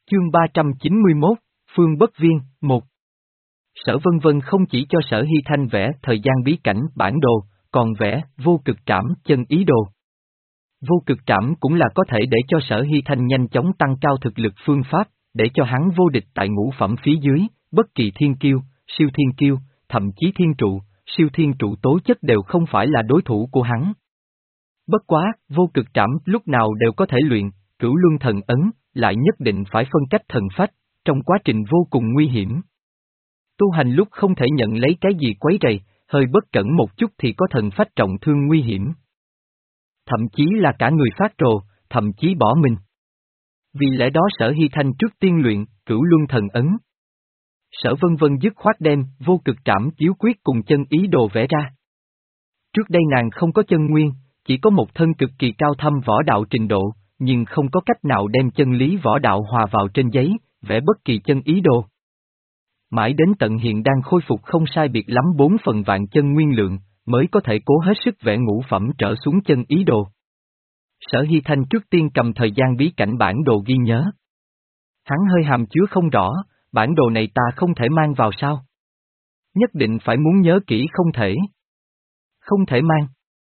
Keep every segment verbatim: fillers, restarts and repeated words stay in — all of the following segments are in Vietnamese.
Chương ba trăm chín mươi mốt, Phương Bất Viên, một. Sở Vân Vân không chỉ cho Sở Hy Thanh vẽ thời gian bí cảnh bản đồ, còn vẽ vô cực trảm chân ý đồ. Vô cực trảm cũng là có thể để cho Sở Hy Thanh nhanh chóng tăng cao thực lực phương pháp, để cho hắn vô địch tại ngũ phẩm phía dưới, bất kỳ thiên kiêu, siêu thiên kiêu, thậm chí thiên trụ, siêu thiên trụ tố chất đều không phải là đối thủ của hắn. Bất quá, vô cực trảm lúc nào đều có thể luyện, cửu luân thần ấn, lại nhất định phải phân cách thần phách, trong quá trình vô cùng nguy hiểm. Tu hành lúc không thể nhận lấy cái gì quấy rầy, hơi bất cẩn một chút thì có thần phách trọng thương nguy hiểm. Thậm chí là cả người phát rồ, thậm chí bỏ mình. Vì lẽ đó Sở Hy Thanh trước tiên luyện, cửu luân thần ấn. Sở Vân Vân dứt khoát đem, vô cực trảm chiếu quyết cùng chân ý đồ vẽ ra. Trước đây nàng không có chân nguyên, chỉ có một thân cực kỳ cao thâm võ đạo trình độ, nhưng không có cách nào đem chân lý võ đạo hòa vào trên giấy, vẽ bất kỳ chân ý đồ. Mãi đến tận hiện đang khôi phục không sai biệt lắm bốn phần vạn chân nguyên lượng, mới có thể cố hết sức vẽ ngũ phẩm trở xuống chân ý đồ. Sở Hy Thanh trước tiên cầm thời gian bí cảnh bản đồ ghi nhớ. Hắn hơi hàm chứa không rõ, bản đồ này ta không thể mang vào sao? Nhất định phải muốn nhớ kỹ không thể. Không thể mang.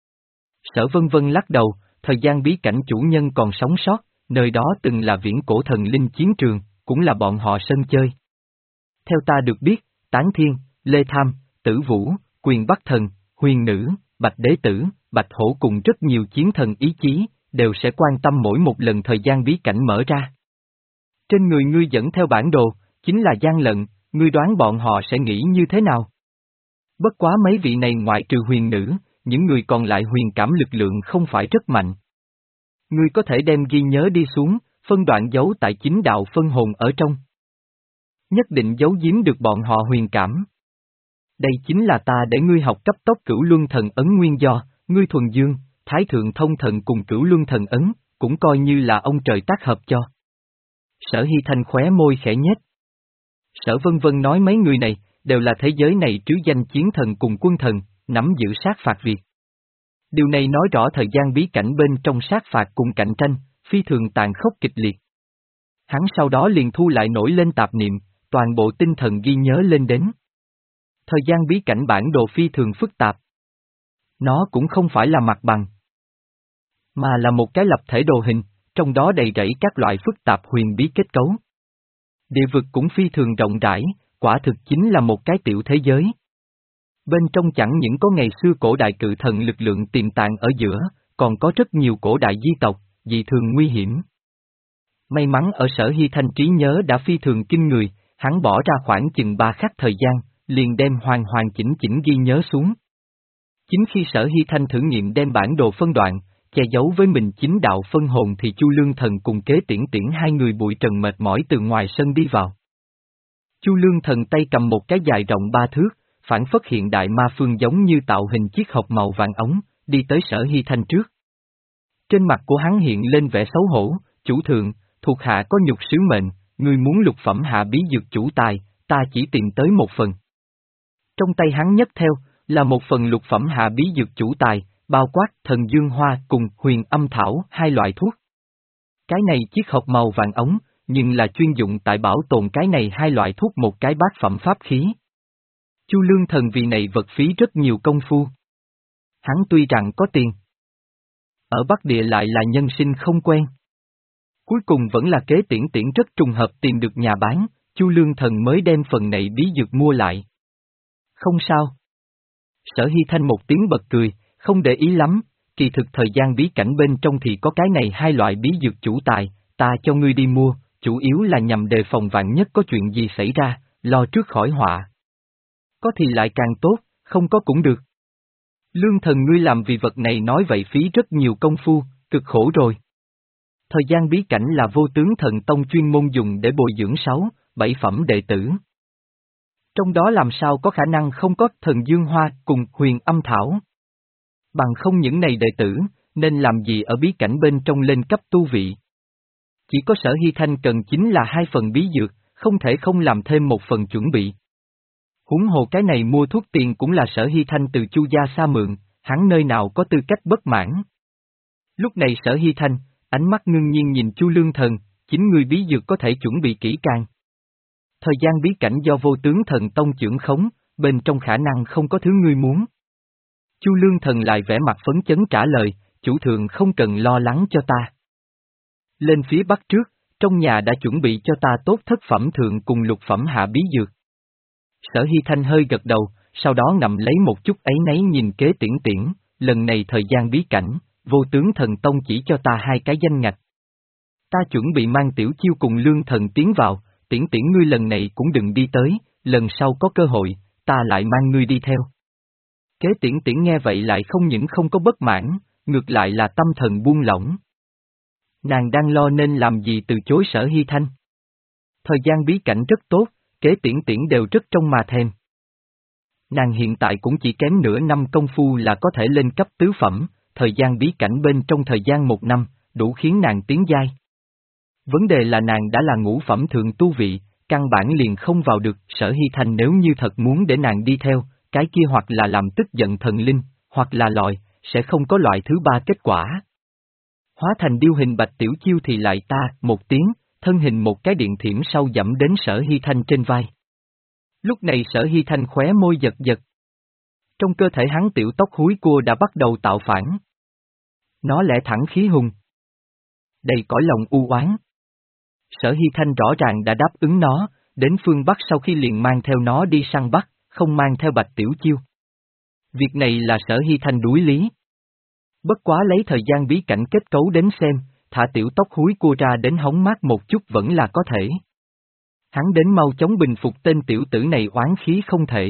Sở Vân Vân lắc đầu, thời gian bí cảnh chủ nhân còn sống sót, nơi đó từng là viễn cổ thần linh chiến trường, cũng là bọn họ sân chơi. Theo ta được biết, Tán Thiên, Lê Tham, Tử Vũ, Quyền Bắc Thần, Huyền Nữ, Bạch Đế Tử, Bạch Hổ cùng rất nhiều chiến thần ý chí, đều sẽ quan tâm mỗi một lần thời gian bí cảnh mở ra. Trên người ngươi dẫn theo bản đồ, chính là gian lận, ngươi đoán bọn họ sẽ nghĩ như thế nào? Bất quá mấy vị này ngoại trừ Huyền Nữ, những người còn lại huyền cảm lực lượng không phải rất mạnh. Ngươi có thể đem ghi nhớ đi xuống, phân đoạn giấu tại chính đạo phân hồn ở trong. Nhất định giấu giếm được bọn họ huyền cảm. Đây chính là ta để ngươi học cấp tốc cửu luân thần ấn nguyên do, ngươi thuần dương, thái thượng thông thần cùng cửu luân thần ấn, cũng coi như là ông trời tác hợp cho. Sở Hy Thanh khóe môi khẽ nhếch. Sở Vân Vân nói mấy người này, đều là thế giới này trứ danh chiến thần cùng quân thần, nắm giữ sát phạt việc. Điều này nói rõ thời gian bí cảnh bên trong sát phạt cùng cạnh tranh, phi thường tàn khốc kịch liệt. Hắn sau đó liền thu lại nổi lên tạp niệm, toàn bộ tinh thần ghi nhớ lên đến. Thời gian bí cảnh bản đồ phi thường phức tạp. Nó cũng không phải là mặt bằng, mà là một cái lập thể đồ hình, trong đó đầy rẫy các loại phức tạp huyền bí kết cấu. Địa vực cũng phi thường rộng rãi, quả thực chính là một cái tiểu thế giới. Bên trong chẳng những có ngày xưa cổ đại cự thần lực lượng tiềm tàng ở giữa, còn có rất nhiều cổ đại di tộc, dị thường nguy hiểm. May mắn ở Sở Hy Thanh trí nhớ đã phi thường kinh người, hắn bỏ ra khoảng chừng ba khắc thời gian, liền đem hoàn hoàn chỉnh chỉnh ghi nhớ xuống. Chính khi Sở Hy Thanh thử nghiệm đem bản đồ phân đoạn, che giấu với mình chính đạo phân hồn thì Chu Lương Thần cùng Kế Tiễn Tiễn hai người bụi trần mệt mỏi từ ngoài sân đi vào. Chu Lương Thần tay cầm một cái dài rộng ba thước, phản phất hiện đại ma phương giống như tạo hình chiếc hộp màu vàng ống, đi tới Sở Hy Thanh trước. Trên mặt của hắn hiện lên vẻ xấu hổ, chủ thượng, thuộc hạ có nhục sứ mệnh, ngươi muốn lục phẩm hạ bí dược chủ tài, ta chỉ tìm tới một phần. Trong tay hắn nhấc theo, là một phần lục phẩm hạ bí dược chủ tài, bao quát thần dương hoa cùng huyền âm thảo hai loại thuốc. Cái này chiếc hộp màu vàng ống, nhưng là chuyên dụng tại bảo tồn cái này hai loại thuốc một cái bát phẩm pháp khí. Chu Lương Thần vì này vật phí rất nhiều công phu. Hắn tuy rằng có tiền, ở Bắc Địa lại là nhân sinh không quen. Cuối cùng vẫn là Kế Tiễn Tiễn rất trùng hợp tìm được nhà bán, Chu Lương Thần mới đem phần này bí dược mua lại. Không sao. Sở Hy Thanh một tiếng bật cười, không để ý lắm, kỳ thực thời gian bí cảnh bên trong thì có cái này hai loại bí dược chủ tài, ta cho ngươi đi mua, chủ yếu là nhằm đề phòng vạn nhất có chuyện gì xảy ra, lo trước khỏi họa. Có thì lại càng tốt, không có cũng được. Lương Thần ngươi làm vì vật này nói vậy phí rất nhiều công phu, cực khổ rồi. Thời gian bí cảnh là vô tướng thần tông chuyên môn dùng để bồi dưỡng sáu, bảy phẩm đệ tử. Trong đó làm sao có khả năng không có thần dương hoa cùng huyền âm thảo. Bằng không những này đệ tử, nên làm gì ở bí cảnh bên trong lên cấp tu vị. Chỉ có Sở Hy Thanh cần chính là hai phần bí dược, không thể không làm thêm một phần chuẩn bị. Huống hồ cái này mua thuốc tiền cũng là Sở Hy Thanh từ Chu gia xa mượn, hắn nơi nào có tư cách bất mãn. Lúc này Sở Hy Thanh, ánh mắt ngưng nhiên nhìn Chu Lương Thần, chính ngươi bí dược có thể chuẩn bị kỹ càng. Thời gian bí cảnh do vô tướng thần tông chưởng khống, bên trong khả năng không có thứ ngươi muốn. Chu Lương Thần lại vẻ mặt phấn chấn trả lời, chủ thượng không cần lo lắng cho ta. Lên phía bắc trước, trong nhà đã chuẩn bị cho ta tốt thất phẩm thượng cùng lục phẩm hạ bí dược. Sở Hy Thanh hơi gật đầu, sau đó ngậm lấy một chút áy náy nhìn Kế Tiễn Tiễn, lần này thời gian bí cảnh, vô tướng thần tông chỉ cho ta hai cái danh ngạch. Ta chuẩn bị mang Tiểu Chiêu cùng Lương Thần tiến vào, Tiễn Tiễn ngươi lần này cũng đừng đi tới, lần sau có cơ hội, ta lại mang ngươi đi theo. Kế Tiễn Tiễn nghe vậy lại không những không có bất mãn, ngược lại là tâm thần buông lỏng. Nàng đang lo nên làm gì từ chối Sở Hy Thanh. Thời gian bí cảnh rất tốt, Kế Tiễn Tiễn đều rất trông mà thèm. Nàng hiện tại cũng chỉ kém nửa năm công phu là có thể lên cấp tứ phẩm, thời gian bí cảnh bên trong thời gian một năm, đủ khiến nàng tiến giai. Vấn đề là nàng đã là ngũ phẩm thượng tu vị, căn bản liền không vào được. Sở Hy Thanh nếu như thật muốn để nàng đi theo, cái kia hoặc là làm tức giận thần linh, hoặc là lòi, sẽ không có loại thứ ba kết quả. Hóa thành điêu hình Bạch Tiểu Chiêu thì lại ta, một tiếng, thân hình một cái điện thiểm sau dẫm đến Sở Hy Thanh trên vai. Lúc này Sở Hy Thanh khóe môi giật giật. Trong cơ thể hắn tiểu tóc húi cua đã bắt đầu tạo phản. Nó lẽ thẳng khí hùng. Đầy cõi lòng u oán. Sở Hy Thanh rõ ràng đã đáp ứng nó, đến phương Bắc sau khi liền mang theo nó đi săn bắt, không mang theo Bạch Tiểu Chiêu. Việc này là Sở Hy Thanh đuối lý. Bất quá lấy thời gian bí cảnh kết cấu đến xem, thả tiểu tóc húi cua ra đến hóng mát một chút vẫn là có thể. Hắn đến mau chóng bình phục tên tiểu tử này oán khí không thể.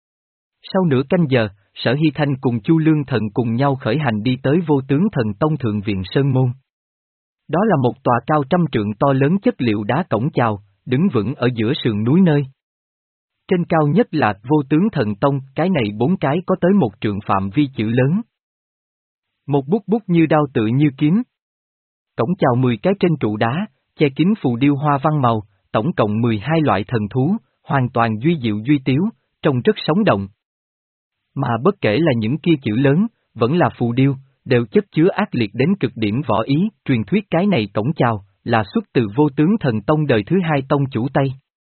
Sau nửa canh giờ, Sở Hy Thanh cùng Chu Lương Thần cùng nhau khởi hành đi tới vô tướng thần tông thượng viện Sơn Môn. Đó là một tòa cao trăm trượng to lớn chất liệu đá cổng chào, đứng vững ở giữa sườn núi nơi. Trên cao nhất là vô tướng thần tông, cái này bốn cái có tới một trượng phạm vi chữ lớn. Một bút bút như đao tự như kiếm. Cổng chào mười cái trên trụ đá, che kín phù điêu hoa văn màu, tổng cộng mười hai loại thần thú, hoàn toàn duy diệu duy tiếu, trông rất sống động. Mà bất kể là những kia chữ lớn, vẫn là phù điêu, đều chất chứa ác liệt đến cực điểm võ ý, truyền thuyết cái này cổng chào, là xuất từ vô tướng thần tông đời thứ hai tông chủ Tây.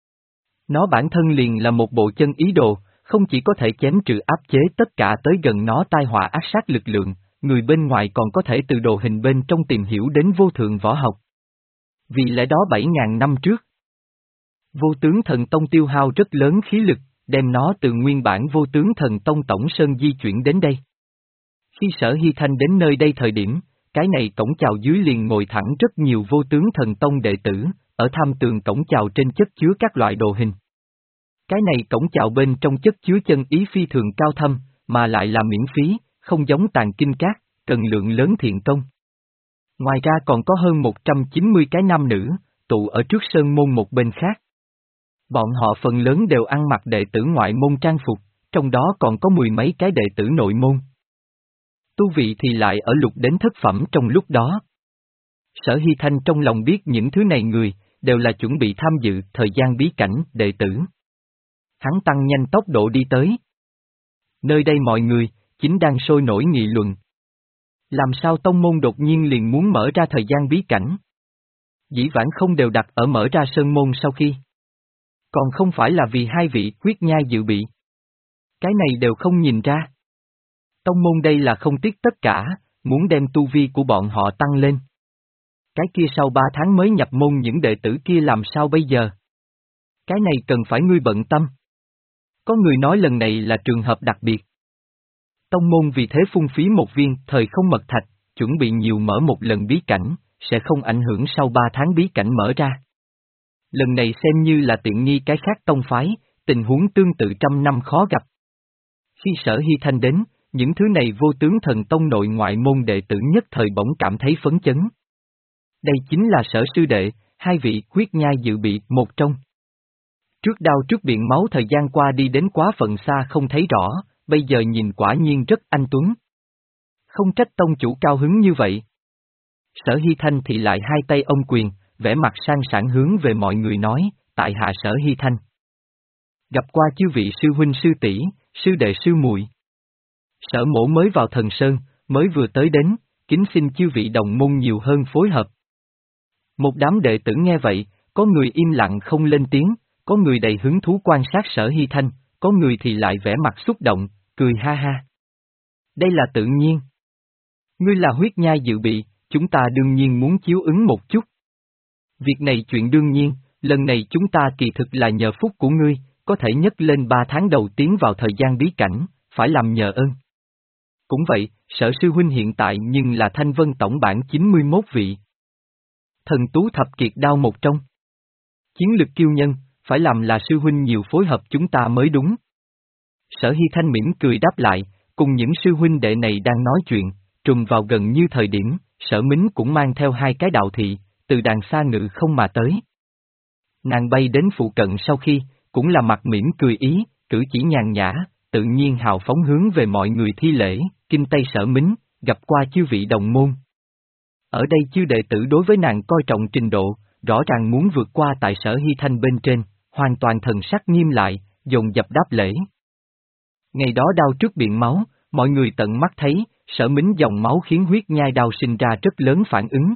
Nó bản thân liền là một bộ chân ý đồ, không chỉ có thể chém trừ áp chế tất cả tới gần nó tai họa ác sát lực lượng, người bên ngoài còn có thể từ đồ hình bên trong tìm hiểu đến vô thượng võ học. Vì lẽ đó bảy ngàn năm trước, vô tướng thần tông tiêu hao rất lớn khí lực, đem nó từ nguyên bản vô tướng thần tông tổng sơn di chuyển đến đây. Khi Sở Hy Thanh đến nơi đây thời điểm, cái này cổng chào dưới liền ngồi thẳng rất nhiều vô tướng thần tông đệ tử, ở tham tường cổng chào trên chất chứa các loại đồ hình. Cái này cổng chào bên trong chất chứa chân ý phi thường cao thâm, mà lại là miễn phí, không giống tàng kinh cát, cần lượng lớn thiện công. Ngoài ra còn có hơn một trăm chín mươi cái nam nữ, tụ ở trước sơn môn một bên khác. Bọn họ phần lớn đều ăn mặc đệ tử ngoại môn trang phục, trong đó còn có mười mấy cái đệ tử nội môn. Tu vị thì lại ở lục đến thất phẩm trong lúc đó. Sở Hy Thanh trong lòng biết những thứ này người, đều là chuẩn bị tham dự thời gian bí cảnh đệ tử. Hắn tăng nhanh tốc độ đi tới. Nơi đây mọi người, chính đang sôi nổi nghị luận. Làm sao tông môn đột nhiên liền muốn mở ra thời gian bí cảnh? Dĩ vãng không đều đặt ở mở ra sơn môn sau khi. Còn không phải là vì hai vị quyết nhai dự bị. Cái này đều không nhìn ra. Tông môn đây là không tiếc tất cả, muốn đem tu vi của bọn họ tăng lên. Cái kia sau ba tháng mới nhập môn những đệ tử kia làm sao bây giờ? Cái này cần phải ngươi bận tâm. Có người nói lần này là trường hợp đặc biệt. Tông môn vì thế phung phí một viên thời không mật thạch, chuẩn bị nhiều mở một lần bí cảnh, sẽ không ảnh hưởng sau ba tháng bí cảnh mở ra. Lần này xem như là tiện nghi cái khác tông phái, tình huống tương tự trăm năm khó gặp. Khi Sở Hy Thanh đến, những thứ này vô tướng thần tông nội ngoại môn đệ tử nhất thời bỗng cảm thấy phấn chấn. Đây chính là Sở sư đệ, hai vị quyết nhai dự bị một trong. Trước đao trước biển máu thời gian qua đi đến quá phận xa không thấy rõ, bây giờ nhìn quả nhiên rất anh tuấn. Không trách tông chủ cao hứng như vậy. Sở Hy Thanh thì lại hai tay ôm quyền, vẻ mặt sang sảng hướng về mọi người nói, tại hạ Sở Hy Thanh. Gặp qua chư vị sư huynh sư tỷ, sư đệ sư muội. Sở mổ mới vào Thần Sơn, mới vừa tới đến, kính xin chư vị đồng môn nhiều hơn phối hợp. Một đám đệ tử nghe vậy, có người im lặng không lên tiếng, có người đầy hứng thú quan sát Sở Hy Thanh, có người thì lại vẻ mặt xúc động, cười ha ha. Đây là tự nhiên. Ngươi là huyết nhai dự bị, chúng ta đương nhiên muốn chiếu ứng một chút. Việc này chuyện đương nhiên, lần này chúng ta kỳ thực là nhờ phúc của ngươi, có thể nhấc lên ba tháng đầu tiến vào thời gian bí cảnh, phải làm nhờ ơn. Cũng vậy, Sở sư huynh hiện tại nhưng là Thanh Vân tổng bảng chín mươi mốt vị. Thần tú thập kiệt đao một trong. Chiến lực kiêu nhân, phải làm là sư huynh nhiều phối hợp chúng ta mới đúng. Sở Hy Thanh mỉm cười đáp lại, cùng những sư huynh đệ này đang nói chuyện, trùng vào gần như thời điểm, Sở Mính cũng mang theo hai cái đạo thị, từ đàn xa ngự không mà tới. Nàng bay đến phụ cận sau khi, cũng là mặt mỉm cười ý, cử chỉ nhàn nhã, tự nhiên hào phóng hướng về mọi người thi lễ, kinh tây Sở Mính, gặp qua chư vị đồng môn. Ở đây chư đệ tử đối với nàng coi trọng trình độ, rõ ràng muốn vượt qua tại Sở Hy Thanh bên trên, hoàn toàn thần sắc nghiêm lại, dồn dập đáp lễ. Ngày đó đao trước biển máu, mọi người tận mắt thấy, Sở Mính dòng máu khiến huyết nhai đao sinh ra rất lớn phản ứng.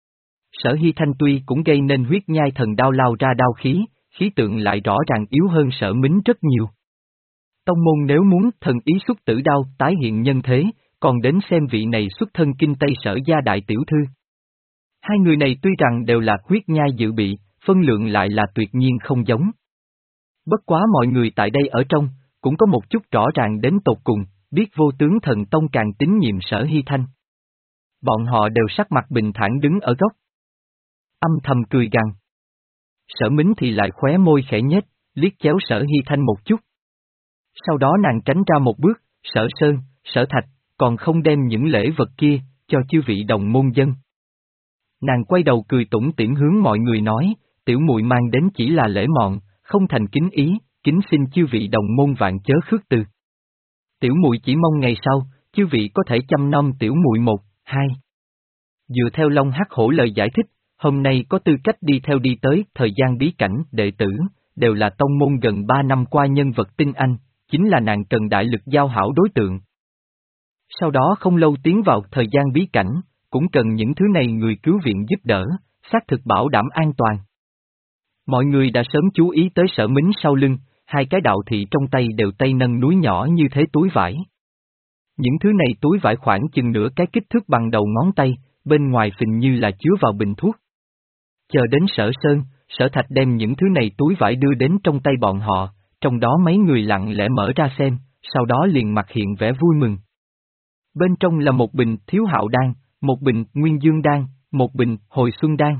Sở Hy Thanh tuy cũng gây nên huyết nhai thần đao lao ra đao khí, khí tượng lại rõ ràng yếu hơn Sở Mính rất nhiều. Tông môn nếu muốn thần ý xuất tử đao tái hiện nhân thế, còn đến xem vị này xuất thân kinh tây Sở gia đại tiểu thư. Hai người này tuy rằng đều là huyết nhai dự bị, phân lượng lại là tuyệt nhiên không giống. Bất quá mọi người tại đây ở trong, cũng có một chút rõ ràng đến tột cùng, biết vô tướng thần tông càng tín nhiệm Sở Hy Thanh. Bọn họ đều sắc mặt bình thản đứng ở góc. Âm thầm cười gằn. Sở Mính thì lại khóe môi khẽ nhếch, liếc chéo Sở Hy Thanh một chút. Sau đó nàng tránh ra một bước, Sở Sơn, Sở Thạch, còn không đem những lễ vật kia, cho chư vị đồng môn dân. Nàng quay đầu cười tủm tỉm hướng mọi người nói, tiểu muội mang đến chỉ là lễ mọn, không thành kính ý, kính xin chư vị đồng môn vạn chớ khước từ. Tiểu muội chỉ mong ngày sau, chư vị có thể chăm nom tiểu muội một, hai. Dựa theo Long Hắc Hổ lời giải thích, hôm nay có tư cách đi theo đi tới thời gian bí cảnh, đệ tử, đều là tông môn gần ba năm qua nhân vật tinh anh, chính là nàng cần đại lực giao hảo đối tượng. Sau đó không lâu tiến vào thời gian bí cảnh, cũng cần những thứ này người cứu viện giúp đỡ, xác thực bảo đảm an toàn. Mọi người đã sớm chú ý tới Sở Mính sau lưng, hai cái đạo thị trong tay đều tay nâng núi nhỏ như thế túi vải. Những thứ này túi vải khoảng chừng nửa cái kích thước bằng đầu ngón tay, bên ngoài phình như là chứa vào bình thuốc. Chờ đến Sở Sơn, Sở Thạch đem những thứ này túi vải đưa đến trong tay bọn họ, trong đó mấy người lặng lẽ mở ra xem, sau đó liền mặt hiện vẻ vui mừng. Bên trong là một bình Thiếu Hạo Đan, một bình Nguyên Dương Đan, một bình Hồi Xuân Đan.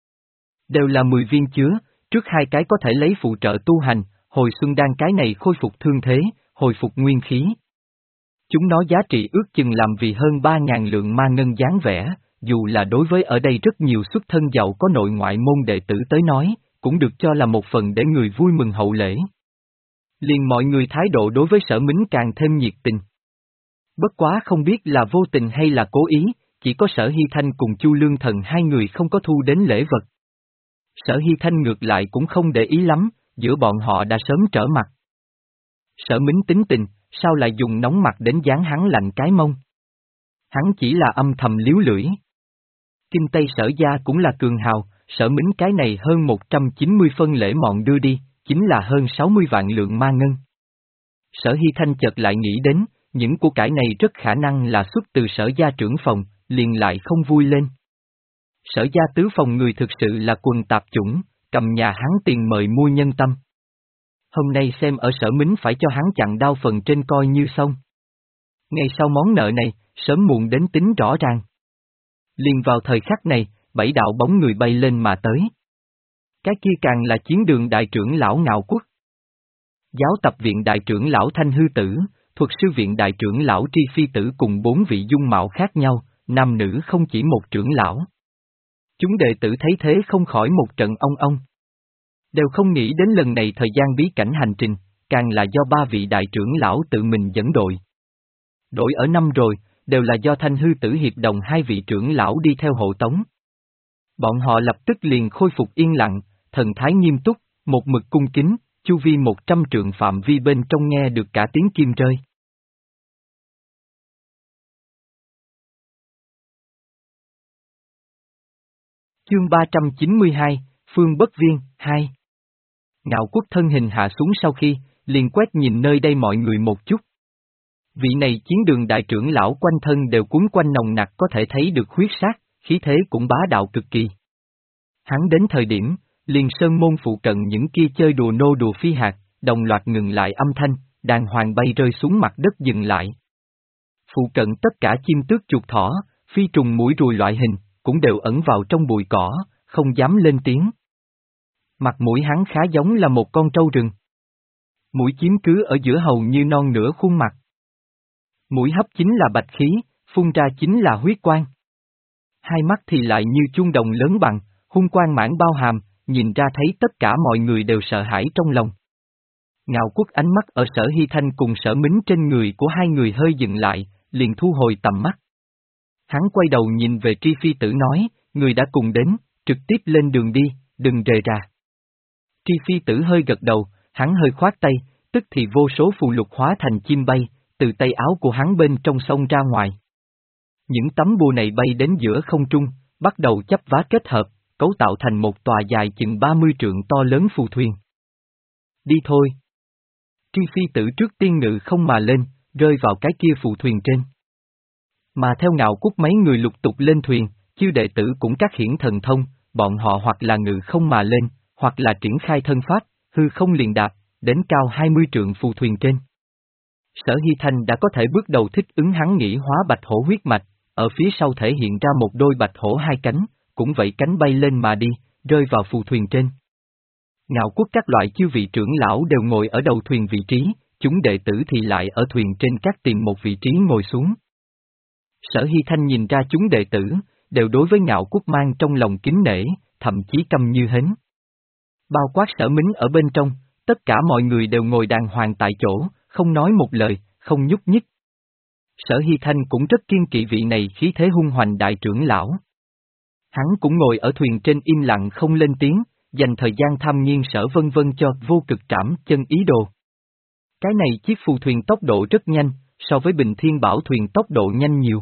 Đều là mười viên chứa, trước hai cái có thể lấy phụ trợ tu hành, Hồi Xuân Đan cái này khôi phục thương thế, hồi phục nguyên khí. Chúng nó giá trị ước chừng làm vì hơn ba ngàn lượng ma ngân dáng vẻ, dù là đối với ở đây rất nhiều xuất thân giàu có nội ngoại môn đệ tử tới nói, cũng được cho là một phần để người vui mừng hậu lễ. Liền mọi người thái độ đối với Sở Mính càng thêm nhiệt tình. Bất quá không biết là vô tình hay là cố ý, chỉ có Sở Hy Thanh cùng Chu Lương Thần hai người không có thu đến lễ vật. Sở Hy Thanh ngược lại cũng không để ý lắm, giữa bọn họ đã sớm trở mặt. Sở Mính tính tình, sao lại dùng nóng mặt đến dán hắn lạnh cái mông? Hắn chỉ là âm thầm liếu lưỡi. Kinh Tây Sở gia cũng là cường hào, Sở Mính cái này hơn một trăm chín mươi phân lễ mọn đưa đi, chính là hơn sáu mươi vạn lượng ma ngân. Sở Hy Thanh chợt lại nghĩ đến, những của cải này rất khả năng là xuất từ Sở gia trưởng phòng, liền lại không vui lên. Sở gia tứ phòng người thực sự là quần tạp chủng, cầm nhà hắn tiền mời mua nhân tâm. Hôm nay xem ở Sở Mính phải cho hắn chặn đao phần trên coi như xong. Ngay sau món nợ này, sớm muộn đến tính rõ ràng. Liền vào thời khắc này, bảy đạo bóng người bay lên mà tới. Cái kia càng là chiến đường đại trưởng lão Ngạo Quốc. Giáo tập viện đại trưởng lão Thanh Hư Tử, thuật sư viện đại trưởng lão Tri Phi Tử cùng bốn vị dung mạo khác nhau, nam nữ không chỉ một trưởng lão. Chúng đệ tử thấy thế không khỏi một trận ong ong. Đều không nghĩ đến lần này thời gian bí cảnh hành trình, càng là do ba vị đại trưởng lão tự mình dẫn đội. Đội ở năm rồi, đều là do Thanh Hư Tử hiệp đồng hai vị trưởng lão đi theo hộ tống. Bọn họ lập tức liền khôi phục yên lặng, thần thái nghiêm túc, một mực cung kính, chu vi một trăm trượng phạm vi bên trong nghe được cả tiếng kim rơi. Chương ba trăm chín mươi hai, Phương Bất Viên, hai. Ngạo Quốc thân hình hạ xuống sau khi, liền quét nhìn nơi đây mọi người một chút. Vị này chiến đường đại trưởng lão quanh thân đều cuốn quanh nồng nặc có thể thấy được huyết sát, khí thế cũng bá đạo cực kỳ. Hắn đến thời điểm, liền sơn môn phụ cận những kia chơi đùa nô đùa phi hạt, đồng loạt ngừng lại âm thanh, đàng hoàng bay rơi xuống mặt đất dừng lại. Phụ cận tất cả chim tước chuột thỏ, phi trùng muỗi ruồi loại hình, cũng đều ẩn vào trong bụi cỏ, không dám lên tiếng. Mặt mũi hắn khá giống là một con trâu rừng. Mũi chiếm cứ ở giữa hầu như non nửa khuôn mặt. Mũi hấp chính là bạch khí, phun ra chính là huyết quang. Hai mắt thì lại như chuông đồng lớn bằng, hung quang mãn bao hàm, nhìn ra thấy tất cả mọi người đều sợ hãi trong lòng. Ngạo Quốc ánh mắt ở Sở Hy Thanh cùng Sở Mính trên người của hai người hơi dừng lại, liền thu hồi tầm mắt. Hắn quay đầu nhìn về Tri Phi Tử nói, người đã cùng đến, trực tiếp lên đường đi, đừng rề rà. Tri Phi Tử hơi gật đầu, hắn hơi khoát tay, tức thì vô số phù lục hóa thành chim bay, từ tay áo của hắn bên trong sông ra ngoài. Những tấm bùa này bay đến giữa không trung, bắt đầu chấp vá kết hợp, cấu tạo thành một tòa dài chừng ba mươi trượng to lớn phù thuyền. Đi thôi. Tri Phi Tử trước tiên ngự không mà lên, rơi vào cái kia phù thuyền trên. Mà theo Ngạo Quốc mấy người lục tục lên thuyền, chư đệ tử cũng các hiển thần thông, bọn họ hoặc là ngự không mà lên, hoặc là triển khai thân pháp, hư không liền đạp, đến cao hai mươi trượng phù thuyền trên. Sở Hy Thanh đã có thể bước đầu thích ứng hắn nghĩ hóa bạch hổ huyết mạch, ở phía sau thể hiện ra một đôi bạch hổ hai cánh, cũng vậy cánh bay lên mà đi, rơi vào phù thuyền trên. Ngạo Quốc các loại chư vị trưởng lão đều ngồi ở đầu thuyền vị trí, chúng đệ tử thì lại ở thuyền trên các tìm một vị trí ngồi xuống. Sở Hy Thanh nhìn ra chúng đệ tử, đều đối với Ngạo Quốc mang trong lòng kính nể, thậm chí căm như hến. Bao quát Sở Mính ở bên trong, tất cả mọi người đều ngồi đàng hoàng tại chỗ, không nói một lời, không nhúc nhích. Sở Hy Thanh cũng rất kiên kỵ vị này khí thế hung hoành đại trưởng lão. Hắn cũng ngồi ở thuyền trên im lặng không lên tiếng, dành thời gian tham nghiên Sở Vân Vân cho vô cực trảm chân ý đồ. Cái này chiếc phù thuyền tốc độ rất nhanh, so với Bình Thiên Bảo thuyền tốc độ nhanh nhiều.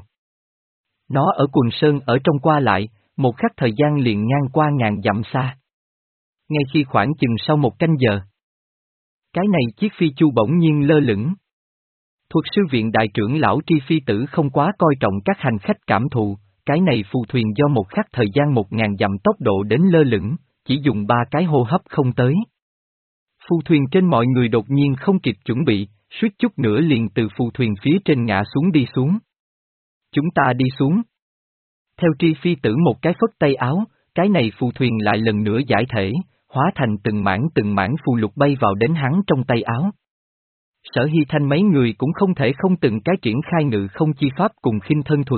Nó ở quần sơn ở trong qua lại, một khắc thời gian liền ngang qua ngàn dặm xa. Ngay khi khoảng chừng sau một canh giờ, cái này chiếc phi chu bỗng nhiên lơ lửng. Thuật sư viện đại trưởng lão Tri Phi Tử không quá coi trọng các hành khách cảm thụ, cái này phù thuyền do một khắc thời gian một ngàn dặm tốc độ đến lơ lửng, chỉ dùng ba cái hô hấp không tới. Phù thuyền trên mọi người đột nhiên không kịp chuẩn bị, suýt chút nữa liền từ phù thuyền phía trên ngã xuống đi xuống. Chúng ta đi xuống. Theo Tri Phi Tử một cái phất tay áo, cái này phù thuyền lại lần nữa giải thể, hóa thành từng mảng từng mảng phù lục bay vào đến hắn trong tay áo. Sở Hy Thanh mấy người cũng không thể không từng cái triển khai ngự không chi pháp cùng khinh thân thuật.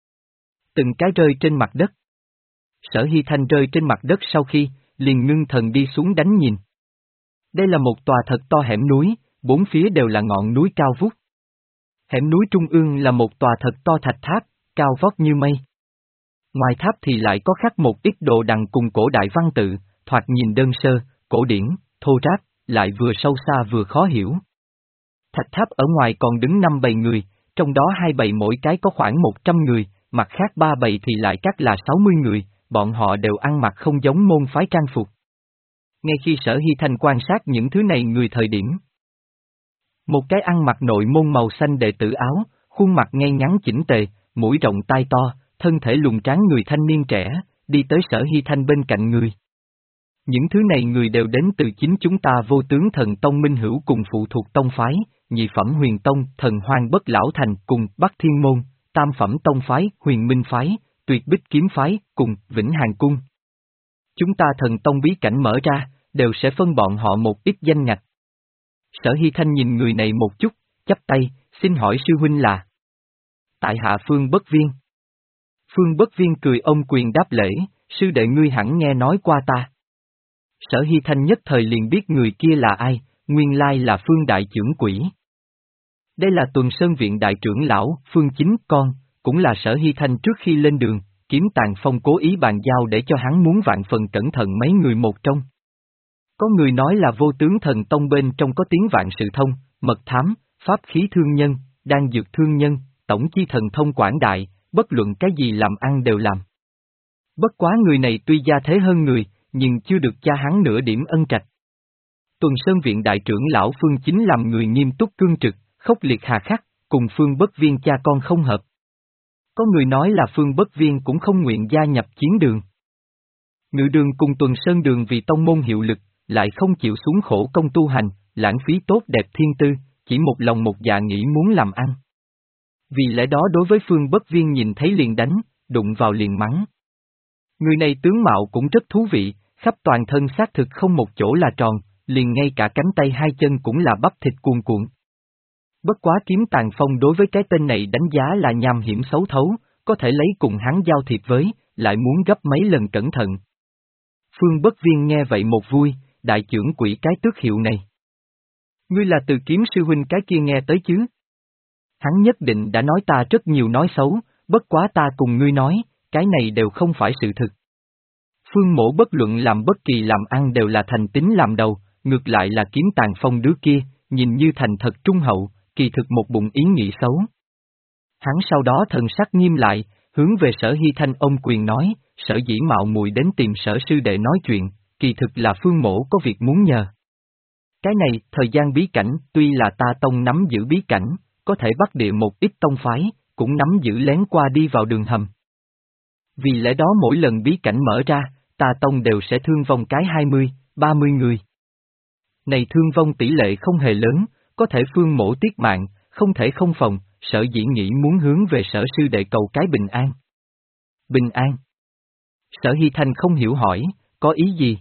Từng cái rơi trên mặt đất. Sở Hy Thanh rơi trên mặt đất sau khi, liền ngưng thần đi xuống đánh nhìn. Đây là một tòa thật to hẻm núi, bốn phía đều là ngọn núi cao vút. Hẻm núi trung ương là một tòa thật to thạch tháp, cao vót như mây. Ngoài tháp thì lại có khắc một ít đồ đằng cùng cổ đại văn tự, thoạt nhìn đơn sơ, cổ điển, thô ráp, lại vừa sâu xa vừa khó hiểu. Thạch tháp ở ngoài còn đứng năm bầy người, trong đó hai bầy mỗi cái có khoảng một trăm người, mặt khác ba bầy thì lại các là sáu mươi người, bọn họ đều ăn mặc không giống môn phái trang phục. Ngay khi Sở Hy Thanh quan sát những thứ này người thời điểm, một cái ăn mặc nội môn màu xanh đệ tử áo, khuôn mặt ngay ngắn chỉnh tề, mũi rộng tai to, thân thể lùn tráng người thanh niên trẻ, đi tới Sở Hy Thanh bên cạnh người. Những thứ này người đều đến từ chính chúng ta Vô Tướng Thần Tông Minh Hữu cùng phụ thuộc tông phái, nhị phẩm Huyền Tông Thần Hoang Bất Lão Thành cùng Bắc Thiên Môn, tam phẩm tông phái Huyền Minh Phái, Tuyệt Bích Kiếm Phái cùng Vĩnh Hàn Cung. Chúng ta thần tông bí cảnh mở ra, đều sẽ phân bọn họ một ít danh ngạch. Sở Hy Thanh nhìn người này một chút, chắp tay, xin hỏi sư huynh là. Tại hạ Phương Bất Viên. Phương Bất Viên cười ôm quyền đáp lễ, sư đệ ngươi hẳn nghe nói qua ta. Sở Hy Thanh nhất thời liền biết người kia là ai, nguyên lai là Phương Đại Chưởng Quỷ. Đây là Tuần Sơn Viện Đại trưởng lão, Phương Chính con, cũng là Sở Hy Thanh trước khi lên đường, Kiếm Tàn Phong cố ý bàn giao để cho hắn muốn vạn phần cẩn thận mấy người một trong. Có người nói là Vô Tướng Thần Tông bên trong có tiếng vạn sự thông, mật thám, pháp khí thương nhân, đan dược thương nhân, tổng chi thần thông quảng đại, bất luận cái gì làm ăn đều làm. Bất quá người này tuy gia thế hơn người, nhưng chưa được cha hắn nửa điểm ân trạch. Tuần Sơn Viện đại trưởng lão Phương Chính làm người nghiêm túc cương trực, khốc liệt hà khắc, cùng Phương Bất Viên cha con không hợp. Có người nói là Phương Bất Viên cũng không nguyện gia nhập chiến đường. Ngự đường cùng Tuần Sơn đường vì tông môn hiệu lực, lại không chịu xuống khổ công tu hành, lãng phí tốt đẹp thiên tư, chỉ một lòng một dạ nghĩ muốn làm ăn. Vì lẽ đó đối với Phương Bất Viên nhìn thấy liền đánh, đụng vào liền mắng. Người này tướng mạo cũng rất thú vị, khắp toàn thân xác thực không một chỗ là tròn, liền ngay cả cánh tay hai chân cũng là bắp thịt cuồn cuộn. Bất quá Kiếm Tàn Phong đối với cái tên này đánh giá là nham hiểm xấu thấu, có thể lấy cùng hắn giao thiệp với, lại muốn gấp mấy lần cẩn thận. Phương Bất Viên nghe vậy một vui, đại trưởng quỷ cái tước hiệu này. Ngươi là từ Kiếm sư huynh cái kia nghe tới chứ? Hắn nhất định đã nói ta rất nhiều nói xấu, bất quá ta cùng ngươi nói, cái này đều không phải sự thực. Phương Mỗ bất luận làm bất kỳ làm ăn đều là thành tính làm đầu, ngược lại là Kiếm Tàn Phong đứa kia, nhìn như thành thật trung hậu, kỳ thực một bụng ý nghĩ xấu. Hắn sau đó thần sắc nghiêm lại, hướng về Sở Hy Thanh ôm quyền nói, Sở dĩ mạo muội đến tìm Sở sư đệ nói chuyện, kỳ thực là Phương Mỗ có việc muốn nhờ. Cái này, thời gian bí cảnh, tuy là ta tông nắm giữ bí cảnh, có thể bắt địa một ít tông phái, cũng nắm giữ lén qua đi vào đường hầm. Vì lẽ đó mỗi lần bí cảnh mở ra, ta tông đều sẽ thương vong cái hai mươi, ba mươi người. Này thương vong tỷ lệ không hề lớn, có thể Phương Mỗ tiết mạng, không thể không phòng, Sở dĩ nghĩ muốn hướng về Sở sư đệ cầu cái bình an. Bình an? Sở Hy Thanh không hiểu hỏi, có ý gì?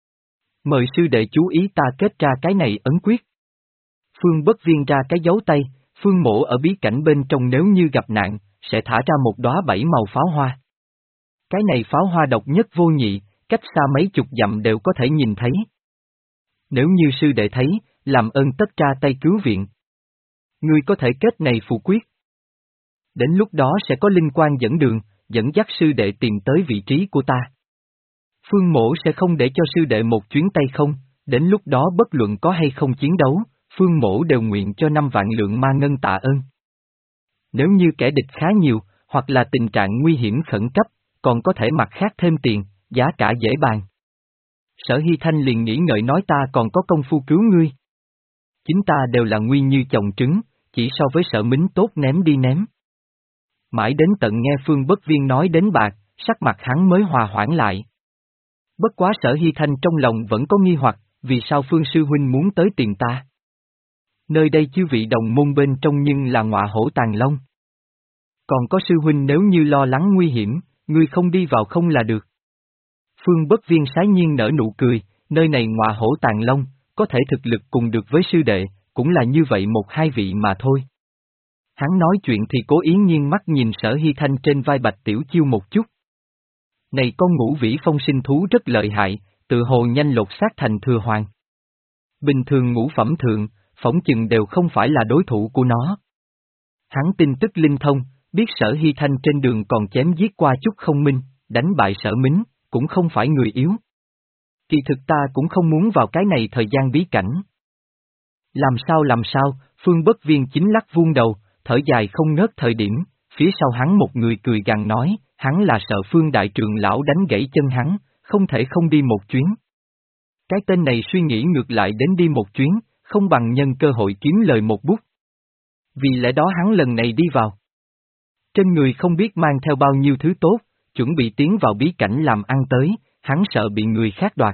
Mời sư đệ chú ý ta kết ra cái này ấn quyết. Phương Bất Viên ra cái dấu tay, Phương Mỗ ở bí cảnh bên trong nếu như gặp nạn, sẽ thả ra một đóa bảy màu pháo hoa. Cái này pháo hoa độc nhất vô nhị, cách xa mấy chục dặm đều có thể nhìn thấy. Nếu như sư đệ thấy, làm ơn tất ra tay cứu viện. Ngươi có thể kết này phù quyết. Đến lúc đó sẽ có linh quan dẫn đường, dẫn dắt sư đệ tìm tới vị trí của ta. Phương Mỗ sẽ không để cho sư đệ một chuyến tay không, đến lúc đó bất luận có hay không chiến đấu, Phương Mỗ đều nguyện cho năm vạn lượng ma ngân tạ ơn. Nếu như kẻ địch khá nhiều, hoặc là tình trạng nguy hiểm khẩn cấp, còn có thể mặt khác thêm tiền, giá cả dễ bàn. Sở Hy Thanh liền nghĩ ngợi nói ta còn có công phu cứu ngươi. Chính ta đều là nguy như chồng trứng, chỉ so với Sở Mính tốt ném đi ném. Mãi đến tận nghe Phương Bất Viên nói đến bạc, sắc mặt hắn mới hòa hoãn lại. Bất quá Sở Hy Thanh trong lòng vẫn có nghi hoặc, vì sao Phương sư huynh muốn tới tìm ta? Nơi đây chư vị đồng môn bên trong nhưng là ngọa hổ tàng long. Còn có sư huynh nếu như lo lắng nguy hiểm, ngươi không đi vào không là được. Phương Bất Viên sái nhiên nở nụ cười, nơi này ngọa hổ tàng long, có thể thực lực cùng được với sư đệ, cũng là như vậy một hai vị mà thôi. Hắn nói chuyện thì cố ý nhiên mắt nhìn Sở Hy Thanh trên vai Bạch Tiểu Chiêu một chút. Này con ngũ vĩ phong sinh thú rất lợi hại, tự hồ nhanh lột xác thành thừa hoàng. Bình thường ngũ phẩm thượng, phỏng chừng đều không phải là đối thủ của nó. Hắn tin tức linh thông, biết Sở Hy Thanh trên đường còn chém giết qua chút không minh, đánh bại Sở Mính, cũng không phải người yếu. Kỳ thực ta cũng không muốn vào cái này thời gian bí cảnh. Làm sao làm sao, Phương Bất Viên chính lắc vuông đầu, thở dài không ngớt thời điểm, phía sau hắn một người cười gằn nói, hắn là sợ Phương đại trưởng lão đánh gãy chân hắn, không thể không đi một chuyến. Cái tên này suy nghĩ ngược lại đến đi một chuyến, không bằng nhân cơ hội kiếm lời một bút. Vì lẽ đó hắn lần này đi vào. Trên người không biết mang theo bao nhiêu thứ tốt, chuẩn bị tiến vào bí cảnh làm ăn tới, hắn sợ bị người khác đoạt.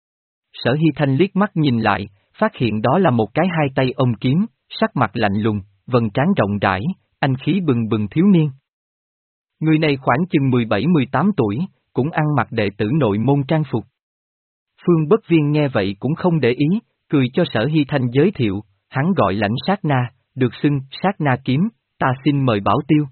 Sở Hy Thanh liếc mắt nhìn lại, phát hiện đó là một cái hai tay ôm kiếm, sắc mặt lạnh lùng, vầng trán rộng rãi, anh khí bừng bừng thiếu niên. Người này khoảng chừng mười bảy mười tám tuổi, cũng ăn mặc đệ tử nội môn trang phục. Phương Bất Viên nghe vậy cũng không để ý, cười cho Sở Hy Thanh giới thiệu, hắn gọi lãnh sát na, được xưng sát na kiếm, ta xin mời bảo tiêu.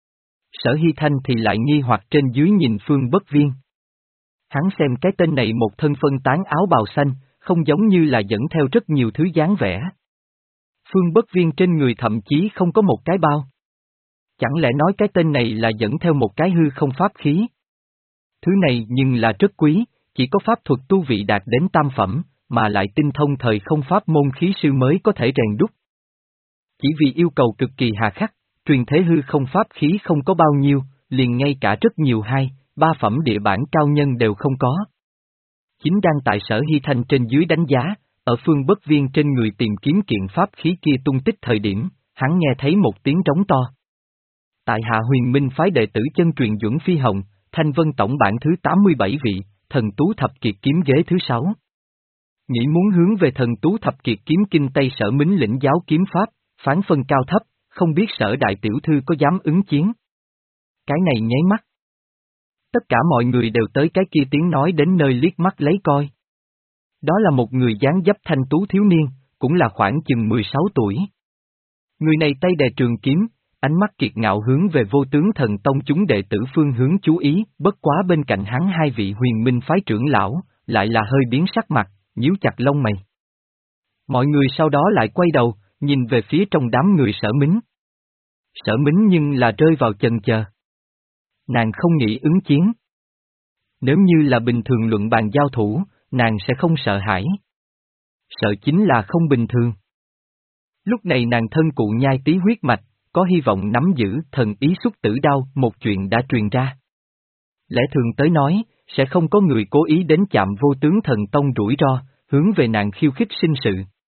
Sở Hy Thanh thì lại nghi hoặc trên dưới nhìn Phương Bất Viên. Hắn xem cái tên này một thân phân tán áo bào xanh, không giống như là dẫn theo rất nhiều thứ dáng vẻ. Phương Bất Viên trên người thậm chí không có một cái bao. Chẳng lẽ nói cái tên này là dẫn theo một cái hư không pháp khí? Thứ này nhưng là rất quý, chỉ có pháp thuật tu vị đạt đến tam phẩm, mà lại tinh thông thời không pháp môn khí sư mới có thể rèn đúc. Chỉ vì yêu cầu cực kỳ hà khắc, truyền thế hư không pháp khí không có bao nhiêu, liền ngay cả rất nhiều hai, ba phẩm địa bản cao nhân đều không có. Chính đang tại Sở Hy Thanh trên dưới đánh giá, ở Phương Bất Viên trên người tìm kiếm kiện pháp khí kia tung tích thời điểm, hắn nghe thấy một tiếng trống to. Tại Hạ Huyền Minh phái đệ tử chân truyền Duẩn Phi Hồng, Thanh Vân tổng bản thứ tám mươi bảy vị, thần tú thập kiệt kiếm ghế thứ sáu. Nghĩ muốn hướng về thần tú thập kiệt kiếm kinh Tây Sở Mính lĩnh giáo kiếm pháp, phán phân cao thấp, không biết Sở đại tiểu thư có dám ứng chiến. Cái này nháy mắt. Tất cả mọi người đều tới cái kia tiếng nói đến nơi liếc mắt lấy coi. Đó là một người dáng dấp thanh tú thiếu niên, cũng là khoảng chừng mười sáu tuổi. Người này tay đè trường kiếm, ánh mắt kiệt ngạo hướng về Vô Tướng Thần Tông chúng đệ tử phương hướng chú ý, bất quá bên cạnh hắn hai vị Huyền Minh phái trưởng lão, lại là hơi biến sắc mặt, nhíu chặt lông mày. Mọi người sau đó lại quay đầu, nhìn về phía trong đám người Sở Mính. Sở Mính nhưng là rơi vào chần chờ. Nàng không nghĩ ứng chiến. Nếu như là bình thường luận bàn giao thủ, nàng sẽ không sợ hãi. Sợ chính là không bình thường. Lúc này nàng thân cụ nhai tí huyết mạch, có hy vọng nắm giữ thần ý xuất tử đao, một chuyện đã truyền ra. Lẽ thường tới nói, sẽ không có người cố ý đến chạm Vô Tướng Thần Tông rủi ro, hướng về nàng khiêu khích sinh sự.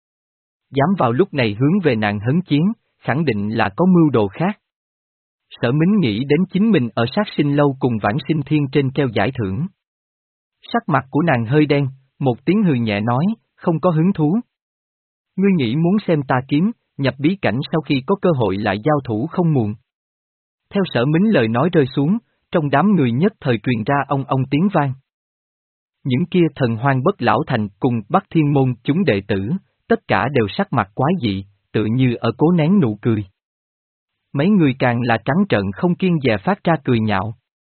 Dám vào lúc này hướng về nàng hấn chiến, khẳng định là có mưu đồ khác. Sở Mính nghĩ đến chính mình ở sát sinh lâu cùng Vãng Sinh Thiên trên treo giải thưởng. Sắc mặt của nàng hơi đen, một tiếng hừ nhẹ nói, không có hứng thú. Ngươi nghĩ muốn xem ta kiếm, nhập bí cảnh sau khi có cơ hội lại giao thủ không muộn. Theo Sở Mính lời nói rơi xuống, trong đám người nhất thời truyền ra ông ông tiếng vang. Những kia thần hoang bất lão thành cùng Bắc Thiên Môn chúng đệ tử, tất cả đều sắc mặt quái dị, tự như ở cố nén nụ cười. Mấy người càng là trắng trợn không kiêng dè phát ra cười nhạo.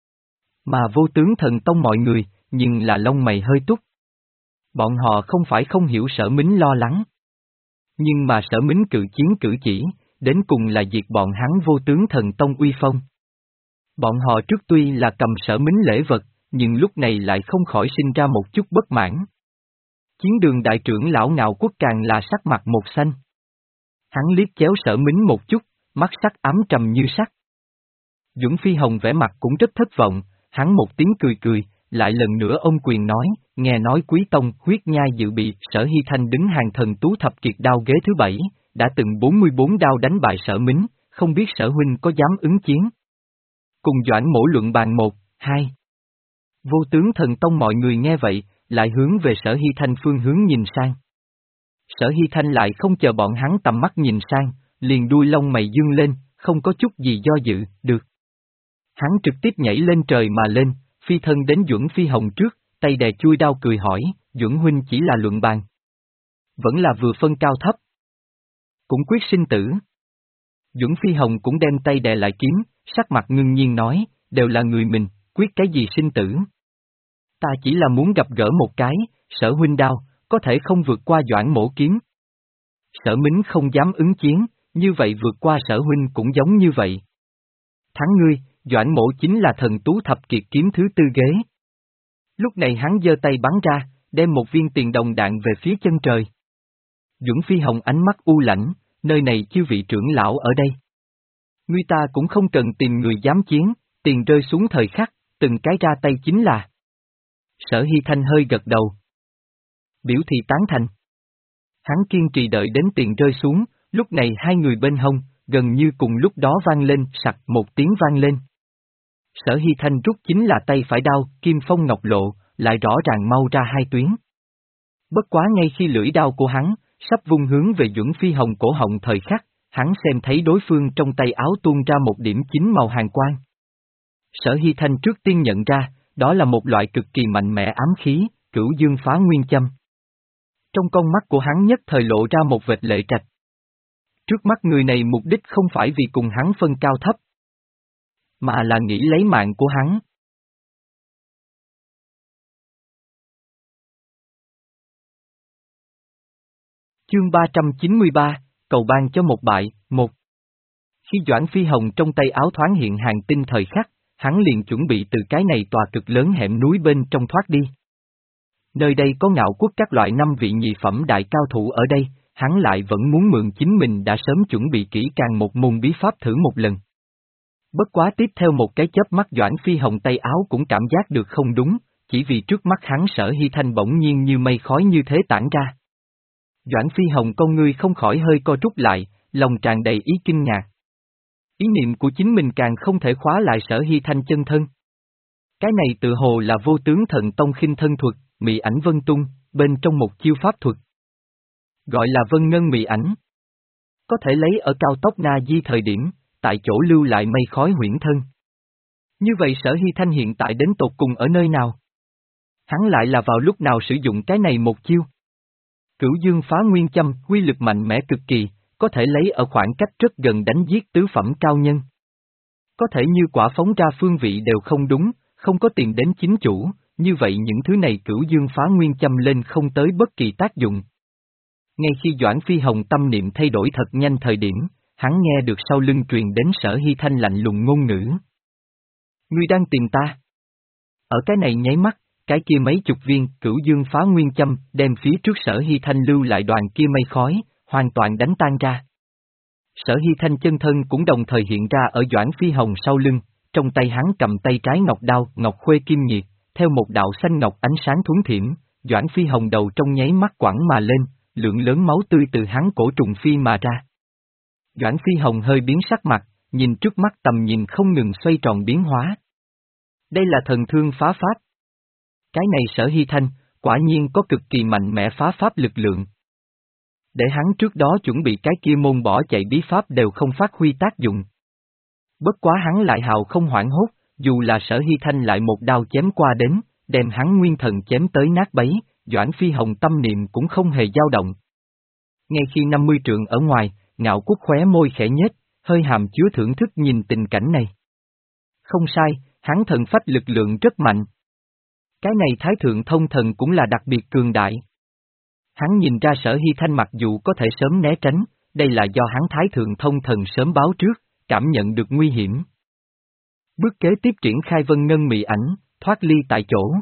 Mà Vô Tướng Thần Tông mọi người, nhưng là lông mày hơi túc. Bọn họ không phải không hiểu Sở Mính lo lắng. Nhưng mà Sở Mính cự chiến cử chỉ, đến cùng là diệt bọn hắn Vô Tướng Thần Tông uy phong. Bọn họ trước tuy là cầm Sở Mính lễ vật, nhưng lúc này lại không khỏi sinh ra một chút bất mãn. Chiến đường đại trưởng lão Ngạo Quốc càng là sắc mặt một xanh. Hắn liếc chéo Sở Mính một chút, mắt sắc ám trầm như sắt. Duẩn Phi Hồng vẻ mặt cũng rất thất vọng, hắn một tiếng cười cười, lại lần nữa ôm quyền nói, nghe nói Quý Tông huyết nhai dự bị, Sở Hy Thanh đứng hàng thần tú thập kiệt đao ghế thứ bảy, đã từng bốn mươi bốn đao đánh bại Sở Mính, không biết Sở huynh có dám ứng chiến. Cùng Doãn Mỗ luận bàn một, hai. Vô Tướng Thần Tông mọi người nghe vậy, lại hướng về Sở Hy Thanh phương hướng nhìn sang. Sở Hy Thanh lại không chờ bọn hắn tầm mắt nhìn sang, liền đuôi lông mày dương lên, không có chút gì do dự, được. Hắn trực tiếp nhảy lên trời mà lên, phi thân đến Duẩn Phi Hồng trước, tay đè chui đao cười hỏi, Duẩn huynh chỉ là luận bàn. Vẫn là vừa phân cao thấp. Cũng quyết sinh tử. Duẩn Phi Hồng cũng đem tay đè lại kiếm, sắc mặt ngưng nhiên nói, đều là người mình, quyết cái gì sinh tử. Ta chỉ là muốn gặp gỡ một cái, Sở huynh đao, có thể không vượt qua Doãn Mỗ kiếm. Sở Mính không dám ứng chiến, như vậy vượt qua Sở huynh cũng giống như vậy. Thắng ngươi, Doãn Mỗ chính là thần tú thập kiệt kiếm thứ tư ghế. Lúc này hắn giơ tay bắn ra, đem một viên tiền đồng đạn về phía chân trời. Duẩn Phi Hồng ánh mắt u lãnh, nơi này chư vị trưởng lão ở đây. Ngươi ta cũng không cần tìm người dám chiến, tiền rơi xuống thời khắc, từng cái ra tay chính là. Sở Hy Thanh hơi gật đầu. Biểu thị tán thành. Hắn kiên trì đợi đến tiền rơi xuống, lúc này hai người bên hông, gần như cùng lúc đó vang lên, sặc một tiếng vang lên. Sở Hy Thanh rút chính là tay phải đao, kim phong ngọc lộ, lại rõ ràng mau ra hai tuyến. Bất quá ngay khi lưỡi đao của hắn, sắp vung hướng về Duẩn Phi Hồng cổ họng thời khắc, hắn xem thấy đối phương trong tay áo tuôn ra một điểm chính màu hàn quang. Sở Hy Thanh trước tiên nhận ra, đó là một loại cực kỳ mạnh mẽ ám khí, Cửu Dương Phá Nguyên Châm. Trong con mắt của hắn nhất thời lộ ra một vệt lệ trạch. Trước mắt người này mục đích không phải vì cùng hắn phân cao thấp, mà là nghĩ lấy mạng của hắn. Chương ba trăm chín mươi ba, cầu ban cho một bại, một. Khi Doãn Phi Hồng trong tay áo thoáng hiện hàng tinh thời khắc, hắn liền chuẩn bị từ cái này tòa cực lớn hẻm núi bên trong thoát đi. Nơi đây có Ngạo Quốc các loại năm vị nhị phẩm đại cao thủ ở đây, hắn lại vẫn muốn mượn chính mình đã sớm chuẩn bị kỹ càng một môn bí pháp thử một lần. Bất quá tiếp theo một cái chớp mắt Doãn Phi Hồng tay áo cũng cảm giác được không đúng, chỉ vì trước mắt hắn Sở Hy Thanh bỗng nhiên như mây khói như thế tản ra. Doãn Phi Hồng con ngươi không khỏi hơi co rút lại, lòng tràn đầy ý kinh ngạc. Ý niệm của chính mình càng không thể khóa lại Sở Hy Thanh chân thân. Cái này tự hồ là Vô Tướng Thần Tông khinh thân thuật, mị ảnh vân tung, bên trong một chiêu pháp thuật. Gọi là vân ngân mị ảnh. Có thể lấy ở cao tốc Na Di thời điểm, tại chỗ lưu lại mây khói huyễn thân. Như vậy Sở Hy Thanh hiện tại đến tột cùng ở nơi nào? Hắn lại là vào lúc nào sử dụng cái này một chiêu? Cửu Dương phá nguyên châm, quy lực mạnh mẽ cực kỳ, có thể lấy ở khoảng cách rất gần đánh giết tứ phẩm cao nhân. Có thể như quả phóng ra phương vị đều không đúng, không có tìm đến chính chủ, như vậy những thứ này Cửu Dương phá nguyên châm lên không tới bất kỳ tác dụng. Ngay khi Doãn Phi Hồng tâm niệm thay đổi thật nhanh thời điểm, hắn nghe được sau lưng truyền đến Sở Hy Thanh lạnh lùng ngôn ngữ. Ngươi đang tìm ta? Ở cái này nháy mắt, cái kia mấy chục viên Cửu Dương phá nguyên châm đem phía trước Sở Hy Thanh lưu lại đoàn kia mây khói, hoàn toàn đánh tan ra. Sở Hy Thanh chân thân cũng đồng thời hiện ra ở Doãn Phi Hồng sau lưng, trong tay hắn cầm tay trái ngọc đao, ngọc khuê kim nhiệt, theo một đạo xanh ngọc ánh sáng thuấn thiểm, Doãn Phi Hồng đầu trong nháy mắt quẳng mà lên, lượng lớn máu tươi từ hắn cổ trùng phi mà ra. Doãn Phi Hồng hơi biến sắc mặt, nhìn trước mắt tầm nhìn không ngừng xoay tròn biến hóa. Đây là thần thương phá pháp. Cái này Sở Hy Thanh, quả nhiên có cực kỳ mạnh mẽ phá pháp lực lượng. Để hắn trước đó chuẩn bị cái kia môn bỏ chạy bí pháp đều không phát huy tác dụng. Bất quá hắn lại hào không hoảng hốt, dù là Sở Hy Thanh lại một đao chém qua đến, đem hắn nguyên thần chém tới nát bấy, Doãn Phi Hồng tâm niệm cũng không hề dao động. Ngay khi năm mươi trượng ở ngoài, Ngạo Quốc khóe môi khẽ nhếch, hơi hàm chứa thưởng thức nhìn tình cảnh này. Không sai, hắn thần phách lực lượng rất mạnh. Cái này Thái Thượng Thông Thần cũng là đặc biệt cường đại. Hắn nhìn ra Sở Hy Thanh mặc dù có thể sớm né tránh, đây là do hắn Thái Thượng Thông Thần sớm báo trước, cảm nhận được nguy hiểm. Bước kế tiếp triển khai vân ngân mị ảnh, thoát ly tại chỗ.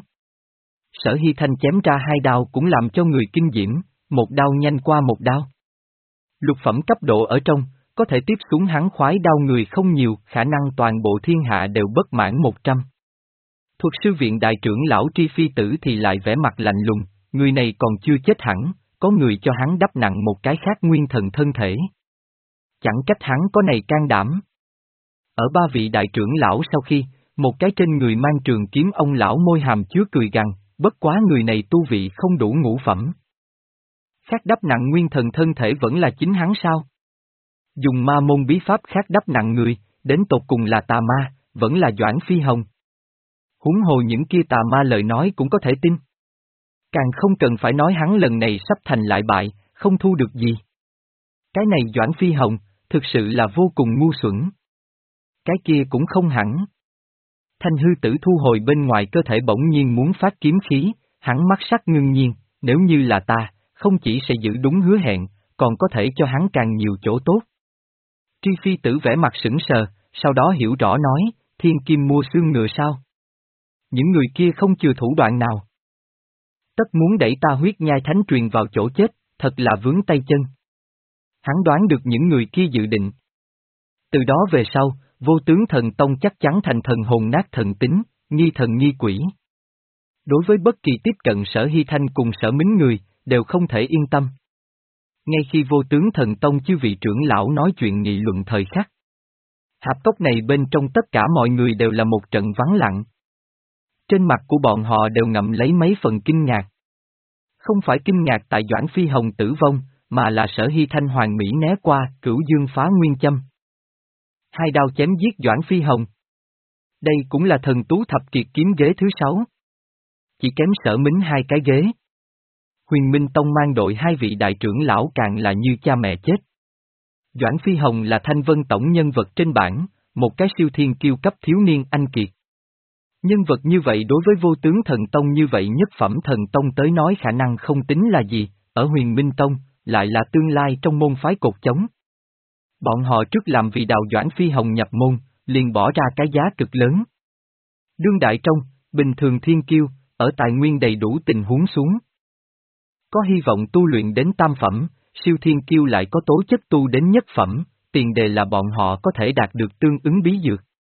Sở Hy Thanh chém ra hai đao cũng làm cho người kinh diễm, một đao nhanh qua một đao. Lục phẩm cấp độ ở trong, có thể tiếp xuống hắn khoái đao người không nhiều, khả năng toàn bộ thiên hạ đều bất mãn một trăm. Thuật sư viện đại trưởng lão Tri Phi Tử thì lại vẻ mặt lạnh lùng, người này còn chưa chết hẳn, có người cho hắn đắp nặng một cái khác nguyên thần thân thể. Chẳng trách hắn có này can đảm. Ở ba vị đại trưởng lão sau khi, một cái trên người mang trường kiếm ông lão môi hàm chứa cười gằn, bất quá người này tu vị không đủ ngũ phẩm. Khác đắp nặng nguyên thần thân thể vẫn là chính hắn sao? Dùng ma môn bí pháp khác đắp nặng người, đến tột cùng là tà ma, vẫn là Doãn Phi Hồng. Huống hồ những kia tà ma lời nói cũng có thể tin. Càng không cần phải nói hắn lần này sắp thành lại bại, không thu được gì. Cái này Doãn Phi Hồng, thực sự là vô cùng ngu xuẩn. Cái kia cũng không hẳn. Thanh hư tử thu hồi bên ngoài cơ thể bỗng nhiên muốn phát kiếm khí, hắn mắt sắc ngưng nhiên, nếu như là ta, không chỉ sẽ giữ đúng hứa hẹn, còn có thể cho hắn càng nhiều chỗ tốt. Tri Phi Tử vẻ mặt sững sờ, sau đó hiểu rõ nói, thiên kim mua xương ngựa sao? Những người kia không chừa thủ đoạn nào. Tất muốn đẩy ta huyết nhai thánh truyền vào chỗ chết, thật là vướng tay chân. Hắn đoán được những người kia dự định. Từ đó về sau, Vô Tướng Thần Tông chắc chắn thành thần hồn nát thần tính, nghi thần nghi quỷ. Đối với bất kỳ tiếp cận Sở Hy Thanh cùng Sở Mính người, đều không thể yên tâm. Ngay khi Vô Tướng Thần Tông chư vị trưởng lão nói chuyện nghị luận thời khắc, hạp cốc này bên trong tất cả mọi người đều là một trận vắng lặng. Trên mặt của bọn họ đều ngậm lấy mấy phần kinh ngạc. Không phải kinh ngạc tại Doãn Phi Hồng tử vong, mà là Sở Hy Thanh hoàng mỹ né qua, Cửu Dương phá nguyên châm. Hai đao chém giết Doãn Phi Hồng. Đây cũng là thần tú thập kiệt kiếm ghế thứ sáu. Chỉ kém Sở Mính hai cái ghế. Huyền Minh Tông mang đội hai vị đại trưởng lão càng là như cha mẹ chết. Doãn Phi Hồng là Thanh Vân Tổng nhân vật trên bảng, một cái siêu thiên kiêu cấp thiếu niên anh kiệt. Nhân vật như vậy đối với Vô Tướng Thần Tông như vậy nhất phẩm thần tông tới nói khả năng không tính là gì, ở Huyền Minh Tông, lại là tương lai trong môn phái cột chống. Bọn họ trước làm vì đào Doãn Phi Hồng nhập môn, liền bỏ ra cái giá cực lớn. Đương đại trong, bình thường thiên kiêu, ở tài nguyên đầy đủ tình huống xuống. Có hy vọng tu luyện đến tam phẩm, siêu thiên kiêu lại có tố chất tu đến nhất phẩm, tiền đề là bọn họ có thể đạt được tương ứng bí dược.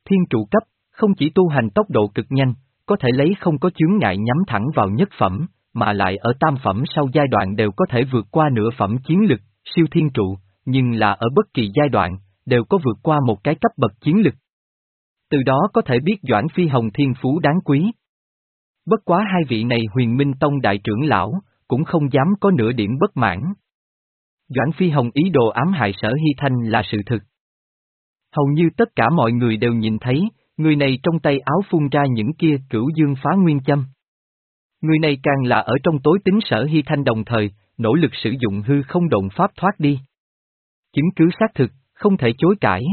Thiên trụ cấp, không chỉ tu hành tốc độ cực nhanh, có thể lấy không có chướng ngại nhắm thẳng vào nhất phẩm, mà lại ở tam phẩm sau giai đoạn đều có thể vượt qua nửa phẩm chiến lực, siêu thiên trụ, nhưng là ở bất kỳ giai đoạn, đều có vượt qua một cái cấp bậc chiến lực. Từ đó có thể biết Doãn Phi Hồng thiên phú đáng quý. Bất quá hai vị này Huyền Minh Tông đại trưởng lão, cũng không dám có nửa điểm bất mãn. Doãn Phi Hồng ý đồ ám hại Sở Hy Thanh là sự thực. Hầu như tất cả mọi người đều nhìn thấy, người này trong tay áo phun ra những kia cửu dương phá nguyên châm. Người này càng là ở trong tối tính Sở Hy Thanh đồng thời, nỗ lực sử dụng hư không động pháp thoát đi. Chứng cứ xác thực, không thể chối cãi.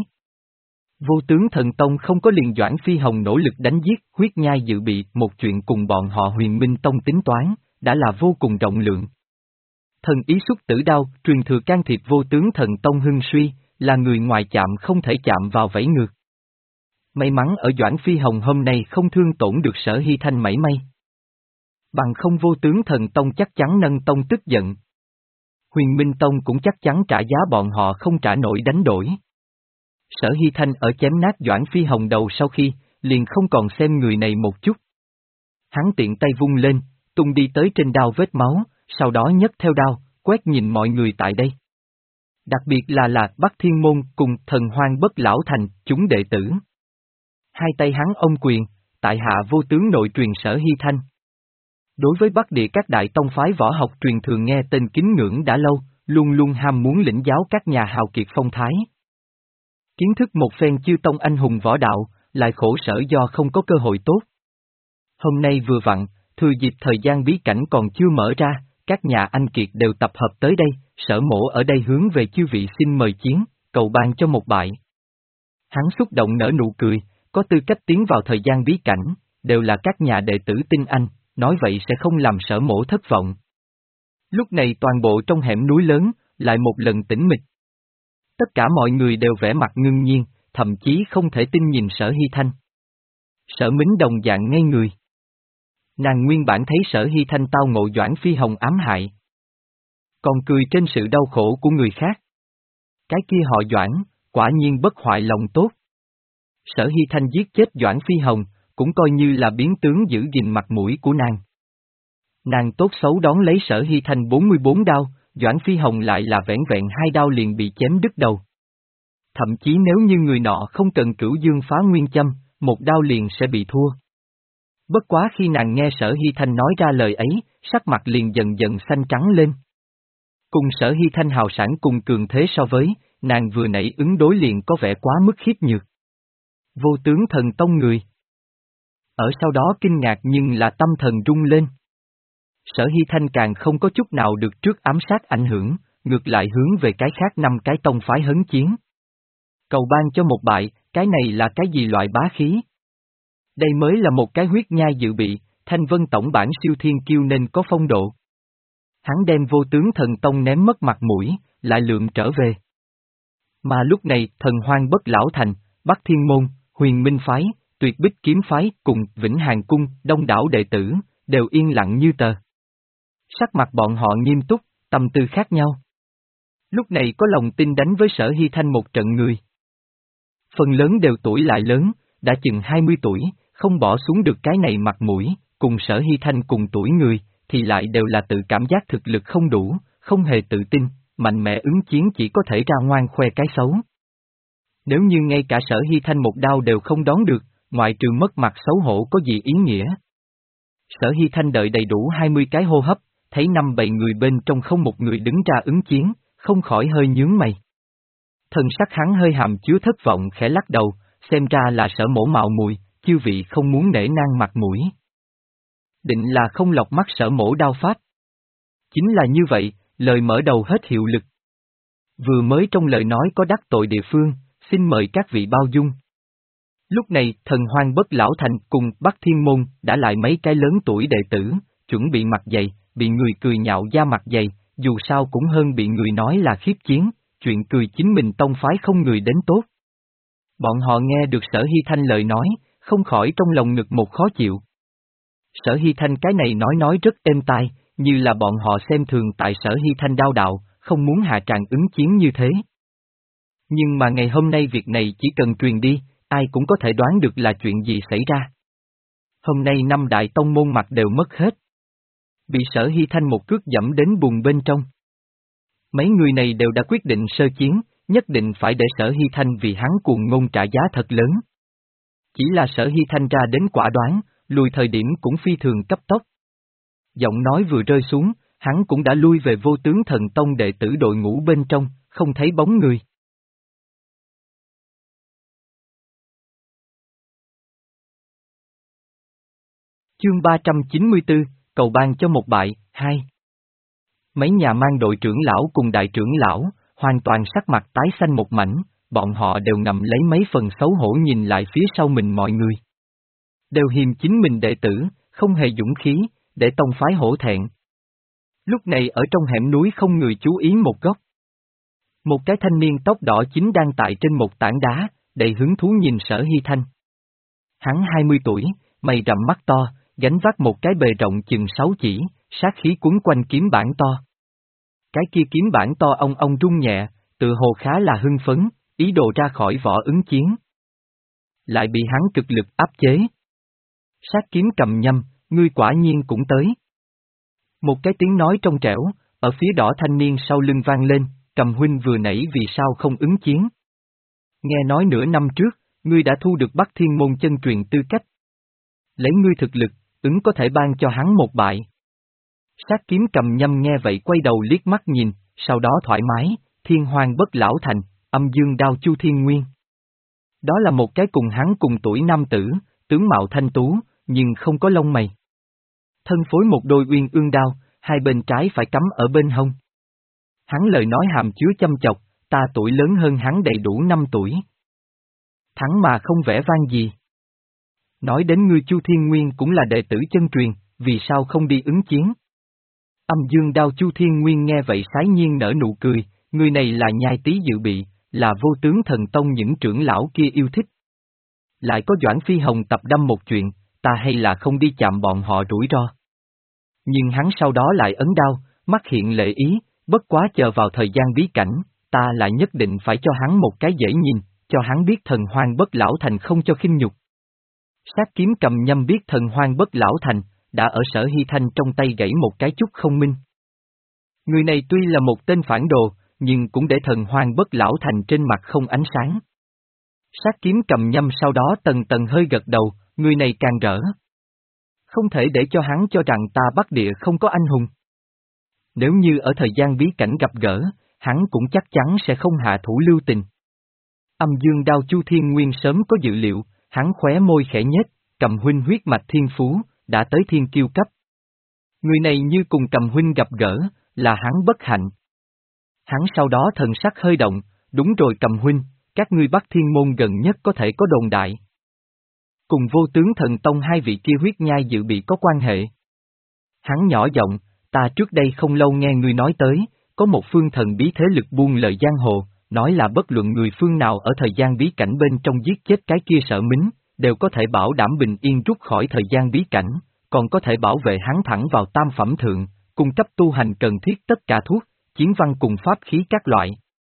Vô tướng thần tông không có liền Doãn Phi Hồng nỗ lực đánh giết, huyết nhai dự bị một chuyện cùng bọn họ Huyền Minh Tông tính toán, đã là vô cùng rộng lượng. Thần ý xuất tử đao, truyền thừa can thiệp vô tướng thần tông hưng suy, là người ngoài chạm không thể chạm vào vẫy ngược. May mắn ở Doãn Phi Hồng hôm nay không thương tổn được Sở Hy Thanh mảy may. Bằng không vô tướng thần tông chắc chắn nâng tông tức giận. Huyền Minh Tông cũng chắc chắn trả giá bọn họ không trả nổi đánh đổi. Sở Hy Thanh ở chém nát Doãn Phi Hồng đầu sau khi, liền không còn xem người này một chút. Hắn tiện tay vung lên, tung đi tới trên đao vết máu, sau đó nhấc theo đao, quét nhìn mọi người tại đây. Đặc biệt là là Bắc Thiên Môn cùng Thần Hoang Bất Lão Thành, chúng đệ tử. Hai tay hắn ôm quyền, tại hạ vô tướng nội truyền Sở Hy Thanh. Đối với Bắc Địa các đại tông phái võ học truyền thường nghe tên kính ngưỡng đã lâu, luôn luôn ham muốn lĩnh giáo các nhà hào kiệt phong thái. Kiến thức một phen chư tông anh hùng võ đạo, lại khổ sở do không có cơ hội tốt. Hôm nay vừa vặn, thừa dịp thời gian bí cảnh còn chưa mở ra, các nhà anh kiệt đều tập hợp tới đây, Sở Mỗ ở đây hướng về chư vị xin mời chiến, cầu ban cho một bại. Hắn xúc động nở nụ cười, có tư cách tiến vào thời gian bí cảnh, đều là các nhà đệ tử tinh anh, nói vậy sẽ không làm Sở Mỗ thất vọng. Lúc này toàn bộ trong hẻm núi lớn, lại một lần tĩnh mịch. Tất cả mọi người đều vẻ mặt ngưng nhiên, thậm chí không thể tin nhìn Sở Hy Thanh. Sở Mính đồng dạng ngây người. Nàng nguyên bản thấy Sở Hy Thanh tao ngộ Doãn Phi Hồng ám hại. Còn cười trên sự đau khổ của người khác. Cái kia họ Doãn, quả nhiên bất hoại lòng tốt. Sở Hy Thanh giết chết Doãn Phi Hồng, cũng coi như là biến tướng giữ gìn mặt mũi của nàng. Nàng tốt xấu đón lấy Sở Hy Thanh bốn mươi bốn đao, Doãn Phi Hồng lại là vẻn vẹn hai đao liền bị chém đứt đầu. Thậm chí nếu như người nọ không cần cửu dương phá nguyên châm, một đao liền sẽ bị thua. Bất quá khi nàng nghe Sở Hy Thanh nói ra lời ấy, sắc mặt liền dần dần xanh trắng lên. Cùng Sở Hy Thanh hào sản cùng cường thế so với, nàng vừa nãy ứng đối liền có vẻ quá mức khiếp nhược. Vô tướng thần tông người. Ở sau đó kinh ngạc nhưng là tâm thần rung lên. Sở Hy Thanh càng không có chút nào được trước ám sát ảnh hưởng, ngược lại hướng về cái khác năm cái tông phái hấn chiến. Cầu ban cho một bại, cái này là cái gì loại bá khí? Đây mới là một cái huyết nhai dự bị, Thanh Vân tổng bản siêu thiên kiêu nên có phong độ. Hắn đem vô tướng thần tông ném mất mặt mũi, lại lượm trở về. Mà lúc này, Thần Hoang Bất Lão Thành, Bắc Thiên Môn, Huyền Minh Phái, Tuyệt Bích Kiếm Phái cùng Vĩnh Hàn Cung, đông đảo đệ tử, đều yên lặng như tờ. Sắc mặt bọn họ nghiêm túc, tâm tư khác nhau. Lúc này có lòng tin đánh với Sở Hy Thanh một trận người. Phần lớn đều tuổi lại lớn, đã chừng hai mươi tuổi, không bỏ xuống được cái này mặt mũi, cùng Sở Hy Thanh cùng tuổi người, thì lại đều là tự cảm giác thực lực không đủ, không hề tự tin, mạnh mẽ ứng chiến chỉ có thể ra ngoan khoe cái xấu. Nếu như ngay cả Sở Hy Thanh một đao đều không đón được, ngoại trừ mất mặt xấu hổ có gì ý nghĩa. Sở Hy Thanh đợi đầy đủ hai mươi cái hô hấp, thấy năm bảy người bên trong không một người đứng ra ứng chiến, không khỏi hơi nhướng mày. Thần sắc hắn hơi hàm chứa thất vọng khẽ lắc đầu, xem ra là Sở Mỗ mạo muội, chư vị không muốn nể nang mặt mũi. Định là không lọc mắt Sở Mỗ đao pháp. Chính là như vậy, lời mở đầu hết hiệu lực. Vừa mới trong lời nói có đắc tội địa phương, xin mời các vị bao dung. Lúc này, Thần Hoang Bất Lão Thành cùng Bắc Thiên Môn đã lại mấy cái lớn tuổi đệ tử, chuẩn bị mặt dày, bị người cười nhạo da mặt dày, dù sao cũng hơn bị người nói là khiếp chiến, chuyện cười chính mình tông phái không người đến tốt. Bọn họ nghe được Sở Hy Thanh lời nói, không khỏi trong lòng ngực một khó chịu. Sở Hy Thanh cái này nói nói rất êm tai, như là bọn họ xem thường tại Sở Hy Thanh đao đạo, không muốn hạ tràng ứng chiến như thế. Nhưng mà ngày hôm nay việc này chỉ cần truyền đi, ai cũng có thể đoán được là chuyện gì xảy ra. Hôm nay năm đại tông môn mặt đều mất hết. Bị Sở Hy Thanh một cước dẫm đến bùn bên trong. Mấy người này đều đã quyết định sơ chiến, nhất định phải để Sở Hy Thanh vì hắn cuồng ngôn trả giá thật lớn. Chỉ là Sở Hy Thanh ra đến quả đoán, lùi thời điểm cũng phi thường cấp tốc. Giọng nói vừa rơi xuống, hắn cũng đã lui về Vô Tướng Thần Tông đệ tử đội ngũ bên trong, không thấy bóng người. Chương ba trăm chín mươi tư, cầu ban cho một bại, hai. Mấy nhà mang đội trưởng lão cùng đại trưởng lão, hoàn toàn sắc mặt tái xanh một mảnh, bọn họ đều ngậm lấy mấy phần xấu hổ nhìn lại phía sau mình mọi người. Đều hiềm chính mình đệ tử, không hề dũng khí, để tông phái hổ thẹn. Lúc này ở trong hẻm núi không người chú ý một góc. Một cái thanh niên tóc đỏ chính đang tại trên một tảng đá, đầy hứng thú nhìn Sở Hy Thanh. Hắn hai mươi tuổi, mày rậm mắt to, gánh vác một cái bề rộng chừng sáu chỉ, sát khí quấn quanh kiếm bản to. Cái kia kiếm bản to ông ông rung nhẹ, tự hồ khá là hưng phấn, ý đồ ra khỏi vỏ ứng chiến. Lại bị hắn cực lực áp chế. Sát kiếm cầm nhâm, ngươi quả nhiên cũng tới. Một cái tiếng nói trong trẻo, ở phía đỏ thanh niên sau lưng vang lên, Cầm huynh vừa nãy vì sao không ứng chiến? Nghe nói nửa năm trước, ngươi đã thu được Bắc Thiên Môn chân truyền tư cách. Lấy ngươi thực lực, ứng có thể ban cho hắn một bại. Sát kiếm cầm nhâm nghe vậy quay đầu liếc mắt nhìn, sau đó thoải mái, thiên hoang bất lão thành, âm dương đao chu thiên nguyên. Đó là một cái cùng hắn cùng tuổi nam tử, tướng mạo thanh tú, nhưng không có lông mày. Thân phối một đôi uyên ương đao, hai bên trái phải cắm ở bên hông. Hắn lời nói hàm chứa châm chọc, ta tuổi lớn hơn hắn đầy đủ năm tuổi. Thắng mà không vẻ vang gì. Nói đến ngươi Chu Thiên Nguyên cũng là đệ tử chân truyền, vì sao không đi ứng chiến? Âm dương đao Chu Thiên Nguyên nghe vậy sái nhiên nở nụ cười, người này là nhai tí dự bị, là vô tướng thần tông những trưởng lão kia yêu thích. Lại có Doãn Phi Hồng tập đâm một chuyện, ta hay là không đi chạm bọn họ rủi ro. Nhưng hắn sau đó lại ấn đao, mắt hiện lệ ý, bất quá chờ vào thời gian bí cảnh, ta lại nhất định phải cho hắn một cái dễ nhìn, cho hắn biết thần hoang bất lão thành không cho khinh nhục. Sát kiếm cầm nhâm biết thần hoang bất lão thành, đã ở Sở Hy Thanh trong tay gãy một cái chút không minh. Người này tuy là một tên phản đồ, nhưng cũng để thần hoang bất lão thành trên mặt không ánh sáng. Sát kiếm cầm nhâm sau đó tần tần hơi gật đầu, người này càng rỡ. Không thể để cho hắn cho rằng ta Bắc Địa không có anh hùng. Nếu như ở thời gian bí cảnh gặp gỡ, hắn cũng chắc chắn sẽ không hạ thủ lưu tình. Âm dương đao Chu Thiên Nguyên sớm có dự liệu, hắn khóe môi khẽ nhếch, Cầm huynh huyết mạch thiên phú, đã tới thiên kiêu cấp. Người này như cùng Cầm huynh gặp gỡ, là hắn bất hạnh. Hắn sau đó thần sắc hơi động, đúng rồi Cầm huynh, các ngươi Bắc Thiên Môn gần nhất có thể có đồn đại. Cùng vô tướng thần tông hai vị kia huyết nhai dự bị có quan hệ. Hắn nhỏ giọng, ta trước đây không lâu nghe ngươi nói tới, có một phương thần bí thế lực buôn lời giang hồ, nói là bất luận người phương nào ở thời gian bí cảnh bên trong giết chết cái kia Sở Mính, đều có thể bảo đảm bình yên rút khỏi thời gian bí cảnh, còn có thể bảo vệ hắn thẳng vào tam phẩm thượng, cung cấp tu hành cần thiết tất cả thuốc, chiến văn cùng pháp khí các loại.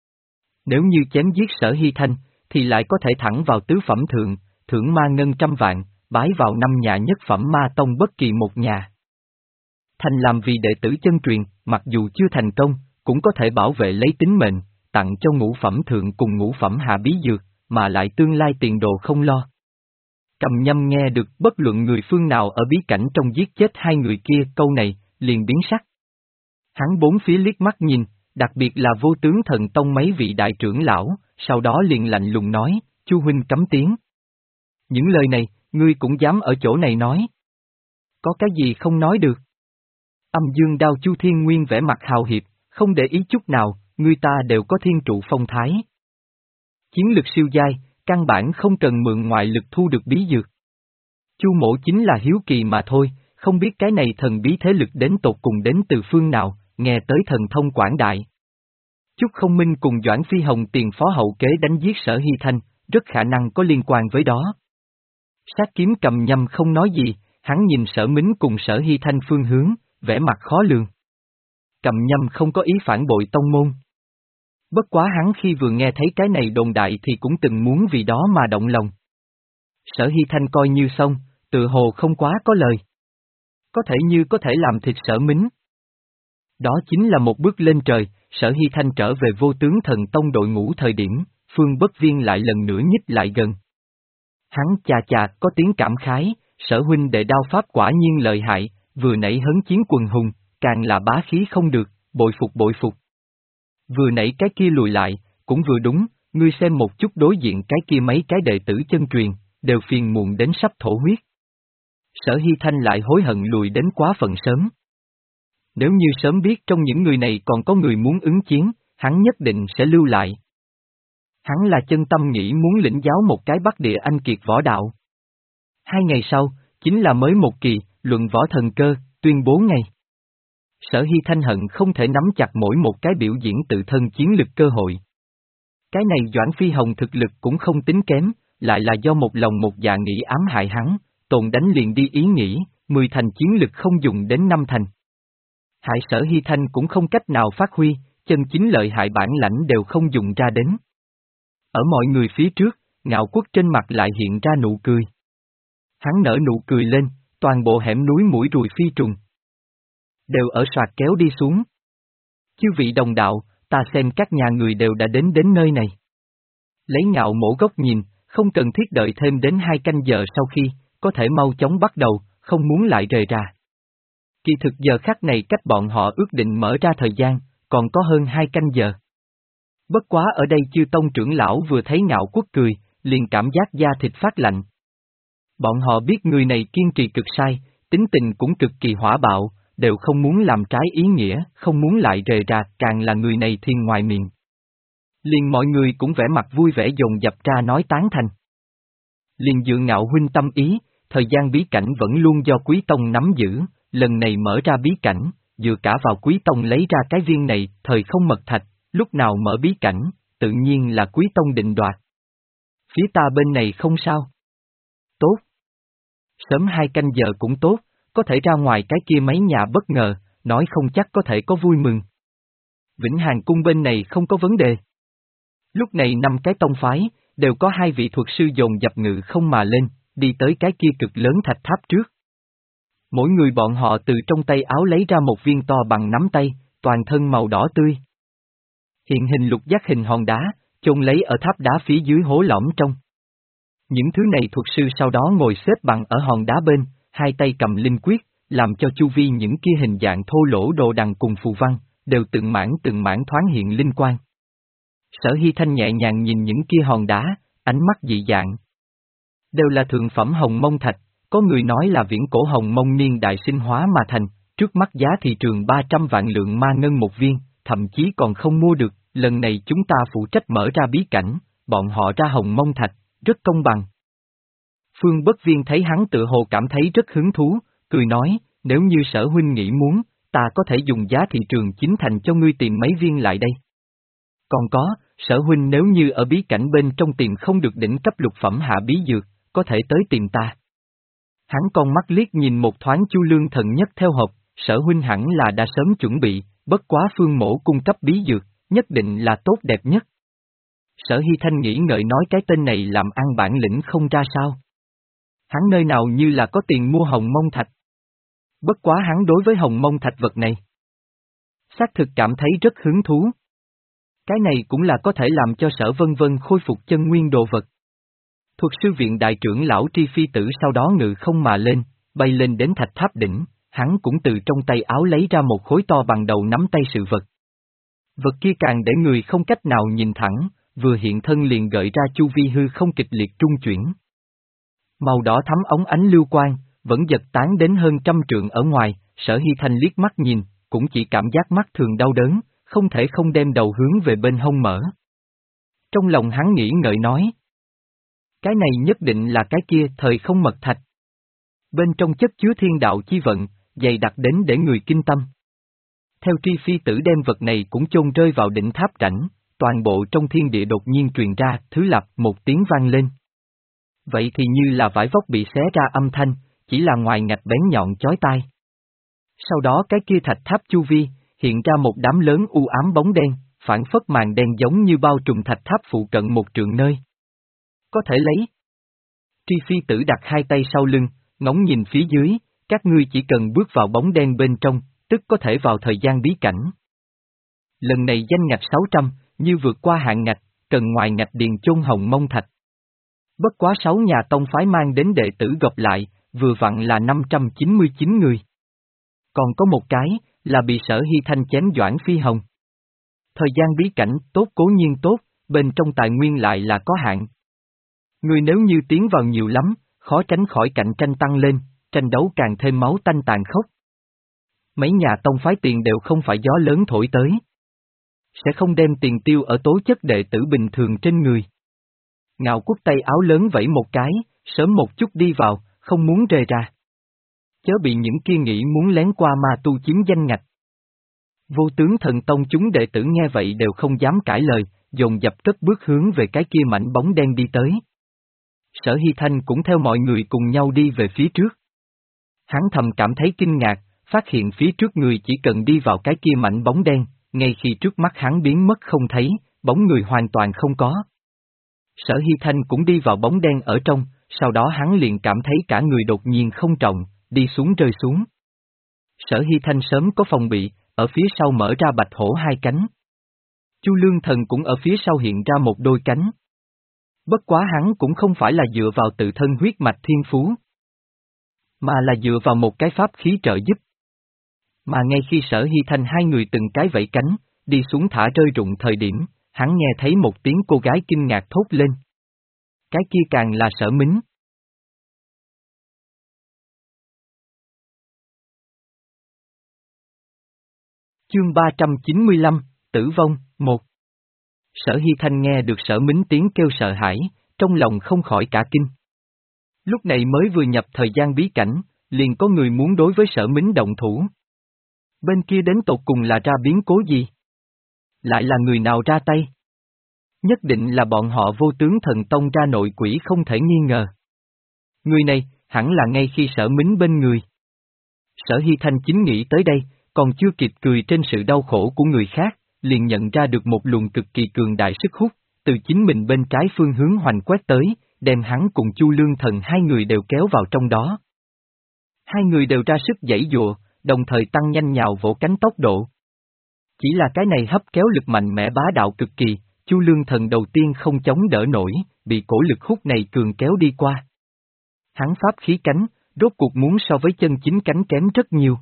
Nếu như chém giết Sở Hy Thanh, thì lại có thể thẳng vào tứ phẩm thượng, thưởng ma ngân trăm vạn, bái vào năm nhà nhất phẩm ma tông bất kỳ một nhà. Thành làm vì đệ tử chân truyền, mặc dù chưa thành công, cũng có thể bảo vệ lấy tính mệnh, tặng cho ngũ phẩm thượng cùng ngũ phẩm hạ bí dược, mà lại tương lai tiền đồ không lo. Cầm nhâm nghe được bất luận người phương nào ở bí cảnh trong giết chết hai người kia câu này, liền biến sắc. Hắn bốn phía liếc mắt nhìn, đặc biệt là vô tướng thần tông mấy vị đại trưởng lão, sau đó liền lạnh lùng nói, Chu huynh cấm tiếng. Những lời này, ngươi cũng dám ở chỗ này nói. Có cái gì không nói được? Âm dương đao Chu Thiên Nguyên vẻ mặt hào hiệp, không để ý chút nào, người ta đều có thiên trụ phong thái. Chiến lực siêu giai, căn bản không cần mượn ngoại lực thu được bí dược. Chu mổ chính là hiếu kỳ mà thôi, không biết cái này thần bí thế lực đến tột cùng đến từ phương nào, nghe tới thần thông quảng đại. Chúc không minh cùng Doãn Phi Hồng tiền phó hậu kế đánh giết Sở Hy Thanh, rất khả năng có liên quan với đó. Sát kiếm cầm nhâm không nói gì, hắn nhìn Sở Mính cùng Sở Hy Thanh phương hướng, vẻ mặt khó lường. Cầm nhâm không có ý phản bội tông môn. Bất quá hắn khi vừa nghe thấy cái này đồn đại thì cũng từng muốn vì đó mà động lòng. Sở Hy Thanh coi như xong, tự hồ không quá có lời. Có thể như có thể làm thịt Sở Mính. Đó chính là một bước lên trời, Sở Hy Thanh trở về Vô Tướng Thần Tông đội ngũ thời điểm, Phương Bất Viên lại lần nữa nhích lại gần. Hắn chà chà có tiếng cảm khái, Sở huynh đệ đao pháp quả nhiên lợi hại, vừa nãy hấn chiến quần hùng, càng là bá khí không được, bội phục bội phục. Vừa nãy cái kia lùi lại, cũng vừa đúng, ngươi xem một chút đối diện cái kia mấy cái đệ tử chân truyền, đều phiền muộn đến sắp thổ huyết. Sở Hy Thanh lại hối hận lùi đến quá phần sớm. Nếu như sớm biết trong những người này còn có người muốn ứng chiến, hắn nhất định sẽ lưu lại. Hắn là chân tâm nghĩ muốn lĩnh giáo một cái Bắc Địa anh kiệt võ đạo. Hai ngày sau, chính là mới một kỳ, luận võ thần cơ, tuyên bố ngày. Sở Hy Thanh hận không thể nắm chặt mỗi một cái biểu diễn tự thân chiến lực cơ hội. Cái này Doãn Phi Hồng thực lực cũng không tính kém, lại là do một lòng một dạ nghĩ ám hại hắn, tồn đánh liền đi ý nghĩ, mười thành chiến lực không dùng đến năm thành. Hại Sở Hy Thanh cũng không cách nào phát huy, chân chính lợi hại bản lãnh đều không dùng ra đến. Ở mọi người phía trước, Ngạo Quốc trên mặt lại hiện ra nụ cười. Hắn nở nụ cười lên, toàn bộ hẻm núi mũi ruồi phi trùng đều ở soạt kéo đi xuống. Chư vị đồng đạo, ta xem các nhà người đều đã đến đến nơi này. Lấy Ngạo Mổ góc nhìn, không cần thiết đợi thêm đến hai canh giờ sau khi, có thể mau chóng bắt đầu, không muốn lại rời ra. Kỳ thực giờ khắc này cách bọn họ ước định mở ra thời gian, còn có hơn hai canh giờ. Bất quá ở đây Chư Tông trưởng lão vừa thấy Ngạo Quốc cười, liền cảm giác da thịt phát lạnh. Bọn họ biết người này kiên trì cực sai, tính tình cũng cực kỳ hỏa bạo, đều không muốn làm trái ý nghĩa, không muốn lại rời ra, càng là người này thiên ngoài miệng. Liền mọi người cũng vẻ mặt vui vẻ dồn dập ra nói tán thành. Liền dựa Ngạo huynh tâm ý, thời gian bí cảnh vẫn luôn do Quý Tông nắm giữ, lần này mở ra bí cảnh, dựa cả vào Quý Tông lấy ra cái viên này, thời không mật thạch, lúc nào mở bí cảnh, tự nhiên là Quý Tông định đoạt. Phía ta bên này không sao. Tốt. Sớm hai canh giờ cũng tốt, có thể ra ngoài cái kia mấy nhà bất ngờ, nói không chắc có thể có vui mừng. Vĩnh Hàn cung bên này không có vấn đề. Lúc này năm cái tông phái, đều có hai vị thuật sư dồn dập ngự không mà lên, đi tới cái kia cực lớn thạch tháp trước. Mỗi người bọn họ từ trong tay áo lấy ra một viên to bằng nắm tay, toàn thân màu đỏ tươi. Hiện hình lục giác hình hòn đá, chôn lấy ở tháp đá phía dưới hố lõm trong. Những thứ này thuật sư sau đó ngồi xếp bằng ở hòn đá bên, hai tay cầm linh quyết, làm cho chu vi những kia hình dạng thô lỗ đồ đằng cùng phù văn, đều từng mảng từng mảng thoáng hiện linh quang. Sở Hy Thanh nhẹ nhàng nhìn những kia hòn đá, ánh mắt dị dạng. Đều là thượng phẩm hồng mông thạch, có người nói là viễn cổ hồng mông niên đại sinh hóa mà thành, trước mắt giá thị trường ba trăm vạn lượng ma ngân một viên, thậm chí còn không mua được, lần này chúng ta phụ trách mở ra bí cảnh, bọn họ ra hồng mông thạch, rất công bằng. Phương Bất Viên thấy hắn tự hồ cảm thấy rất hứng thú, cười nói, nếu như Sở huynh nghĩ muốn, ta có thể dùng giá thị trường chính thành cho ngươi tìm mấy viên lại đây. Còn có, Sở huynh nếu như ở bí cảnh bên trong tìm không được đỉnh cấp lục phẩm hạ bí dược, có thể tới tìm ta. Hắn con mắt liếc nhìn một thoáng Chu Lương Thần Nhất theo hộp, Sở huynh hẳn là đã sớm chuẩn bị, bất quá Phương mổ cung cấp bí dược, nhất định là tốt đẹp nhất. Sở Hy Thanh nghĩ ngợi nói cái tên này làm ăn bản lĩnh không ra sao. Hắn nơi nào như là có tiền mua hồng mông thạch. Bất quá hắn đối với hồng mông thạch vật này, xác thực cảm thấy rất hứng thú. Cái này cũng là có thể làm cho Sở Vân Vân khôi phục chân nguyên đồ vật. Thuật sư viện đại trưởng lão Tri Phi Tử sau đó ngự không mà lên, bay lên đến thạch tháp đỉnh, hắn cũng từ trong tay áo lấy ra một khối to bằng đầu nắm tay sự vật. Vật kia càng để người không cách nào nhìn thẳng, vừa hiện thân liền gợi ra chu vi hư không kịch liệt trung chuyển. Màu đỏ thắm ống ánh lưu quang, vẫn giật tán đến hơn trăm trượng ở ngoài, Sở Hy Thanh liếc mắt nhìn, cũng chỉ cảm giác mắt thường đau đớn, không thể không đem đầu hướng về bên hông mở. Trong lòng hắn nghĩ ngợi nói, cái này nhất định là cái kia thời không mật thạch. Bên trong chất chứa thiên đạo chi vận, dày đặc đến để người kinh tâm. Theo Tri Phi Tử đem vật này cũng chôn rơi vào đỉnh tháp rảnh, toàn bộ trong thiên địa đột nhiên truyền ra, thứ lập một tiếng vang lên. Vậy thì như là vải vóc bị xé ra âm thanh, chỉ là ngoài ngạch bén nhọn chói tai. Sau đó cái kia thạch tháp chu vi, hiện ra một đám lớn u ám bóng đen, phản phất màn đen giống như bao trùm thạch tháp phụ cận một trượng nơi. Có thể lấy Tri Phi Tử đặt hai tay sau lưng, ngóng nhìn phía dưới, các ngươi chỉ cần bước vào bóng đen bên trong, tức có thể vào thời gian bí cảnh. Lần này danh ngạch sáu trăm, như vượt qua hạn ngạch, cần ngoài ngạch điền chôn hồng mông thạch. Bất quá sáu nhà tông phái mang đến đệ tử gộp lại, vừa vặn là năm trăm chín mươi chín người. Còn có một cái, là bị Sở Hy Thanh chém Doãn Phi Hồng. Thời gian bí cảnh tốt cố nhiên tốt, bên trong tài nguyên lại là có hạn. Người nếu như tiến vào nhiều lắm, khó tránh khỏi cạnh tranh tăng lên, tranh đấu càng thêm máu tanh tàn khốc. Mấy nhà tông phái tiền đều không phải gió lớn thổi tới. Sẽ không đem tiền tiêu ở tố chất đệ tử bình thường trên người. Ngạo Quốc tay áo lớn vẫy một cái, sớm một chút đi vào, không muốn rời ra. Chớ bị những kia nghĩ muốn lén qua ma tu chiếm danh ngạch. Vô tướng thần tông chúng đệ tử nghe vậy đều không dám cãi lời, dồn dập cất bước hướng về cái kia mảnh bóng đen đi tới. Sở Hy Thanh cũng theo mọi người cùng nhau đi về phía trước. Hắn thầm cảm thấy kinh ngạc, phát hiện phía trước người chỉ cần đi vào cái kia mảnh bóng đen, ngay khi trước mắt hắn biến mất không thấy, bóng người hoàn toàn không có. Sở Hy Thanh cũng đi vào bóng đen ở trong, sau đó hắn liền cảm thấy cả người đột nhiên không trọng, đi xuống rơi xuống. Sở Hy Thanh sớm có phòng bị, ở phía sau mở ra bạch hổ hai cánh. Chu Lương Thần cũng ở phía sau hiện ra một đôi cánh. Bất quá hắn cũng không phải là dựa vào tự thân huyết mạch thiên phú, mà là dựa vào một cái pháp khí trợ giúp. Mà ngay khi Sở Hy Thanh hai người từng cái vẫy cánh, đi xuống thả rơi rụng thời điểm, hắn nghe thấy một tiếng cô gái kinh ngạc thốt lên. Cái kia càng là Sở Mính. Chương ba trăm chín mươi lăm, Tử vong, một. Sở Hy Thanh nghe được Sở Mính tiếng kêu sợ hãi, trong lòng không khỏi cả kinh. Lúc này mới vừa nhập thời gian bí cảnh, liền có người muốn đối với Sở Mính động thủ. Bên kia đến tột cùng là ra biến cố gì? Lại là người nào ra tay? Nhất định là bọn họ Vô Tướng Thần Tông ra nội quỷ không thể nghi ngờ. Người này, hẳn là ngay khi Sở Mính bên người. Sở Hy Thanh chính nghĩ tới đây, còn chưa kịp cười trên sự đau khổ của người khác, liền nhận ra được một luồng cực kỳ cường đại sức hút, từ chính mình bên trái phương hướng hoành quét tới, đem hắn cùng Chu Lương Thần hai người đều kéo vào trong đó. Hai người đều ra sức giãy giụa, đồng thời tăng nhanh nhào vỗ cánh tốc độ. Chỉ là cái này hấp kéo lực mạnh mẽ bá đạo cực kỳ, Chu Lương Thần đầu tiên không chống đỡ nổi, bị cổ lực hút này cường kéo đi qua. Hắn pháp khí cánh, rốt cuộc muốn so với chân chính cánh kém rất nhiều.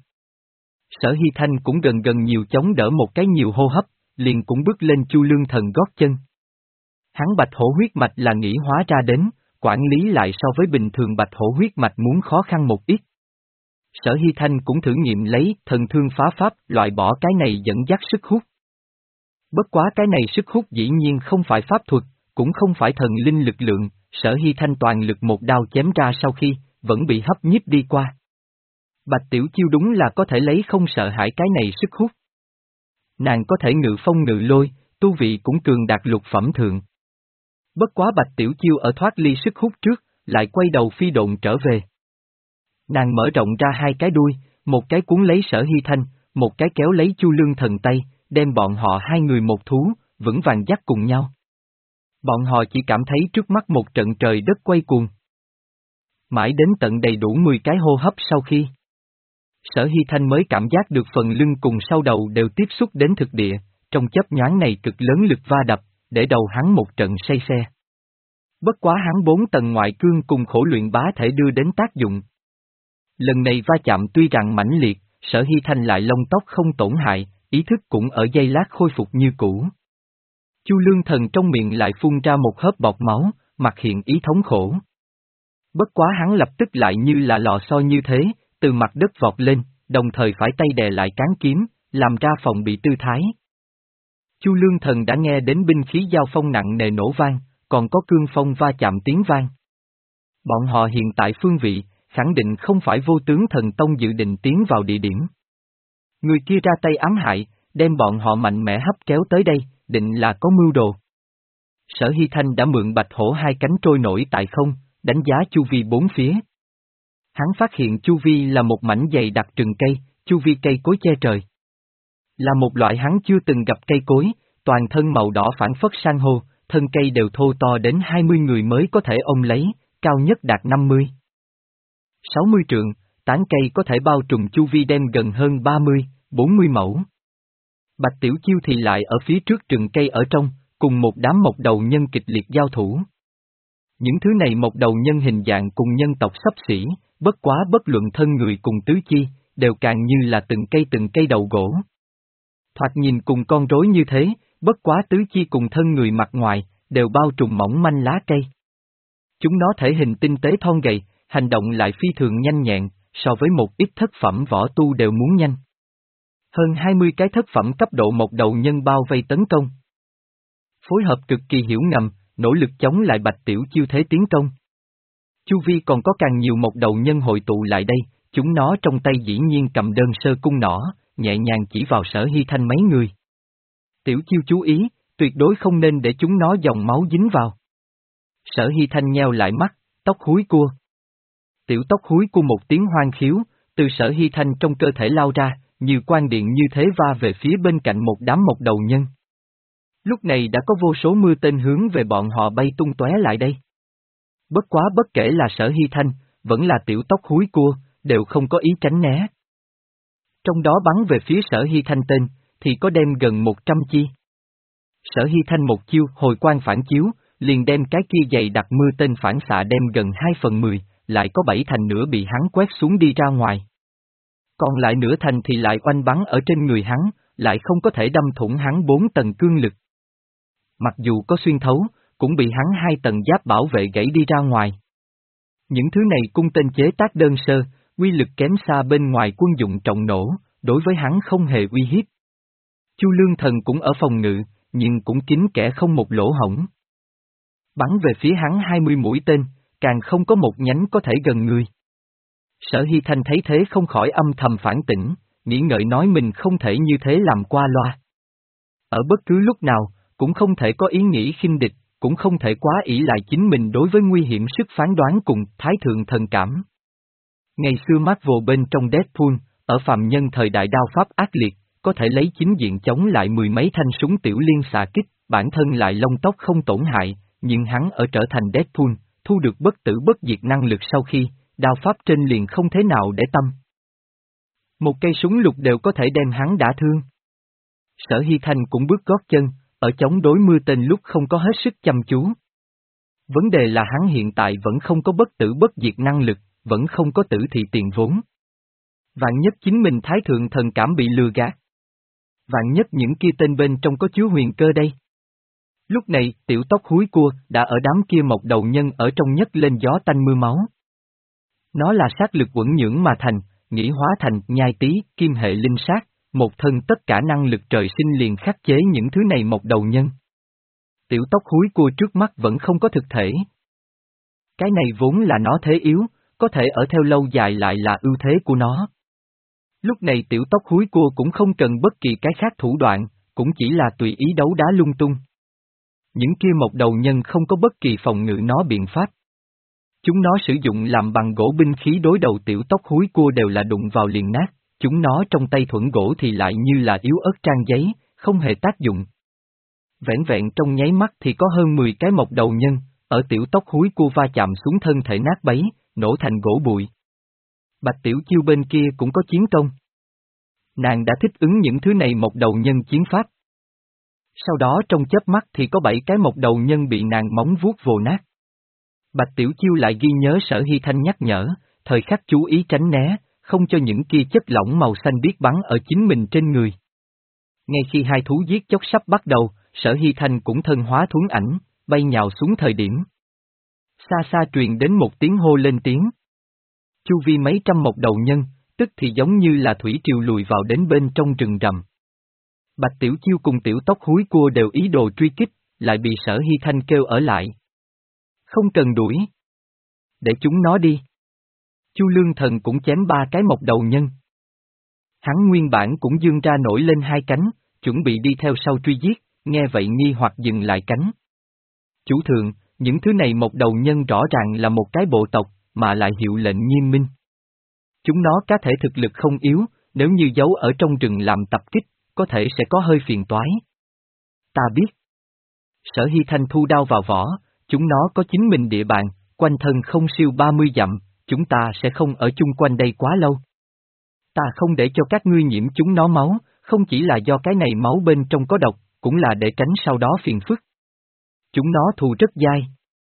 Sở Hy Thanh cũng gần gần nhiều chống đỡ một cái nhiều hô hấp, liền cũng bước lên Chu Lương Thần gót chân. Hắn bạch hổ huyết mạch là nghĩ hóa ra đến, quản lý lại so với bình thường bạch hổ huyết mạch muốn khó khăn một ít. Sở Hy Thanh cũng thử nghiệm lấy thần thương phá pháp loại bỏ cái này dẫn dắt sức hút. Bất quá cái này sức hút dĩ nhiên không phải pháp thuật, cũng không phải thần linh lực lượng, Sở Hy Thanh toàn lực một đao chém ra sau khi, vẫn bị hấp nhiếp đi qua. Bạch Tiểu Chiêu đúng là có thể lấy không sợ hãi cái này sức hút. Nàng có thể ngự phong ngự lôi, tu vị cũng cường đạt lục phẩm thượng. Bất quá Bạch Tiểu Chiêu ở thoát ly sức hút trước, lại quay đầu phi độn trở về. Nàng mở rộng ra hai cái đuôi, một cái cuốn lấy Sở Hy Thanh, một cái kéo lấy Chu Lương Thần tay, đem bọn họ hai người một thú, vững vàng dắt cùng nhau. Bọn họ chỉ cảm thấy trước mắt một trận trời đất quay cuồng. Mãi đến tận đầy đủ mười cái hô hấp sau khi, Sở Hy Thanh mới cảm giác được phần lưng cùng sau đầu đều tiếp xúc đến thực địa, trong chớp nhoáng này cực lớn lực va đập, để đầu hắn một trận say xe. Bất quá hắn bốn tầng ngoại cương cùng khổ luyện bá thể đưa đến tác dụng. Lần này va chạm tuy rằng mãnh liệt, Sở Hy Thanh lại lông tóc không tổn hại, ý thức cũng ở giây lát khôi phục như cũ. Chu Lương Thần trong miệng lại phun ra một hớp bọt máu, mặt hiện ý thống khổ. Bất quá hắn lập tức lại như là lò xo như thế, từ mặt đất vọt lên, đồng thời phải tay đè lại cán kiếm, làm ra phòng bị tư thái. Chu Lương Thần đã nghe đến binh khí giao phong nặng nề nổ vang, còn có cương phong va chạm tiếng vang. Bọn họ hiện tại phương vị, khẳng định không phải Vô Tướng Thần Tông dự định tiến vào địa điểm. Người kia ra tay ám hại, đem bọn họ mạnh mẽ hấp kéo tới đây, định là có mưu đồ. Sở Hy Thanh đã mượn bạch hổ hai cánh trôi nổi tại không, đánh giá chu vi bốn phía. Hắn phát hiện chu vi là một mảnh dày đặc rừng cây, chu vi cây cối che trời. Là một loại hắn chưa từng gặp cây cối, toàn thân màu đỏ phản phất san hô, thân cây đều thô to đến hai mươi người mới có thể ôm lấy, cao nhất đạt năm mươi sáu mươi trượng, tán cây có thể bao trùm chu vi đem gần hơn ba mươi bốn mươi mẫu. Bạch Tiểu Chiêu thì lại ở phía trước rừng cây ở trong, cùng một đám mộc đầu nhân kịch liệt giao thủ. Những thứ này mộc đầu nhân hình dạng cùng nhân tộc xấp xỉ, bất quá bất luận thân người cùng tứ chi, đều càng như là từng cây từng cây đầu gỗ. Thoạt nhìn cùng con rối như thế, bất quá tứ chi cùng thân người mặt ngoài, đều bao trùm mỏng manh lá cây. Chúng nó thể hình tinh tế thon gầy, hành động lại phi thường nhanh nhẹn, so với một ít thất phẩm võ tu đều muốn nhanh. Hơn hai mươi cái thất phẩm cấp độ một đầu nhân bao vây tấn công. Phối hợp cực kỳ hiểu ngầm, nỗ lực chống lại Bạch Tiểu Chiêu thế tiến công. Chu vi còn có càng nhiều một đầu nhân hội tụ lại đây, chúng nó trong tay dĩ nhiên cầm đơn sơ cung nỏ, nhẹ nhàng chỉ vào Sở Hy Thanh mấy người. Tiểu Chiêu chú ý, tuyệt đối không nên để chúng nó dòng máu dính vào. Sở Hy Thanh nheo lại mắt, tóc húi cua. Tiểu tóc húi cua một tiếng hoang khiếu, từ Sở Hy Thanh trong cơ thể lao ra, như quang điện như thế va về phía bên cạnh một đám mộc đầu nhân. Lúc này đã có vô số mưa tên hướng về bọn họ bay tung tóe lại đây. Bất quá bất kể là Sở Hy Thanh, vẫn là tiểu tóc húi cua, đều không có ý tránh né. Trong đó bắn về phía Sở Hy Thanh tên, thì có đem gần một trăm chi. Sở Hy Thanh một chiêu hồi quang phản chiếu, liền đem cái kia dày đặc mưa tên phản xạ đem gần hai phần mười, lại có bảy thành nửa bị hắn quét xuống đi ra ngoài. Còn lại nửa thành thì lại oanh bắn ở trên người hắn, lại không có thể đâm thủng hắn bốn tầng cương lực. Mặc dù có xuyên thấu, cũng bị hắn hai tầng giáp bảo vệ gãy đi ra ngoài. Những thứ này cung tên chế tác đơn sơ, uy lực kém xa bên ngoài quân dụng trọng nổ, đối với hắn không hề uy hiếp. Chu Lương Thần cũng ở phòng ngự, nhưng cũng kín kẽ không một lỗ hổng. Bắn về phía hắn hai mươi mũi tên, càng không có một nhánh có thể gần người. Sở Hy Thanh thấy thế không khỏi âm thầm phản tỉnh, nghĩ ngợi nói mình không thể như thế làm qua loa. Ở bất cứ lúc nào, cũng không thể có ý nghĩ khinh địch, cũng không thể quá ỷ lại chính mình đối với nguy hiểm sức phán đoán cùng thái thượng thần cảm. Ngày xưa Marvel bên trong Deadpool, ở phàm nhân thời đại đao pháp ác liệt, có thể lấy chính diện chống lại mười mấy thanh súng tiểu liên xạ kích, bản thân lại lông tóc không tổn hại, nhưng hắn ở trở thành Deadpool, thu được bất tử bất diệt năng lực sau khi, đao pháp trên liền không thế nào để tâm. Một cây súng lục đều có thể đem hắn đả thương. Sở Hy Thanh cũng bước gót chân, ở chống đối mưa tên lúc không có hết sức chăm chú. Vấn đề là hắn hiện tại vẫn không có bất tử bất diệt năng lực, vẫn không có tử thị tiền vốn. Vạn nhất chính mình thái thượng thần cảm bị lừa gạt. Vạn nhất những kia tên bên trong có chứa huyền cơ đây. Lúc này, tiểu tóc húi cua đã ở đám kia mộc đầu nhân ở trong nhất lên gió tanh mưa máu. Nó là sát lực quẩn nhưỡng mà thành, nghĩ hóa thành nhai tí, kim hệ linh sát, một thân tất cả năng lực trời sinh liền khắc chế những thứ này mộc đầu nhân. Tiểu tóc húi cua trước mắt vẫn không có thực thể. Cái này vốn là nó thế yếu, có thể ở theo lâu dài lại là ưu thế của nó. Lúc này tiểu tóc húi cua cũng không cần bất kỳ cái khác thủ đoạn, cũng chỉ là tùy ý đấu đá lung tung. Những kia mộc đầu nhân không có bất kỳ phòng ngự nó biện pháp. Chúng nó sử dụng làm bằng gỗ binh khí đối đầu tiểu tóc húi cua đều là đụng vào liền nát, chúng nó trong tay thuẫn gỗ thì lại như là yếu ớt trang giấy, không hề tác dụng. Vẻn vẹn trong nháy mắt thì có hơn mười cái mộc đầu nhân, ở tiểu tóc húi cua va chạm xuống thân thể nát bấy, nổ thành gỗ bụi. Bạch Tiểu Chiêu bên kia cũng có chiến công. Nàng đã thích ứng những thứ này mộc đầu nhân chiến pháp. Sau đó trong chớp mắt thì có bảy cái mộc đầu nhân bị nàng móng vuốt vồ nát. Bạch Tiểu Chiêu lại ghi nhớ Sở Hy Thanh nhắc nhở, thời khắc chú ý tránh né, không cho những kia chất lỏng màu xanh biếc bắn ở chính mình trên người. Ngay khi hai thú giết chóc sắp bắt đầu, Sở Hy Thanh cũng thân hóa thuấn ảnh, bay nhào xuống thời điểm. Xa xa truyền đến một tiếng hô lên tiếng. Chu vi mấy trăm mộc đầu nhân, tức thì giống như là thủy triều lùi vào đến bên trong rừng rậm. Bạch Tiểu Chiêu cùng tiểu tóc húi cua đều ý đồ truy kích, lại bị Sở Hy Thanh kêu ở lại. Không cần đuổi. Để chúng nó đi. Chu Lương Thần cũng chém ba cái mộc đầu nhân. Hắn nguyên bản cũng dương ra nổi lên hai cánh, chuẩn bị đi theo sau truy giết, nghe vậy nghi hoặc dừng lại cánh. Chủ thượng, những thứ này mộc đầu nhân rõ ràng là một cái bộ tộc, mà lại hiệu lệnh nghiêm minh. Chúng nó cá thể thực lực không yếu, nếu như giấu ở trong rừng làm tập kích, có thể sẽ có hơi phiền toái. Ta biết. Sở Hy Thanh thu đao vào vỏ, chúng nó có chính mình địa bàn, quanh thân không siêu ba mươi dặm, chúng ta sẽ không ở chung quanh đây quá lâu. Ta không để cho các ngươi nhiễm chúng nó máu, không chỉ là do cái này máu bên trong có độc, cũng là để tránh sau đó phiền phức. Chúng nó thù rất dai.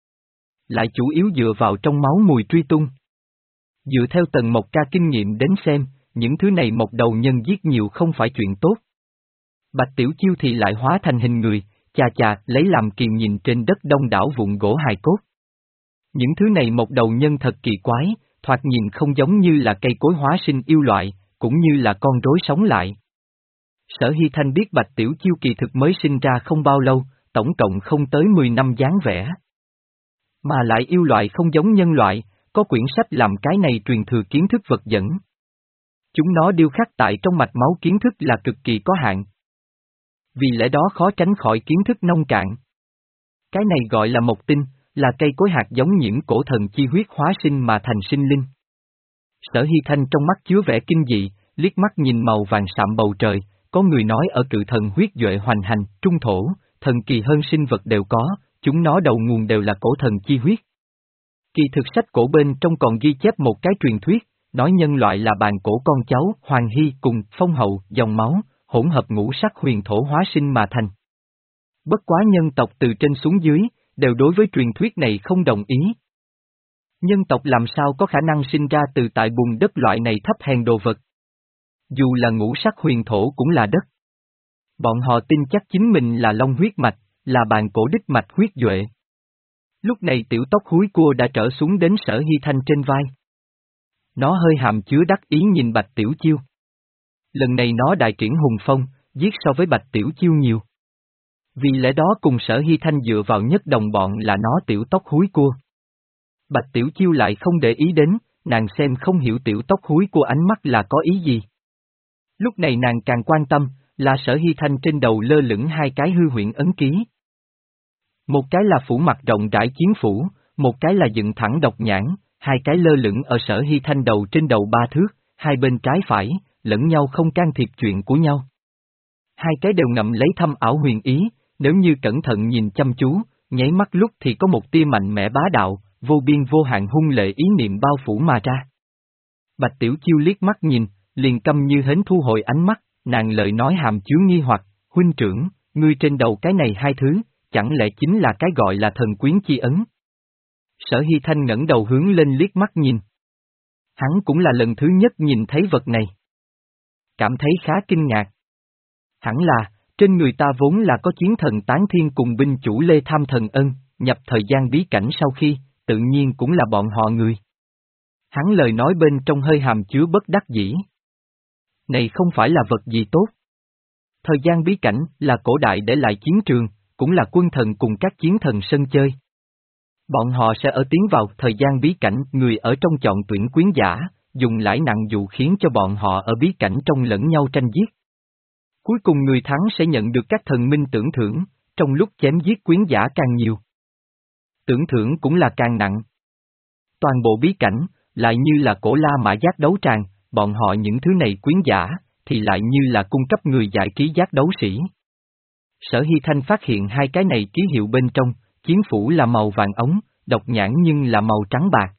Lại chủ yếu dựa vào trong máu mùi truy tung. Dựa theo Tần Mộc Ca kinh nghiệm đến xem, những thứ này một đầu nhân giết nhiều không phải chuyện tốt. Bạch Tiểu Chiêu thì lại hóa thành hình người, chà chà lấy làm kỳ nhìn trên đất đông đảo vụn gỗ hài cốt. Những thứ này một đầu nhân thật kỳ quái, thoạt nhìn không giống như là cây cối hóa sinh yêu loại, cũng như là con rối sống lại. Sở Hy Thanh biết Bạch Tiểu Chiêu kỳ thực mới sinh ra không bao lâu, tổng cộng không tới mười năm dáng vẻ. Mà lại yêu loại không giống nhân loại, có quyển sách làm cái này truyền thừa kiến thức vật dẫn. Chúng nó điêu khắc tại trong mạch máu kiến thức là cực kỳ có hạn. Vì lẽ đó khó tránh khỏi kiến thức nông cạn. Cái này gọi là mộc tinh, là cây cối hạt giống nhiễm cổ thần chi huyết hóa sinh mà thành sinh linh. Sở Hy Thanh trong mắt chứa vẻ kinh dị, liếc mắt nhìn màu vàng sạm bầu trời, có người nói ở cự thần huyết duệ hoành hành, trung thổ, thần kỳ hơn sinh vật đều có, chúng nó đầu nguồn đều là cổ thần chi huyết. Kỳ thực sách cổ bên trong còn ghi chép một cái truyền thuyết, nói nhân loại là bàn cổ con cháu, Hoàng Hy cùng Phong Hậu, dòng máu, hỗn hợp ngũ sắc huyền thổ hóa sinh mà thành. Bất quá nhân tộc từ trên xuống dưới, đều đối với truyền thuyết này không đồng ý. Nhân tộc làm sao có khả năng sinh ra từ tại bùn đất loại này thấp hèn đồ vật. Dù là ngũ sắc huyền thổ cũng là đất. Bọn họ tin chắc chính mình là long huyết mạch, là bàn cổ đích mạch huyết duệ. Lúc này tiểu tóc húi cua đã trở xuống đến Sở Hy Thanh trên vai. Nó hơi hàm chứa đắc ý nhìn Bạch Tiểu Chiêu. Lần này nó đại triển hùng phong, giết so với Bạch Tiểu Chiêu nhiều. Vì lẽ đó cùng Sở Hy Thanh dựa vào nhất đồng bọn là nó tiểu tóc húi cua. Bạch Tiểu Chiêu lại không để ý đến, nàng xem không hiểu tiểu tóc húi cua ánh mắt là có ý gì. Lúc này nàng càng quan tâm, là Sở Hy Thanh trên đầu lơ lửng hai cái hư huyễn ấn ký. Một cái là phủ mặt rộng rãi chiến phủ, một cái là dựng thẳng độc nhãn, hai cái lơ lửng ở Sở Hy Thanh đầu trên đầu ba thước, hai bên trái phải, lẫn nhau không can thiệp chuyện của nhau. Hai cái đều ngậm lấy thâm ảo huyền ý, nếu như cẩn thận nhìn chăm chú, nháy mắt lúc thì có một tia mạnh mẽ bá đạo, vô biên vô hạn hung lệ ý niệm bao phủ mà ra. Bạch Tiểu Chiêu liếc mắt nhìn, liền câm như hến thu hồi ánh mắt, nàng lời nói hàm chứa nghi hoặc, huynh trưởng, ngươi trên đầu cái này hai thứ, chẳng lẽ chính là cái gọi là thần quyến chi ấn? Sở Hy Thanh ngẩng đầu hướng lên liếc mắt nhìn. Hắn cũng là lần thứ nhất nhìn thấy vật này. Cảm thấy khá kinh ngạc. Hẳn là, trên người ta vốn là có chiến thần Tán Thiên cùng binh chủ Lê Tham Thần Ân, nhập thời gian bí cảnh sau khi, tự nhiên cũng là bọn họ người. Hắn lời nói bên trong hơi hàm chứa bất đắc dĩ. Này không phải là vật gì tốt. Thời gian bí cảnh là cổ đại để lại chiến trường, cũng là quân thần cùng các chiến thần sân chơi. Bọn họ sẽ ở tiến vào thời gian bí cảnh, người ở trong chọn tuyển quyến giả, dùng lãi nặng dụ khiến cho bọn họ ở bí cảnh trong lẫn nhau tranh giết. Cuối cùng người thắng sẽ nhận được các thần minh tưởng thưởng, trong lúc chém giết quyến giả càng nhiều. Tưởng thưởng cũng là càng nặng. Toàn bộ bí cảnh, lại như là cổ la mã giác đấu tràng, bọn họ những thứ này quyến giả, thì lại như là cung cấp người giải trí giác đấu sĩ. Sở Hy Thanh phát hiện hai cái này ký hiệu bên trong, chiến phủ là màu vàng ống, độc nhãn nhưng là màu trắng bạc.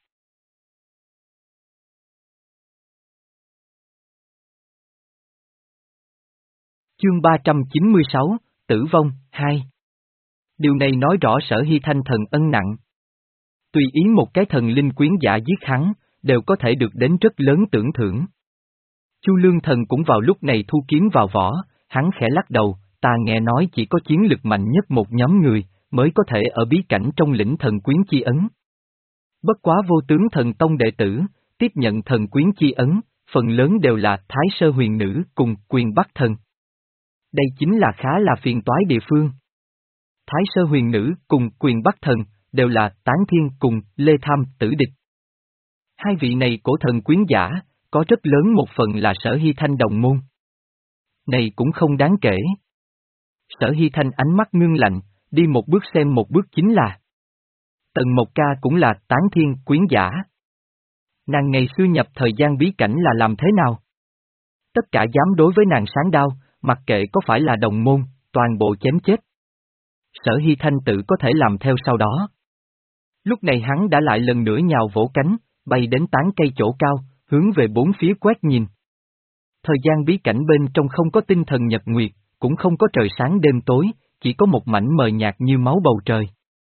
Chương ba trăm chín mươi sáu, Tử vong, hai. Điều này nói rõ Sở Hy Thanh thần ân nặng. Tùy ý một cái thần linh quyến giả giết hắn, đều có thể được đến rất lớn tưởng thưởng. Chu Lương Thần cũng vào lúc này thu kiếm vào vỏ, hắn khẽ lắc đầu, ta nghe nói chỉ có chiến lực mạnh nhất một nhóm người, mới có thể ở bí cảnh trong lĩnh thần quyến chi ấn. Bất quá vô tướng thần tông đệ tử, tiếp nhận thần quyến chi ấn, phần lớn đều là Thái Sơ huyền nữ cùng Quyền Bắc thần. Đây chính là khá là phiền toái địa phương. Thái Sơ huyền nữ cùng Quyền Bắc thần, đều là Tán Thiên cùng Lê Tham tử địch. Hai vị này cổ thần quyến giả, có rất lớn một phần là Sở Hy Thanh đồng môn. Này cũng không đáng kể. Sở Hy Thanh ánh mắt ngưng lạnh, đi một bước xem một bước chính là. Tần Mộc Ca cũng là Tán Thiên quyến giả. Nàng ngày xưa nhập thời gian bí cảnh là làm thế nào? Tất cả dám đối với nàng sáng đao, mặc kệ có phải là đồng môn, toàn bộ chém chết. Sở Hy Thanh tự có thể làm theo sau đó. Lúc này hắn đã lại lần nữa nhào vỗ cánh, bay đến tán cây chỗ cao, hướng về bốn phía quét nhìn. Thời gian bí cảnh bên trong không có tinh thần nhật nguyệt, cũng không có trời sáng đêm tối, chỉ có một mảnh mờ nhạt như máu bầu trời.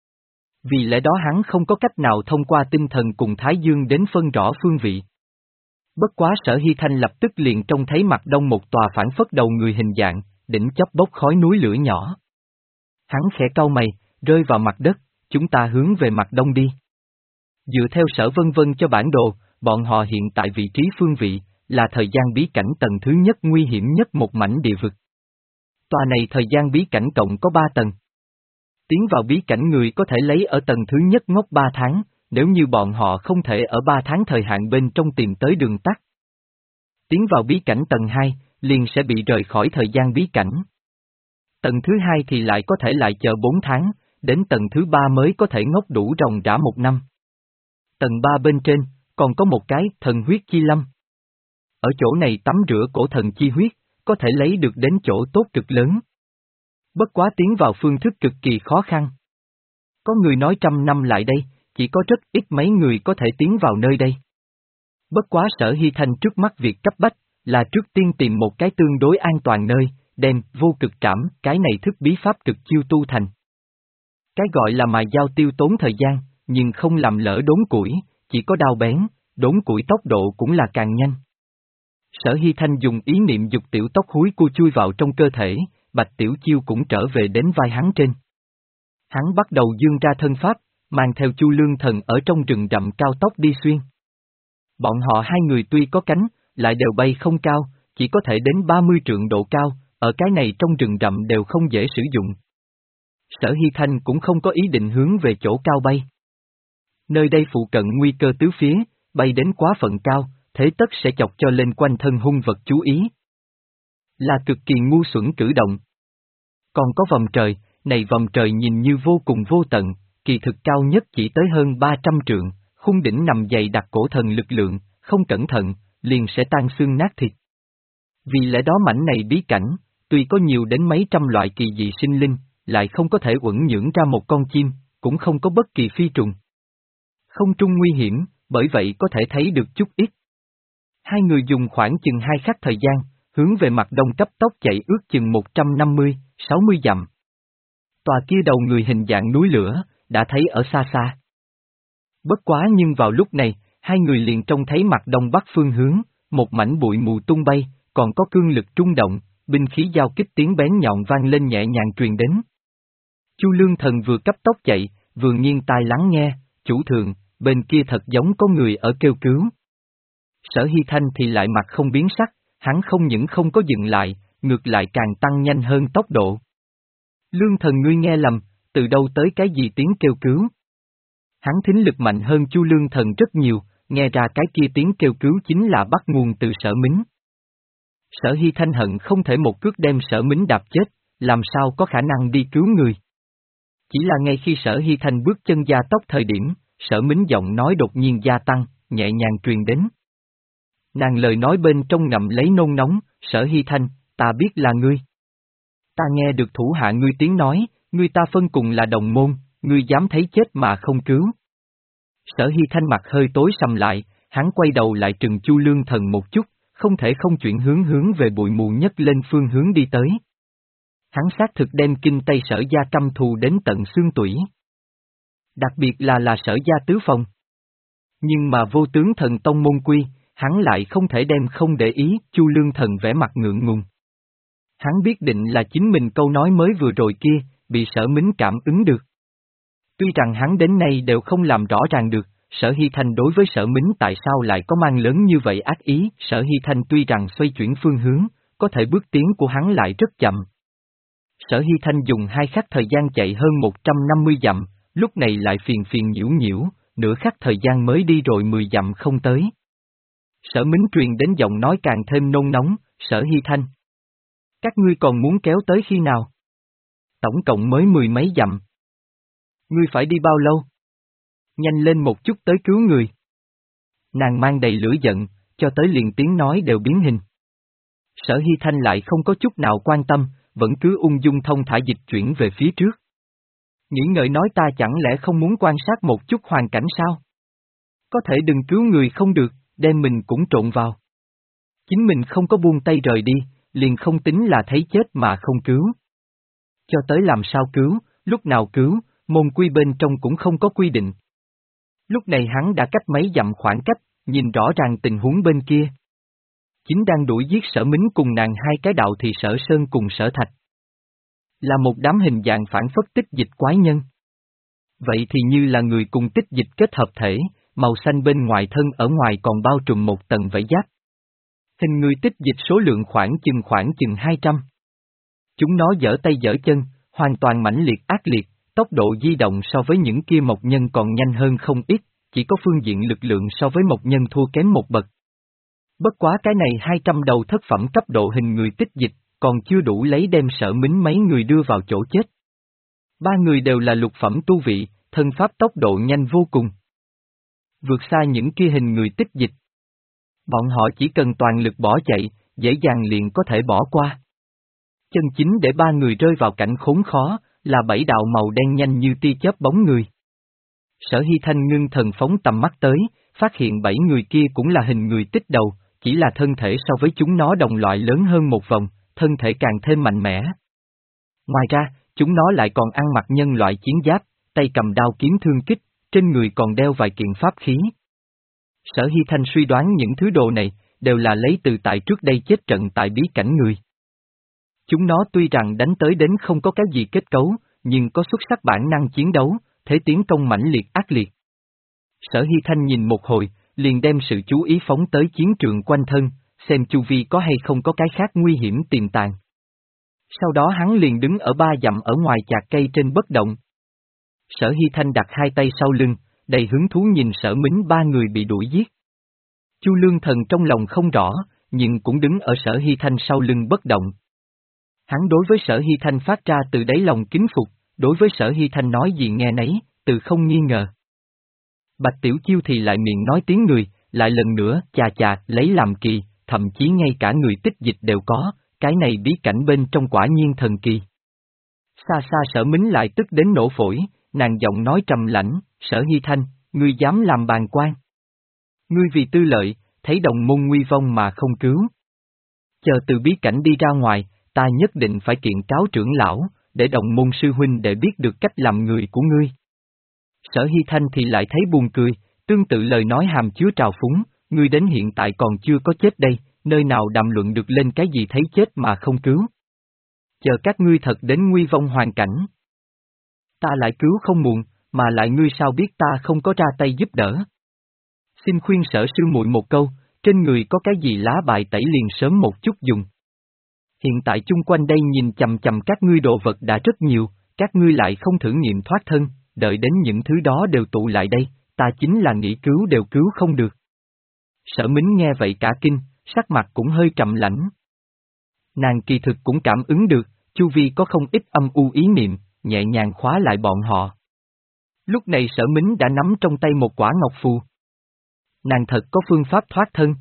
Vì lẽ đó hắn không có cách nào thông qua tinh thần cùng Thái Dương đến phân rõ phương vị. Bất quá Sở Hy Thanh lập tức liền trông thấy mặt đông một tòa phản phất đầu người hình dạng, đỉnh chóp bốc khói núi lửa nhỏ. Hắn khẽ cau mày, rơi vào mặt đất, chúng ta hướng về mặt đông đi. Dựa theo Sở Vân Vân cho bản đồ, bọn họ hiện tại vị trí phương vị, là thời gian bí cảnh tầng thứ nhất nguy hiểm nhất một mảnh địa vực. Tòa này thời gian bí cảnh cộng có ba tầng. Tiến vào bí cảnh người có thể lấy ở tầng thứ nhất ngốc ba tháng, nếu như bọn họ không thể ở ba tháng thời hạn bên trong tìm tới đường tắt. Tiến vào bí cảnh tầng hai, liền sẽ bị rời khỏi thời gian bí cảnh. Tầng thứ hai thì lại có thể lại chờ bốn tháng, đến tầng thứ ba mới có thể ngốc đủ ròng rã một năm. Tầng ba bên trên, còn có một cái thần huyết chi lâm. Ở chỗ này tắm rửa cổ thần chi huyết, có thể lấy được đến chỗ tốt cực lớn. Bất quá tiến vào phương thức cực kỳ khó khăn. Có người nói trăm năm lại đây, chỉ có rất ít mấy người có thể tiến vào nơi đây. Bất quá Sở Hy Thanh trước mắt việc cấp bách, là trước tiên tìm một cái tương đối an toàn nơi, đem vô cực trảm, cái này thức bí pháp cực chiêu tu thành. Cái gọi là mài dao tiêu tốn thời gian, nhưng không làm lỡ đốn củi, chỉ có đao bén, đốn củi tốc độ cũng là càng nhanh. Sở Hy Thanh dùng ý niệm dục tiểu tóc húi cua chui vào trong cơ thể, Bạch Tiểu Chiêu cũng trở về đến vai hắn trên. Hắn bắt đầu dương ra thân pháp, mang theo Chu Lương Thần ở trong rừng rậm cao tốc đi xuyên. Bọn họ hai người tuy có cánh, lại đều bay không cao, chỉ có thể đến ba mươi trượng độ cao, ở cái này trong rừng rậm đều không dễ sử dụng. Sở Hy Thanh cũng không có ý định hướng về chỗ cao bay. Nơi đây phụ cận nguy cơ tứ phía, bay đến quá phận cao, thế tất sẽ chọc cho lên quanh thân hung vật chú ý. Là cực kỳ ngu xuẩn cử động. Còn có vòng trời, này vòng trời nhìn như vô cùng vô tận, kỳ thực cao nhất chỉ tới hơn ba trăm trượng, khung đỉnh nằm dày đặc cổ thần lực lượng, không cẩn thận, liền sẽ tan xương nát thịt. Vì lẽ đó mảnh này bí cảnh, tuy có nhiều đến mấy trăm loại kỳ dị sinh linh, lại không có thể uẩn nhưỡng ra một con chim, cũng không có bất kỳ phi trùng. Không trung nguy hiểm, bởi vậy có thể thấy được chút ít. Hai người dùng khoảng chừng hai khắc thời gian, hướng về mặt đông cấp tốc chạy ước chừng một trăm năm mươi, sáu mươi dặm. Tòa kia đầu người hình dạng núi lửa, đã thấy ở xa xa. Bất quá nhưng vào lúc này, hai người liền trông thấy mặt đông bắc phương hướng, một mảnh bụi mù tung bay, còn có cương lực trung động, binh khí giao kích tiếng bén nhọn vang lên nhẹ nhàng truyền đến. Chu Lương Thần vừa cấp tốc chạy, vừa nghiêng tai lắng nghe, chủ thượng, bên kia thật giống có người ở kêu cứu. Sở Hy Thanh thì lại mặt không biến sắc, hắn không những không có dừng lại, ngược lại càng tăng nhanh hơn tốc độ. Lương Thần ngươi nghe lầm, từ đâu tới cái gì tiếng kêu cứu? Hắn thính lực mạnh hơn Chu Lương Thần rất nhiều, nghe ra cái kia tiếng kêu cứu chính là bắt nguồn từ Sở Mính. Sở Hy Thanh hận không thể một cước đem Sở Mính đạp chết, làm sao có khả năng đi cứu người. Chỉ là ngay khi Sở Hy Thanh bước chân gia tốc thời điểm, Sở Mính giọng nói đột nhiên gia tăng, nhẹ nhàng truyền đến. Nàng lời nói bên trong ngậm lấy nôn nóng, Sở Hy Thanh, ta biết là ngươi. Ta nghe được thủ hạ ngươi tiếng nói, ngươi ta phân cùng là đồng môn, ngươi dám thấy chết mà không cứu. Sở Hy Thanh mặt hơi tối sầm lại, hắn quay đầu lại trừng Chu Lương Thần một chút, không thể không chuyển hướng hướng về bụi mù nhất lên phương hướng đi tới. Hắn xác thực đem kinh Tây Sở gia căm thù đến tận xương tủy. Đặc biệt là là Sở gia tứ phòng. Nhưng mà vô tướng thần tông môn quy, hắn lại không thể đem không để ý, Chu Lương Thần vẻ mặt ngượng ngùng. Hắn biết định là chính mình câu nói mới vừa rồi kia, bị Sở Mính cảm ứng được. Tuy rằng hắn đến nay đều không làm rõ ràng được, Sở Hy Thanh đối với Sở Mính tại sao lại có mang lớn như vậy ác ý, Sở Hy Thanh tuy rằng xoay chuyển phương hướng, có thể bước tiến của hắn lại rất chậm. Sở Hy Thanh dùng hai khắc thời gian chạy hơn một trăm năm mươi dặm, lúc này lại phiền phiền nhiễu nhiễu, nửa khắc thời gian mới đi rồi mười dặm không tới. Sở Mính truyền đến giọng nói càng thêm nôn nóng, Sở Hy Thanh. Các ngươi còn muốn kéo tới khi nào? Tổng cộng mới mười mấy dặm. Ngươi phải đi bao lâu? Nhanh lên một chút tới cứu người. Nàng mang đầy lửa giận, cho tới liền tiếng nói đều biến hình. Sở Hy Thanh lại không có chút nào quan tâm, vẫn cứ ung dung thông thả dịch chuyển về phía trước. Nghĩ ngợi nói ta chẳng lẽ không muốn quan sát một chút hoàn cảnh sao? Có thể đừng cứu người không được, đem mình cũng trộn vào. Chính mình không có buông tay rời đi, liền không tính là thấy chết mà không cứu. Cho tới làm sao cứu, lúc nào cứu, môn quy bên trong cũng không có quy định. Lúc này hắn đã cách mấy dặm khoảng cách, nhìn rõ ràng tình huống bên kia. Chính đang đuổi giết Sở Mính cùng nàng hai cái đạo thì Sở Sơn cùng Sở Thạch. Là một đám hình dạng phản phất tích dịch quái nhân. Vậy thì như là người cùng tích dịch kết hợp thể, màu xanh bên ngoài thân ở ngoài còn bao trùm một tầng vảy giáp. Hình người tích dịch số lượng khoảng chừng khoảng chừng hai trăm. Chúng nó giở tay giở chân, hoàn toàn mãnh liệt ác liệt, tốc độ di động so với những kia mộc nhân còn nhanh hơn không ít, chỉ có phương diện lực lượng so với mộc nhân thua kém một bậc. Bất quá cái này hai trăm đầu thất phẩm cấp độ hình người tích dịch, còn chưa đủ lấy đem Sở Mính mấy người đưa vào chỗ chết. Ba người đều là lục phẩm tu vị, thân pháp tốc độ nhanh vô cùng. Vượt xa những kia hình người tích dịch. Bọn họ chỉ cần toàn lực bỏ chạy, dễ dàng liền có thể bỏ qua. Chân chính để ba người rơi vào cảnh khốn khó, là bảy đạo màu đen nhanh như tia chớp bóng người. Sở Hy Thanh ngưng thần phóng tầm mắt tới, phát hiện bảy người kia cũng là hình người tích đầu, chỉ là thân thể so với chúng nó đồng loại lớn hơn một vòng, thân thể càng thêm mạnh mẽ. Ngoài ra, chúng nó lại còn ăn mặc nhân loại chiến giáp, tay cầm đao kiếm thương kích, trên người còn đeo vài kiện pháp khí. Sở Hy Thanh suy đoán những thứ đồ này, đều là lấy từ tại trước đây chết trận tại bí cảnh người. Chúng nó tuy rằng đánh tới đến không có cái gì kết cấu, nhưng có xuất sắc bản năng chiến đấu, thế tiến công mãnh liệt ác liệt. Sở Hy Thanh nhìn một hồi, liền đem sự chú ý phóng tới chiến trường quanh thân, xem chu vi có hay không có cái khác nguy hiểm tiềm tàng. Sau đó hắn liền đứng ở ba dặm ở ngoài chạc cây trên bất động. Sở Hy Thanh đặt hai tay sau lưng, đầy hứng thú nhìn Sở Mính ba người bị đuổi giết. Chu Lương Thần trong lòng không rõ, nhưng cũng đứng ở Sở Hy Thanh sau lưng bất động. Hắn đối với Sở Hy Thanh phát ra từ đáy lòng kính phục, đối với Sở Hy Thanh nói gì nghe nấy, từ không nghi ngờ. Bạch Tiểu Chiêu thì lại miệng nói tiếng người, lại lần nữa, chà chà, lấy làm kỳ, thậm chí ngay cả người tích dịch đều có, cái này bí cảnh bên trong quả nhiên thần kỳ. Xa xa Sở Mính lại tức đến nổ phổi, nàng giọng nói trầm lãnh, Sở Hy Thanh, ngươi dám làm bàng quan. Ngươi vì tư lợi, thấy đồng môn nguy vong mà không cứu. Chờ từ bí cảnh đi ra ngoài, ta nhất định phải kiện cáo trưởng lão, để đồng môn sư huynh để biết được cách làm người của ngươi. Sở Hy Thanh thì lại thấy buồn cười, tương tự lời nói hàm chứa trào phúng, ngươi đến hiện tại còn chưa có chết đây, nơi nào đàm luận được lên cái gì thấy chết mà không cứu. Chờ các ngươi thật đến nguy vong hoàn cảnh. Ta lại cứu không muộn, mà lại ngươi sao biết ta không có ra tay giúp đỡ. Xin khuyên Sở sư muội một câu, trên người có cái gì lá bài tẩy liền sớm một chút dùng. Hiện tại chung quanh đây nhìn chầm chầm các ngươi đồ vật đã rất nhiều, các ngươi lại không thử nghiệm thoát thân, đợi đến những thứ đó đều tụ lại đây, ta chính là nghĩ cứu đều cứu không được. Sở Mính nghe vậy cả kinh, sắc mặt cũng hơi trầm lãnh. Nàng kỳ thực cũng cảm ứng được, chu vi có không ít âm u ý niệm, nhẹ nhàng khóa lại bọn họ. Lúc này Sở Mính đã nắm trong tay một quả ngọc phù. Nàng thật có phương pháp thoát thân.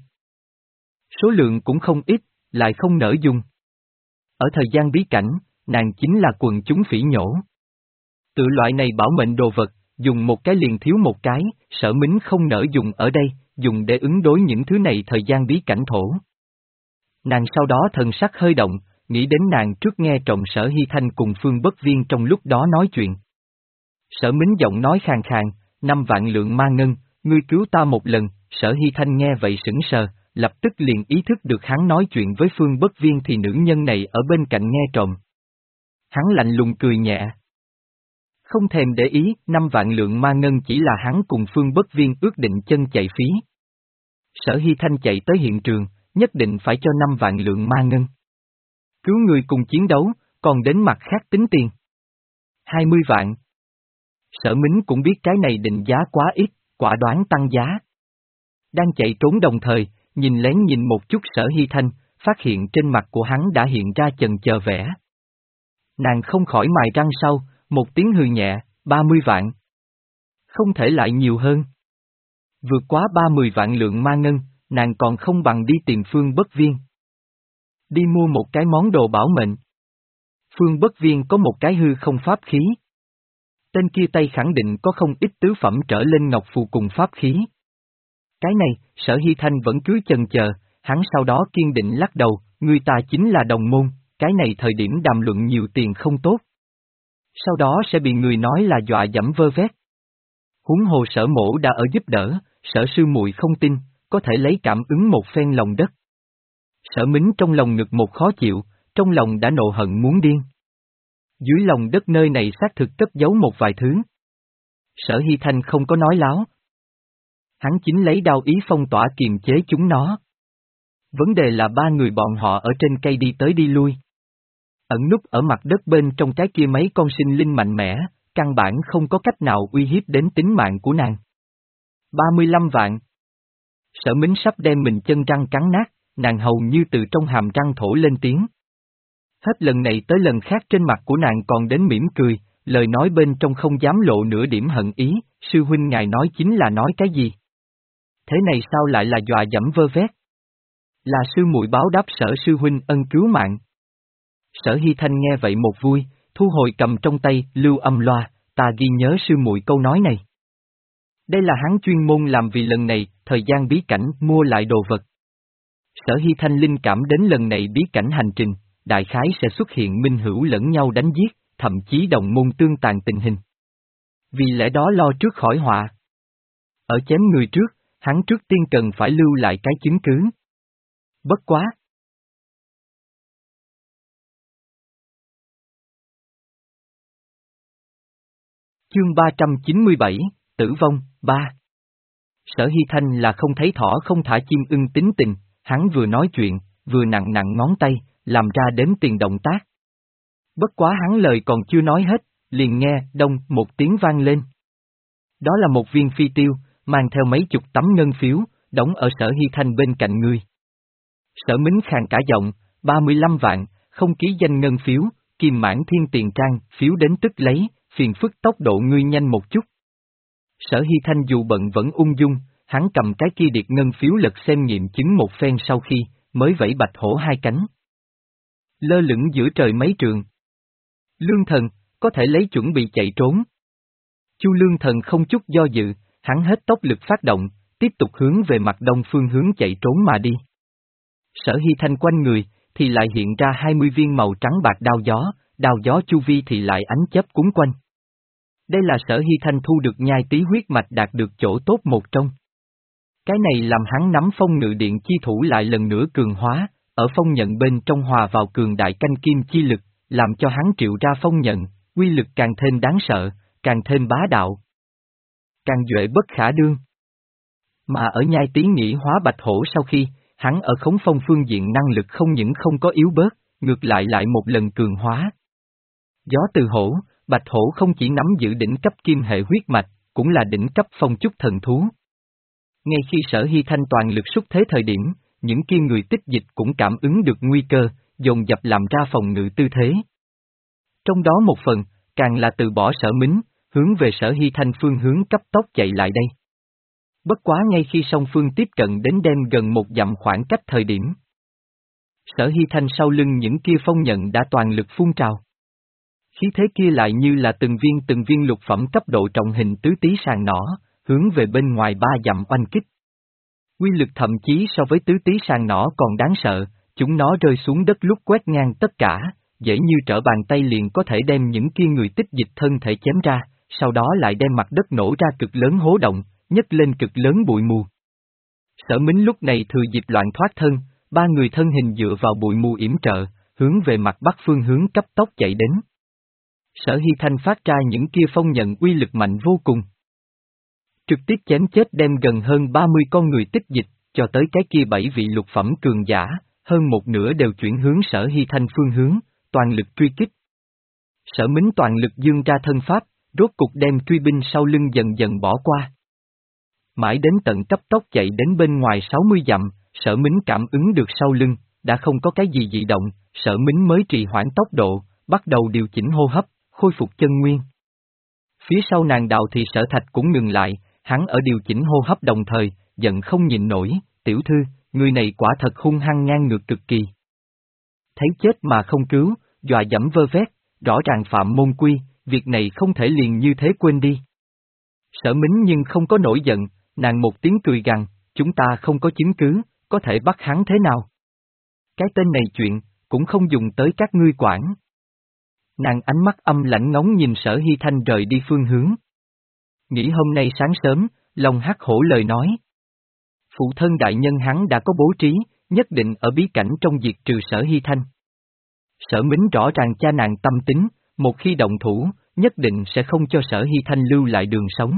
Số lượng cũng không ít, lại không nỡ dùng. Ở thời gian bí cảnh, nàng chính là quần chúng phỉ nhổ. Tự loại này bảo mệnh đồ vật, dùng một cái liền thiếu một cái, Sở Mính không nỡ dùng ở đây, dùng để ứng đối những thứ này thời gian bí cảnh thổ. Nàng sau đó thần sắc hơi động, nghĩ đến nàng trước nghe trộm Sở Hy Thanh cùng Phương Bất Viên trong lúc đó nói chuyện. Sở Mính giọng nói khàn khàn, năm vạn lượng ma ngân, ngươi cứu ta một lần, Sở Hy Thanh nghe vậy sững sờ, lập tức liền ý thức được hắn nói chuyện với Phương Bất Viên thì nữ nhân này ở bên cạnh nghe trộm. Hắn lạnh lùng cười nhẹ. Không thèm để ý, năm vạn lượng ma ngân chỉ là hắn cùng Phương Bất Viên ước định chân chạy phí. Sở Hy Thanh chạy tới hiện trường, nhất định phải cho năm vạn lượng ma ngân. Cứu người cùng chiến đấu, còn đến mặt khác tính tiền. hai mươi vạn. Sở Mính cũng biết cái này định giá quá ít, quả đoán tăng giá. Đang chạy trốn đồng thời, nhìn lén nhìn một chút Sở Hy Thanh, phát hiện trên mặt của hắn đã hiện ra chần chờ vẻ. Nàng không khỏi mài răng sau, một tiếng hừ nhẹ, ba mươi vạn. Không thể lại nhiều hơn. Vượt quá ba mươi vạn lượng ma ngân, nàng còn không bằng đi tìm Phương Bất Viên. Đi mua một cái món đồ bảo mệnh. Phương Bất Viên có một cái hư không pháp khí. Tên kia tay khẳng định có không ít tứ phẩm trở lên ngọc phù cùng pháp khí. Cái này, Sở Hy Thanh vẫn cứ chần chờ, hắn sau đó kiên định lắc đầu, người ta chính là đồng môn, cái này thời điểm đàm luận nhiều tiền không tốt. Sau đó sẽ bị người nói là dọa dẫm vơ vét. Huống hồ Sở Mỗ đã ở giúp đỡ, Sở sư muội không tin, có thể lấy cảm ứng một phen lòng đất. Sở Mính trong lòng ngực một khó chịu, trong lòng đã nộ hận muốn điên. Dưới lòng đất nơi này xác thực cất giấu một vài thứ. Sở Hy Thanh không có nói láo. Hắn chính lấy đao ý phong tỏa kiềm chế chúng nó. Vấn đề là ba người bọn họ ở trên cây đi tới đi lui. Ẩn núp ở mặt đất bên trong cái kia mấy con sinh linh mạnh mẽ, căn bản không có cách nào uy hiếp đến tính mạng của nàng. ba mươi lăm vạn. Sở Mính sắp đem mình chân răng cắn nát, nàng hầu như từ trong hàm răng thổ lên tiếng. Hết lần này tới lần khác trên mặt của nàng còn đến mỉm cười, lời nói bên trong không dám lộ nửa điểm hận ý, sư huynh ngài nói chính là nói cái gì? Thế này sao lại là dọa dẫm vơ vét? Là sư muội báo đáp Sở sư huynh ân cứu mạng. Sở Hy Thanh nghe vậy một vui, thu hồi cầm trong tay, lưu âm loa, ta ghi nhớ sư muội câu nói này. Đây là hắn chuyên môn làm vì lần này, thời gian bí cảnh mua lại đồ vật. Sở Hy Thanh linh cảm đến lần này bí cảnh hành trình, đại khái sẽ xuất hiện minh hữu lẫn nhau đánh giết, thậm chí đồng môn tương tàn tình hình. Vì lẽ đó lo trước khỏi họa. Ở chém người trước, hắn trước tiên cần phải lưu lại cái chứng cứ. Bất quá. Chương ba trăm chín mươi bảy, Tử vong, ba. Sở Hy Thanh là không thấy thỏ không thả chim ưng tính tình, hắn vừa nói chuyện, vừa nặng nặng ngón tay, làm ra đếm tiền động tác. Bất quá hắn lời còn chưa nói hết, liền nghe, đông, một tiếng vang lên. Đó là một viên phi tiêu, mang theo mấy chục tấm ngân phiếu, đóng ở Sở Hy Thanh bên cạnh người. Sở Mính khàn cả giọng, ba mươi lăm vạn, không ký danh ngân phiếu, kim mãn thiên tiền trang, phiếu đến tức lấy, phiền phức tốc độ ngươi nhanh một chút. Sở Hy Thanh dù bận vẫn ung dung, hắn cầm cái kia điệt ngân phiếu lật xem nghiệm chứng một phen sau khi, mới vẫy bạch hổ hai cánh. Lơ lửng giữa trời mấy trường. Lương Thần, có thể lấy chuẩn bị chạy trốn. Chu Lương Thần không chút do dự, hắn hết tốc lực phát động, tiếp tục hướng về mặt đông phương hướng chạy trốn mà đi. Sở Hy Thanh quanh người, thì lại hiện ra hai mươi viên màu trắng bạc đao gió, đao gió chu vi thì lại ánh chớp cuốn quanh. Đây là Sở Hy Thanh thu được nhai tí huyết mạch đạt được chỗ tốt một trong. Cái này làm hắn nắm phong ngự điện chi thủ lại lần nữa cường hóa, ở phong nhận bên trong hòa vào cường đại canh kim chi lực, làm cho hắn triệu ra phong nhận, uy lực càng thêm đáng sợ, càng thêm bá đạo. Càng duệ bất khả đương. Mà ở nhai tí nghĩ hóa bạch hổ sau khi, hắn ở khống phong phương diện năng lực không những không có yếu bớt, ngược lại lại một lần cường hóa. Gió từ hổ, bạch hổ không chỉ nắm giữ đỉnh cấp kim hệ huyết mạch, cũng là đỉnh cấp phong trúc thần thú. Ngay khi Sở Hy Thanh toàn lực xúc thế thời điểm, những kia người tích dịch cũng cảm ứng được nguy cơ, dồn dập làm ra phòng ngự tư thế. Trong đó một phần, càng là từ bỏ Sở Mính, hướng về Sở Hy Thanh phương hướng cấp tốc chạy lại đây. Bất quá ngay khi song phương tiếp cận đến đem gần một dặm khoảng cách thời điểm. Sở Hy Thanh sau lưng những kia phong nhận đã toàn lực phun trào. Khí thế kia lại như là từng viên từng viên lục phẩm cấp độ trọng hình tứ tí sàng nỏ, hướng về bên ngoài ba dặm oanh kích. Quy lực thậm chí so với tứ tí sàng nỏ còn đáng sợ, chúng nó rơi xuống đất lúc quét ngang tất cả, dễ như trở bàn tay liền có thể đem những kia người tích dịch thân thể chém ra, sau đó lại đem mặt đất nổ ra cực lớn hố động, nhấc lên cực lớn bụi mù. Sở Mính lúc này thừa dịp loạn thoát thân, ba người thân hình dựa vào bụi mù yểm trợ, hướng về mặt bắc phương hướng cấp tốc chạy đến. Sở Hy Thanh phát ra những kia phong nhận uy lực mạnh vô cùng. Trực tiếp chém chết đem gần hơn ba mươi con người tích dịch, cho tới cái kia bảy vị lục phẩm cường giả, hơn một nửa đều chuyển hướng Sở Hy Thanh phương hướng, toàn lực truy kích. Sở Mính toàn lực dương ra thân pháp, rốt cục đem truy binh sau lưng dần dần bỏ qua. Mãi đến tận cấp tốc chạy đến bên ngoài sáu mươi dặm, Sở Mính cảm ứng được sau lưng, đã không có cái gì dị động, Sở Mính mới trì hoãn tốc độ, bắt đầu điều chỉnh hô hấp, khôi phục chân nguyên. Phía sau nàng Đào thì Sở Thạch cũng ngừng lại, hắn ở điều chỉnh hô hấp đồng thời, giận không nhịn nổi, tiểu thư, người này quả thật hung hăng ngang ngược cực kỳ. Thấy chết mà không cứu, dọa dẫm vơ vét, rõ ràng phạm môn quy, việc này không thể liền như thế quên đi. Sở Mính nhưng không có nổi giận, nàng một tiếng cười gằn, chúng ta không có chứng cứ, có thể bắt hắn thế nào? Cái tên này chuyện, cũng không dùng tới các ngươi quản. Nàng ánh mắt âm lãnh ngóng nhìn Sở Hy Thanh rời đi phương hướng. Nghĩ hôm nay sáng sớm, lòng hắc hổ lời nói. Phụ thân đại nhân hắn đã có bố trí, nhất định ở bí cảnh trong diệt trừ Sở Hy Thanh. Sở Mính rõ ràng cha nàng tâm tính, một khi động thủ, nhất định sẽ không cho Sở Hy Thanh lưu lại đường sống.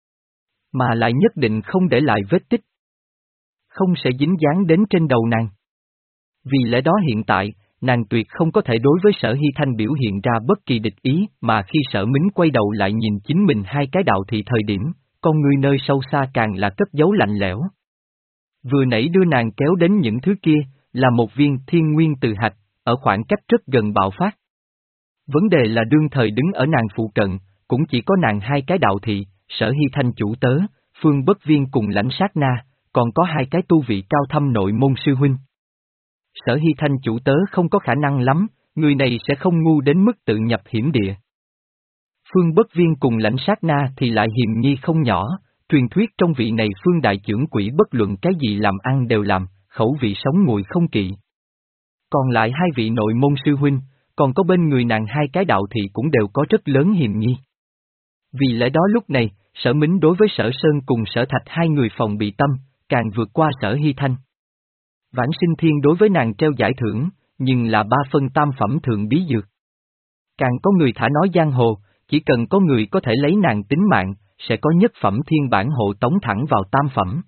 Mà lại nhất định không để lại vết tích. Không sẽ dính dáng đến trên đầu nàng. Vì lẽ đó hiện tại, nàng tuyệt không có thể đối với Sở Hy Thanh biểu hiện ra bất kỳ địch ý, mà khi Sở Mính quay đầu lại nhìn chính mình hai cái đạo thì thời điểm, con người nơi sâu xa càng là cất giấu lạnh lẽo. Vừa nãy đưa nàng kéo đến những thứ kia, là một viên thiên nguyên từ hạch, ở khoảng cách rất gần bạo phát. Vấn đề là đương thời đứng ở nàng phụ cận, cũng chỉ có nàng hai cái đạo thị, Sở Hy Thanh chủ tớ, Phương Bất Viên cùng Lãnh Sát Na, còn có hai cái tu vị cao thâm nội môn sư huynh. Sở Hy Thanh chủ tớ không có khả năng lắm, người này sẽ không ngu đến mức tự nhập hiểm địa. Phương Bất Viên cùng Lãnh Sát Na thì lại hiềm nghi không nhỏ, truyền thuyết trong vị này Phương đại trưởng quỷ bất luận cái gì làm ăn đều làm, khẩu vị sống nguội không kỵ. Còn lại hai vị nội môn sư huynh, còn có bên người nàng hai cái đạo thị cũng đều có rất lớn hiềm nghi. Vì lẽ đó lúc này, Sở Mính đối với Sở Sơn cùng Sở Thạch hai người phòng bị tâm, càng vượt qua Sở Hy Thanh. Vãng Sinh Thiên đối với nàng treo giải thưởng, nhưng là ba phân tam phẩm thượng bí dược. Càng có người thả nói giang hồ, chỉ cần có người có thể lấy nàng tính mạng, sẽ có nhất phẩm thiên bản hộ tống thẳng vào tam phẩm.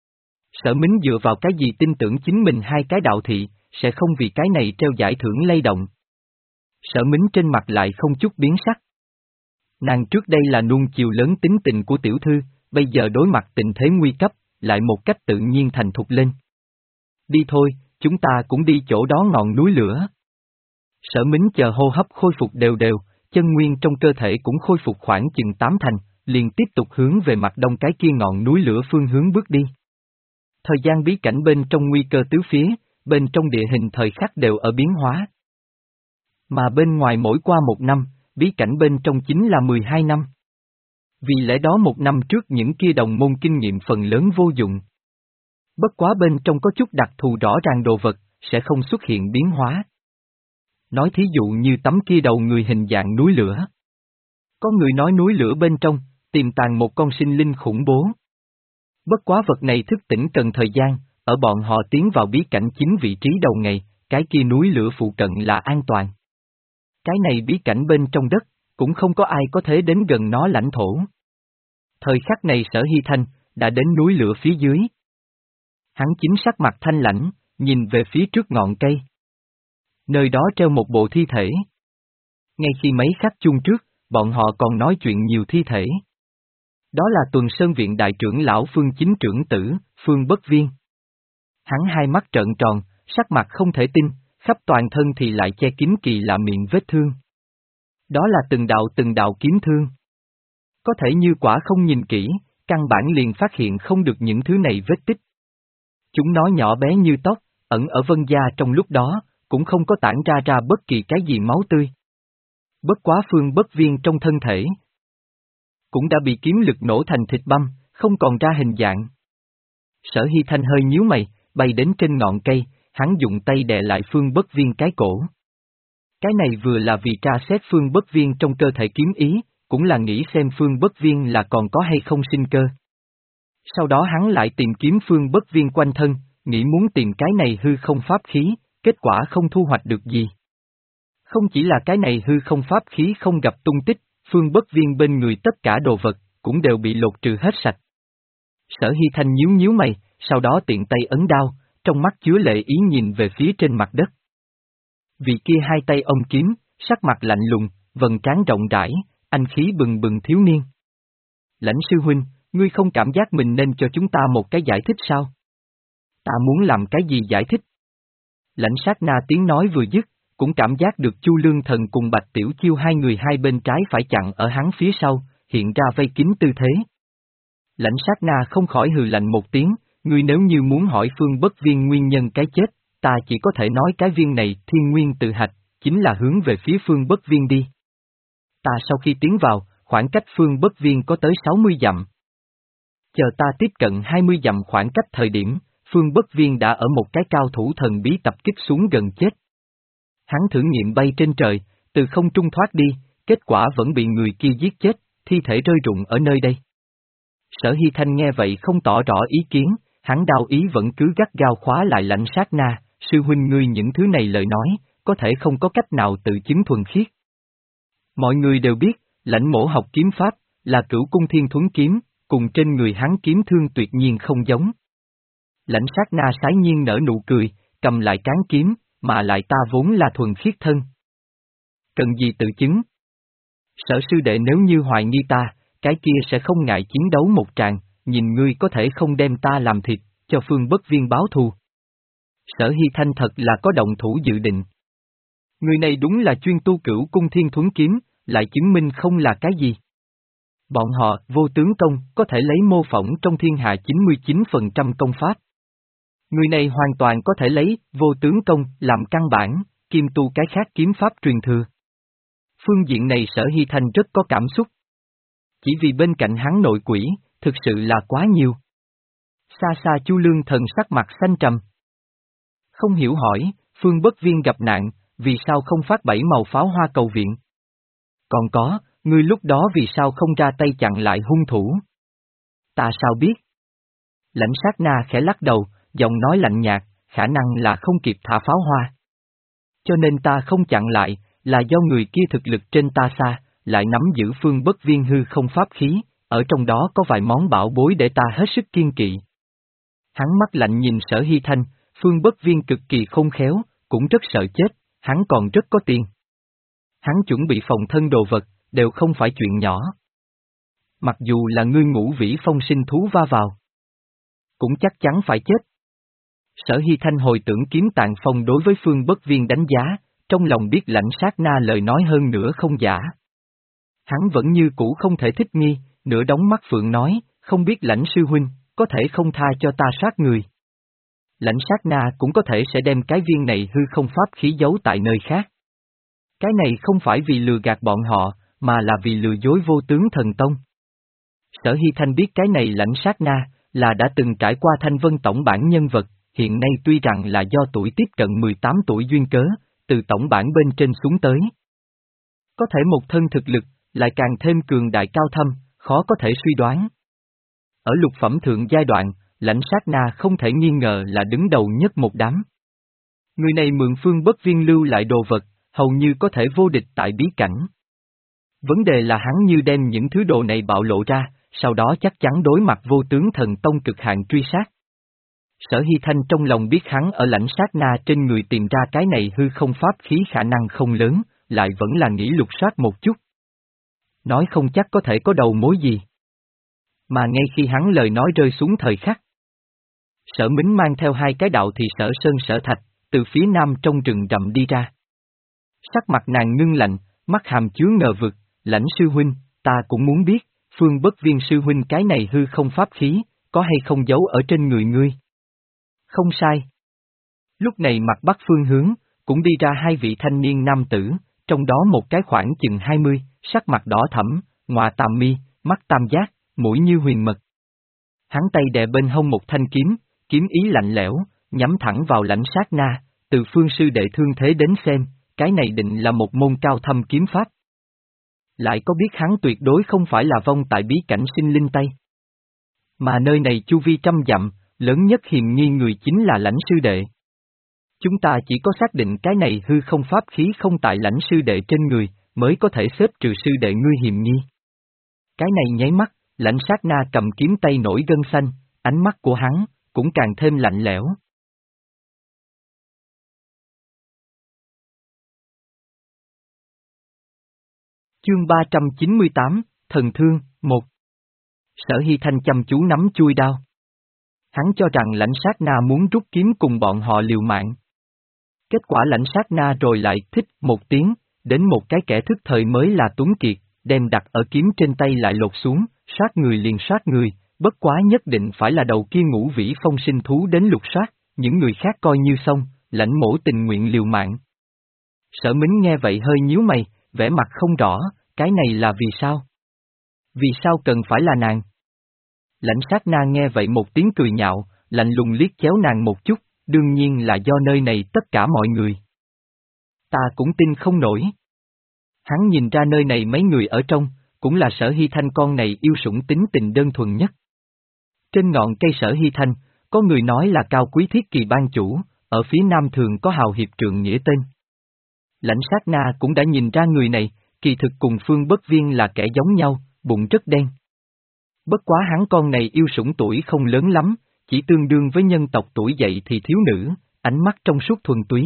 Sở Mính dựa vào cái gì tin tưởng chính mình hai cái đạo thị, sẽ không vì cái này treo giải thưởng lay động. Sở Mính trên mặt lại không chút biến sắc. Nàng trước đây là nuông chiều lớn tính tình của tiểu thư, bây giờ đối mặt tình thế nguy cấp, lại một cách tự nhiên thành thục lên. Đi thôi, chúng ta cũng đi chỗ đó ngọn núi lửa. Sở Mính chờ hô hấp khôi phục đều đều, chân nguyên trong cơ thể cũng khôi phục khoảng chừng tám thành, liền tiếp tục hướng về mặt đông cái kia ngọn núi lửa phương hướng bước đi. Thời gian bí cảnh bên trong nguy cơ tứ phía, bên trong địa hình thời khắc đều ở biến hóa. Mà bên ngoài mỗi qua một năm, bí cảnh bên trong chính là mười hai năm. Vì lẽ đó một năm trước những kia đồng môn kinh nghiệm phần lớn vô dụng. Bất quá bên trong có chút đặc thù rõ ràng đồ vật, sẽ không xuất hiện biến hóa. Nói thí dụ như tấm kia đầu người hình dạng núi lửa. Có người nói núi lửa bên trong, tiềm tàng một con sinh linh khủng bố. Bất quá vật này thức tỉnh cần thời gian, ở bọn họ tiến vào bí cảnh chính vị trí đầu ngày, cái kia núi lửa phụ cận là an toàn. Cái này bí cảnh bên trong đất, cũng không có ai có thể đến gần nó lãnh thổ. Thời khắc này Sở Hy Thanh, đã đến núi lửa phía dưới. Hắn chính sắc mặt thanh lãnh, nhìn về phía trước ngọn cây. Nơi đó treo một bộ thi thể. Ngay khi mấy khắc chung trước, bọn họ còn nói chuyện nhiều thi thể. Đó là Tuần Sơn Viện đại trưởng lão Phương chính trưởng tử, Phương Bất Viên. Hắn hai mắt trợn tròn, sắc mặt không thể tin, khắp toàn thân thì lại che kín kỳ lạ miệng vết thương. Đó là từng đạo từng đạo kiếm thương. Có thể như quả không nhìn kỹ, căn bản liền phát hiện không được những thứ này vết tích. Chúng nó nhỏ bé như tóc, ẩn ở vân da trong lúc đó, cũng không có tản ra ra bất kỳ cái gì máu tươi. Bất quá Phương Bất Viên trong thân thể cũng đã bị kiếm lực nổ thành thịt băm, không còn ra hình dạng. Sở Hy Thanh hơi nhíu mày, bay đến trên ngọn cây, hắn dùng tay đè lại Phương Bất Viên cái cổ. Cái này vừa là vì tra xét Phương Bất Viên trong cơ thể kiếm ý, cũng là nghĩ xem Phương Bất Viên là còn có hay không sinh cơ. Sau đó hắn lại tìm kiếm Phương Bất Viên quanh thân, nghĩ muốn tìm cái này hư không pháp khí, kết quả không thu hoạch được gì. Không chỉ là cái này hư không pháp khí không gặp tung tích, Phương Bất Viên bên người tất cả đồ vật, cũng đều bị lột trừ hết sạch. Sở Hy Thanh nhíu nhíu mày, sau đó tiện tay ấn đao, trong mắt chứa lệ ý nhìn về phía trên mặt đất. Vị kia hai tay ôm kiếm, sắc mặt lạnh lùng, vầng trán rộng rãi, anh khí bừng bừng thiếu niên. Lãnh sư huynh, ngươi không cảm giác mình nên cho chúng ta một cái giải thích sao? Ta muốn làm cái gì giải thích? Lãnh Sát Na tiếng nói vừa dứt, cũng cảm giác được Chu Lương Thần cùng Bạch Tiểu Chiêu hai người hai bên trái phải chặn ở hắn phía sau, hiện ra vây kín tư thế. Lãnh Sát Na không khỏi hừ lạnh một tiếng, ngươi nếu như muốn hỏi Phương Bất Viên nguyên nhân cái chết, ta chỉ có thể nói cái viên này thiên nguyên tự hạch, chính là hướng về phía Phương Bất Viên đi. Ta sau khi tiến vào, khoảng cách Phương Bất Viên có tới sáu mươi dặm. Chờ ta tiếp cận hai mươi dặm khoảng cách thời điểm, Phương Bất Viên đã ở một cái cao thủ thần bí tập kích xuống gần chết. Hắn thử nghiệm bay trên trời, từ không trung thoát đi, kết quả vẫn bị người kia giết chết, thi thể rơi rụng ở nơi đây. Sở Hy Thanh nghe vậy không tỏ rõ ý kiến, hắn đao ý vẫn cứ gắt gao khóa lại Lãnh Sát Na, sư huynh ngươi những thứ này lời nói, có thể không có cách nào tự chứng thuần khiết. Mọi người đều biết, Lãnh mỗ học kiếm pháp, là Cửu Cung Thiên Thuấn kiếm, cùng trên người hắn kiếm thương tuyệt nhiên không giống. Lãnh Sát Na sái nhiên nở nụ cười, cầm lại cán kiếm, mà lại ta vốn là thuần khiết thân. Cần gì tự chứng? Sở sư đệ nếu như hoài nghi ta, cái kia sẽ không ngại chiến đấu một tràng, nhìn ngươi có thể không đem ta làm thịt, cho Phương Bất Viên báo thù. Sở Hy Thanh thật là có động thủ dự định. Người này đúng là chuyên tu Cửu Cung Thiên Thuấn kiếm, lại chứng minh không là cái gì. Bọn họ, vô tướng công, có thể lấy mô phỏng trong thiên hạ chín mươi chín phần trăm công pháp. Người này hoàn toàn có thể lấy vô tướng công làm căn bản, kiêm tu cái khác kiếm pháp truyền thừa. Phương diện này Sở Hy Thanh rất có cảm xúc. Chỉ vì bên cạnh hắn nội quỷ, thực sự là quá nhiều. Xa xa Chu Lương Thần sắc mặt xanh trầm. Không hiểu hỏi, Phương Bất Viên gặp nạn, vì sao không phát bảy màu pháo hoa cầu viện? Còn có, ngươi lúc đó vì sao không ra tay chặn lại hung thủ? Ta sao biết? Lãnh Sát Na khẽ lắc đầu, giọng nói lạnh nhạt, khả năng là không kịp thả pháo hoa. Cho nên ta không chặn lại, là do người kia thực lực trên ta xa, lại nắm giữ Phương Bất Viên hư không pháp khí, ở trong đó có vài món bảo bối để ta hết sức kiên kỵ. Hắn mắt lạnh nhìn Sở Hy Thanh, Phương Bất Viên cực kỳ khôn khéo, cũng rất sợ chết, hắn còn rất có tiền. Hắn chuẩn bị phòng thân đồ vật, đều không phải chuyện nhỏ. Mặc dù là ngươi ngũ vĩ phong sinh thú va vào, cũng chắc chắn phải chết. Sở Hy Thanh hồi tưởng kiếm tàn phong đối với Phương Bất Viên đánh giá, trong lòng biết Lãnh Sát Na lời nói hơn nữa không giả. Hắn vẫn như cũ không thể thích nghi, nửa đóng mắt phượng nói, không biết Lãnh sư huynh, có thể không tha cho ta sát người. Lãnh Sát Na cũng có thể sẽ đem cái viên này hư không pháp khí giấu tại nơi khác. Cái này không phải vì lừa gạt bọn họ, mà là vì lừa dối vô tướng thần tông. Sở Hy Thanh biết cái này Lãnh Sát Na, là đã từng trải qua Thanh Vân tổng bản nhân vật, hiện nay tuy rằng là do tuổi tiếp cận mười tám tuổi duyên cớ, từ tổng bản bên trên xuống tới. Có thể một thân thực lực, lại càng thêm cường đại cao thâm, khó có thể suy đoán. Ở lục phẩm thượng giai đoạn, Lãnh Sát Na không thể nghi ngờ là đứng đầu nhất một đám. Người này mượn Phương Bất Viên lưu lại đồ vật, hầu như có thể vô địch tại bí cảnh. Vấn đề là hắn như đem những thứ đồ này bạo lộ ra, sau đó chắc chắn đối mặt vô tướng thần tông cực hạn truy sát. Sở Hy Thanh trong lòng biết hắn ở Lãnh Sát Na trên người tìm ra cái này hư không pháp khí khả năng không lớn, lại vẫn là nghĩ lục soát một chút. Nói không chắc có thể có đầu mối gì. Mà ngay khi hắn lời nói rơi xuống thời khắc, Sở Mính mang theo hai cái đạo thì Sở Sơn Sở Thạch, từ phía nam trong rừng rậm đi ra. Sắc mặt nàng ngưng lạnh, mắt hàm chứa ngờ vực, Lãnh sư huynh, ta cũng muốn biết, Phương Bất Viên sư huynh cái này hư không pháp khí, có hay không giấu ở trên người ngươi? Không sai. Lúc này mặt bắc phương hướng, cũng đi ra hai vị thanh niên nam tử, trong đó một cái khoảng chừng hai mươi, sắc mặt đỏ thẫm, ngọa tàm mi, mắt tam giác, mũi như huyền mật. Hắn tay đè bên hông một thanh kiếm, kiếm ý lạnh lẽo, nhắm thẳng vào Lãnh Sát Na, từ phương sư đệ thương thế đến xem, cái này định là một môn cao thâm kiếm pháp. Lại có biết hắn tuyệt đối không phải là vong tại bí cảnh sinh linh Tây. Mà nơi này chu vi trăm dặm, lớn nhất hiềm nghi người chính là Lãnh sư đệ. Chúng ta chỉ có xác định cái này hư không pháp khí không tại Lãnh sư đệ trên người, mới có thể xếp trừ sư đệ ngươi hiềm nghi. Cái này nháy mắt, Lãnh Sát Na cầm kiếm tay nổi gân xanh, ánh mắt của hắn, cũng càng thêm lạnh lẽo. Chương ba trăm chín mươi tám, Thần Thương, một. Sở Hy Thanh chăm chú nắm chuôi đao. Hắn cho rằng Lãnh Sát Na muốn rút kiếm cùng bọn họ liều mạng. Kết quả Lãnh Sát Na rồi lại thích một tiếng, đến một cái kẻ thức thời mới là Tuấn Kiệt, đem đặt ở kiếm trên tay lại lột xuống, sát người liền sát người, bất quá nhất định phải là đầu kia ngũ vĩ phong sinh thú đến lục soát, những người khác coi như xong, Lãnh mỗ tình nguyện liều mạng. Sở Mính nghe vậy hơi nhíu mày, vẻ mặt không rõ, cái này là vì sao? Vì sao cần phải là nàng? Lãnh sát na nghe vậy một tiếng cười nhạo, lạnh lùng liếc chéo nàng một chút, đương nhiên là do nơi này tất cả mọi người. Ta cũng tin không nổi. Hắn nhìn ra nơi này mấy người ở trong, cũng là Sở Hy Thanh con này yêu sủng tính tình đơn thuần nhất. Trên ngọn cây Sở Hy Thanh, có người nói là Cao Quý Thiết Kỳ ban chủ, ở phía nam thường có Hào Hiệp Trượng Nghĩa tên. Lãnh sát na cũng đã nhìn ra người này, kỳ thực cùng Phương Bất Viên là kẻ giống nhau, bụng rất đen. Bất quá hắn con này yêu sủng tuổi không lớn lắm, chỉ tương đương với nhân tộc tuổi dậy thì thiếu nữ, ánh mắt trong suốt thuần túy.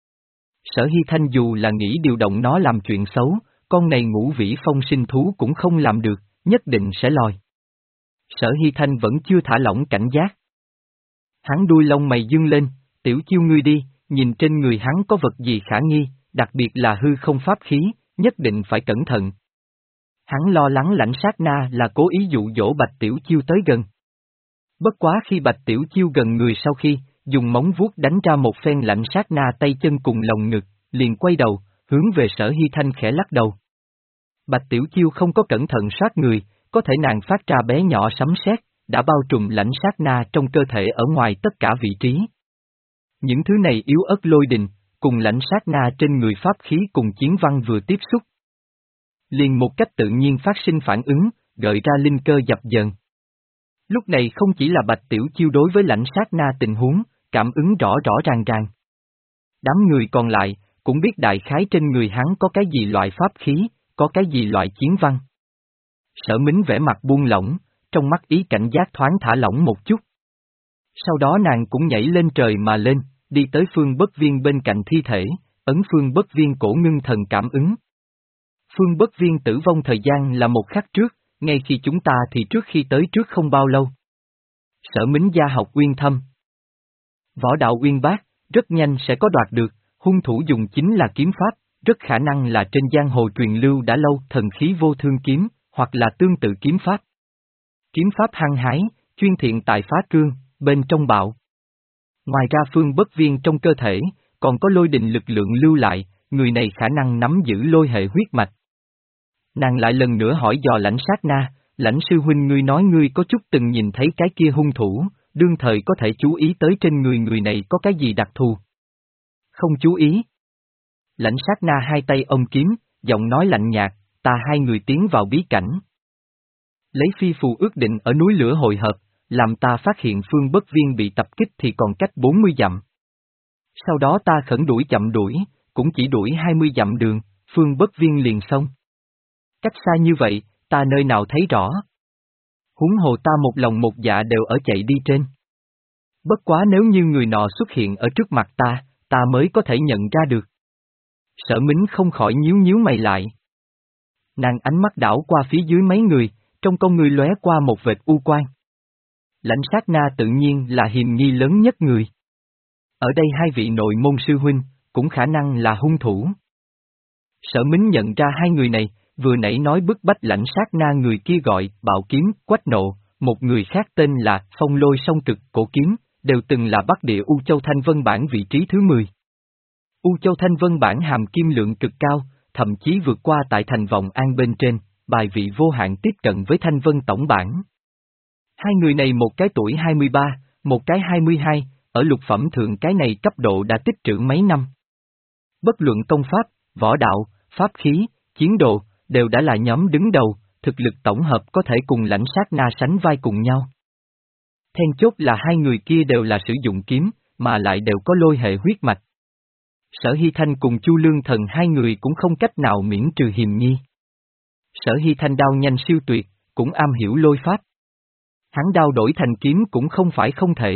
Sở Hy Thanh dù là nghĩ điều động nó làm chuyện xấu, con này ngũ vĩ phong sinh thú cũng không làm được, nhất định sẽ lòi. Sở Hy Thanh vẫn chưa thả lỏng cảnh giác. Hắn đuôi lông mày dương lên, tiểu chiêu ngươi đi, nhìn trên người hắn có vật gì khả nghi, đặc biệt là hư không pháp khí, nhất định phải cẩn thận. Hắn lo lắng Lãnh sát na là cố ý dụ dỗ Bạch Tiểu Chiêu tới gần. Bất quá khi Bạch Tiểu Chiêu gần người sau khi, dùng móng vuốt đánh ra một phen Lãnh sát na tay chân cùng lồng ngực, liền quay đầu, hướng về Sở Hy Thanh khẽ lắc đầu. Bạch Tiểu Chiêu không có cẩn thận sát người, có thể nàng phát ra bé nhỏ sấm sét, đã bao trùm Lãnh sát na trong cơ thể ở ngoài tất cả vị trí. Những thứ này yếu ớt lôi đình, cùng Lãnh sát na trên người pháp khí cùng chiến văn vừa tiếp xúc. Liền một cách tự nhiên phát sinh phản ứng, gợi ra linh cơ dập dờn. Lúc này không chỉ là Bạch Tiểu Chiêu đối với Lãnh sát na tình huống, cảm ứng rõ rõ ràng ràng. Đám người còn lại, cũng biết đại khái trên người hắn có cái gì loại pháp khí, có cái gì loại chiến văn. Sở Mính vẻ mặt buông lỏng, trong mắt ý cảnh giác thoáng thả lỏng một chút. Sau đó nàng cũng nhảy lên trời mà lên, đi tới Phương Bất Viên bên cạnh thi thể, ấn Phương Bất Viên cổ ngưng thần cảm ứng. Phương Bất Viên tử vong thời gian là một khắc trước, ngay khi chúng ta thì trước khi tới trước không bao lâu. Sở Mính gia học uyên thâm. Võ đạo uyên bác, rất nhanh sẽ có đoạt được, hung thủ dùng chính là kiếm pháp, rất khả năng là trên giang hồ truyền lưu đã lâu thần khí vô thương kiếm, hoặc là tương tự kiếm pháp. Kiếm pháp hăng hái, chuyên thiện tại phá cương, bên trong bạo. Ngoài ra Phương Bất Viên trong cơ thể, còn có lôi đình lực lượng lưu lại, người này khả năng nắm giữ lôi hệ huyết mạch. Nàng lại lần nữa hỏi dò Lãnh sát na, Lãnh sư huynh ngươi nói ngươi có chút từng nhìn thấy cái kia hung thủ, đương thời có thể chú ý tới trên người người này có cái gì đặc thù. Không chú ý. Lãnh sát na hai tay ôm kiếm, giọng nói lạnh nhạt, ta hai người tiến vào bí cảnh. Lấy phi phù ước định ở núi lửa hội hợp, làm ta phát hiện Phương Bất Viên bị tập kích thì còn cách bốn mươi dặm. Sau đó ta khẩn đuổi chậm đuổi, cũng chỉ đuổi hai mươi dặm đường, Phương Bất Viên liền xong. Cách xa như vậy, ta nơi nào thấy rõ. Huống hồ ta một lòng một dạ đều ở chạy đi trên. Bất quá nếu như người nọ xuất hiện ở trước mặt ta, ta mới có thể nhận ra được. Sở Mính không khỏi nhíu nhíu mày lại. Nàng ánh mắt đảo qua phía dưới mấy người, trong con người lóe qua một vệt u quang. Lãnh sát na tự nhiên là hiềm nghi lớn nhất người. Ở đây hai vị nội môn sư huynh, cũng khả năng là hung thủ. Sở Mính nhận ra hai người này, vừa nãy nói bức bách Lãnh sát na người kia gọi Bạo Kiếm, Quách Nộ, một người khác tên là Phong Lôi Song Cực Cổ Kiếm, đều từng là Bắc Địa U Châu Thanh Vân Bản vị trí thứ mười. U Châu Thanh Vân Bản hàm kim lượng cực cao, thậm chí vượt qua tại thành Vọng An bên trên, bài vị vô hạn tiếp cận với Thanh Vân Tổng Bản. Hai người này một cái tuổi hai mươi ba, một cái hai mươi hai, ở lục phẩm thượng cái này cấp độ đã tích trữ mấy năm. Bất luận công pháp, võ đạo, pháp khí, chiến độ, đều đã là nhóm đứng đầu, thực lực tổng hợp có thể cùng Lãnh sát na sánh vai cùng nhau. Then chốt là hai người kia đều là sử dụng kiếm, mà lại đều có lôi hệ huyết mạch. Sở Hy Thanh cùng Chu Lương Thần hai người cũng không cách nào miễn trừ hiềm nghi. Sở Hy Thanh đao nhanh siêu tuyệt, cũng am hiểu lôi pháp. Hắn đao đổi thành kiếm cũng không phải không thể.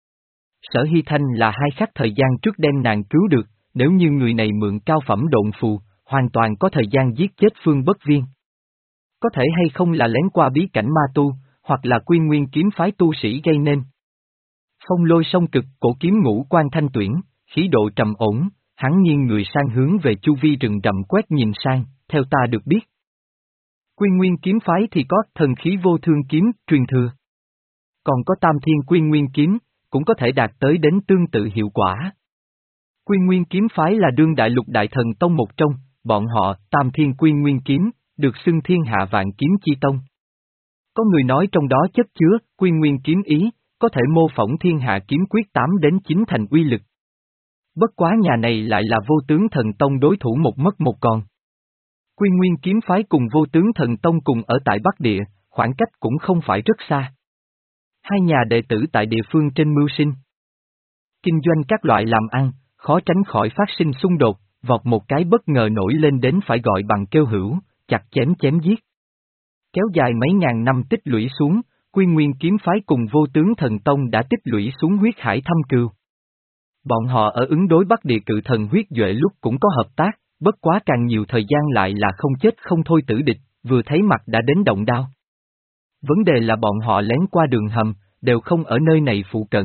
Sở Hy Thanh là hai khắc thời gian trước đem nàng cứu được, nếu như người này mượn cao phẩm độn phù, hoàn toàn có thời gian giết chết Phương Bất Viên. Có thể hay không là lén qua bí cảnh ma tu, hoặc là Quy Nguyên kiếm phái tu sĩ gây nên. Phong Lôi Song Cực Cổ Kiếm ngũ quan thanh tuyển, khí độ trầm ổn, hắn nghiêng người sang hướng về chu vi rừng rậm quét nhìn sang, theo ta được biết. Quy Nguyên kiếm phái thì có thần khí vô thương kiếm truyền thừa. Còn có Tam Thiên Quy Nguyên kiếm, cũng có thể đạt tới đến tương tự hiệu quả. Quy Nguyên kiếm phái là đương đại lục đại thần tông một trong, bọn họ Tam Thiên Quy Nguyên kiếm, được xưng thiên hạ vạn kiếm chi tông. Có người nói trong đó chất chứa, quy nguyên kiếm ý, có thể mô phỏng thiên hạ kiếm quyết tám đến chín thành uy lực. Bất quá nhà này lại là vô tướng thần tông đối thủ một mất một còn. Quy nguyên kiếm phái cùng vô tướng thần tông cùng ở tại Bắc Địa, khoảng cách cũng không phải rất xa. Hai nhà đệ tử tại địa phương trên mưu sinh. Kinh doanh các loại làm ăn, khó tránh khỏi phát sinh xung đột, vọt một cái bất ngờ nổi lên đến phải gọi bằng kêu hữu, chặt chém chém giết. Kéo dài mấy ngàn năm tích lũy xuống, Quy Nguyên kiếm phái cùng vô tướng thần tông đã tích lũy xuống huyết hải thâm cừu. Bọn họ ở ứng đối Bắc Địa cự thần huyết duệ lúc cũng có hợp tác, bất quá càng nhiều thời gian lại là không chết không thôi tử địch, vừa thấy mặt đã đến động đao. Vấn đề là bọn họ lén qua đường hầm, đều không ở nơi này phụ cận.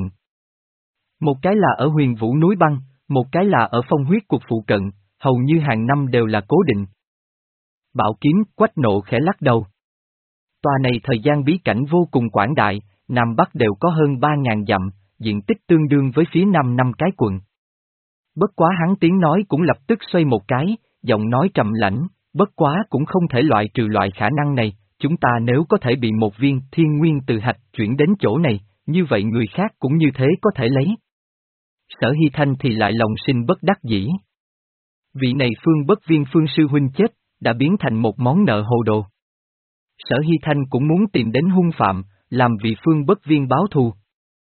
Một cái là ở huyền vũ núi băng, một cái là ở phong huyết cuộc phụ cận, hầu như hàng năm đều là cố định. Bảo kiếm, Quách Nộ khẽ lắc đầu. Tòa này thời gian bí cảnh vô cùng quảng đại, Nam Bắc đều có hơn ba ngàn dặm, diện tích tương đương với phía Nam năm cái quận. Bất quá hắn tiếng nói cũng lập tức xoay một cái, giọng nói trầm lãnh, bất quá cũng không thể loại trừ loại khả năng này, chúng ta nếu có thể bị một viên thiên nguyên từ hạch chuyển đến chỗ này, như vậy người khác cũng như thế có thể lấy. Sở Hy Thanh thì lại lòng sinh bất đắc dĩ. Vị này Phương Bất Viên Phương sư huynh chết, đã biến thành một món nợ hồ đồ. Sở Hy Thanh cũng muốn tìm đến hung phạm, làm vị Phương Bất Viên báo thù.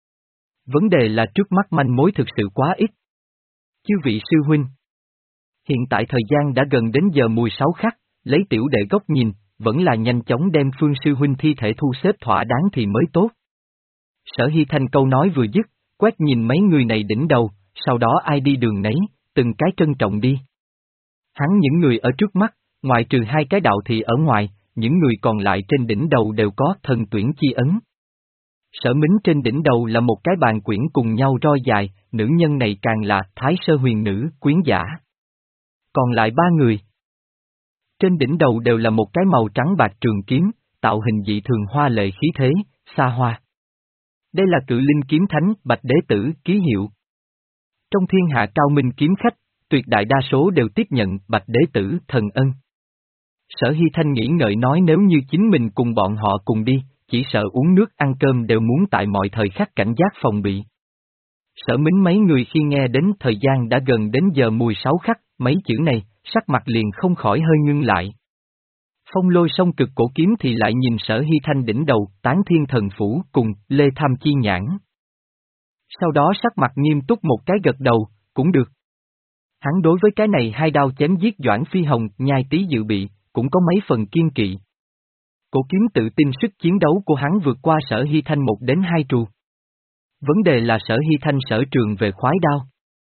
Vấn đề là trước mắt manh mối thực sự quá ít. Chư vị sư huynh. Hiện tại thời gian đã gần đến giờ mùi sáu khắc, lấy tiểu đệ góc nhìn, vẫn là nhanh chóng đem Phương sư huynh thi thể thu xếp thỏa đáng thì mới tốt. Sở Hy Thanh câu nói vừa dứt, quét nhìn mấy người này đỉnh đầu, sau đó ai đi đường nấy, từng cái trân trọng đi. Hắn những người ở trước mắt, ngoài trừ hai cái đạo thì ở ngoài, những người còn lại trên đỉnh đầu đều có thần tuyển chi ấn. Sở Mính trên đỉnh đầu là một cái bàn quyển cùng nhau roi dài, nữ nhân này càng là Thái Sơ Huyền Nữ, quyến giả. Còn lại ba người. Trên đỉnh đầu đều là một cái màu trắng bạc trường kiếm, tạo hình dị thường hoa lệ khí thế, xa hoa. Đây là Cự Linh kiếm thánh, Bạch Đế Tử, ký hiệu. Trong thiên hạ cao minh kiếm khách, tuyệt đại đa số đều tiếp nhận Bạch Đế Tử, thần ân. Sở Hy Thanh nghĩ ngợi nói nếu như chính mình cùng bọn họ cùng đi, chỉ sợ uống nước ăn cơm đều muốn tại mọi thời khắc cảnh giác phòng bị. Sở Mính mấy người khi nghe đến thời gian đã gần đến giờ mùi sáu khắc, mấy chữ này, sắc mặt liền không khỏi hơi ngưng lại. Phong Lôi song cực cổ kiếm thì lại nhìn Sở Hy Thanh đỉnh đầu, Tán Thiên Thần Phủ cùng Lê Tham Chi Nhãn. Sau đó sắc mặt nghiêm túc một cái gật đầu, cũng được. Hắn đối với cái này hai đao chém giết Doãn Phi Hồng, nhai tí dự bị, cũng có mấy phần kiên kỵ. Cổ kiếm tự tin sức chiến đấu của hắn vượt qua Sở Hy Thanh một đến hai trù. Vấn đề là Sở Hy Thanh sở trường về khoái đao.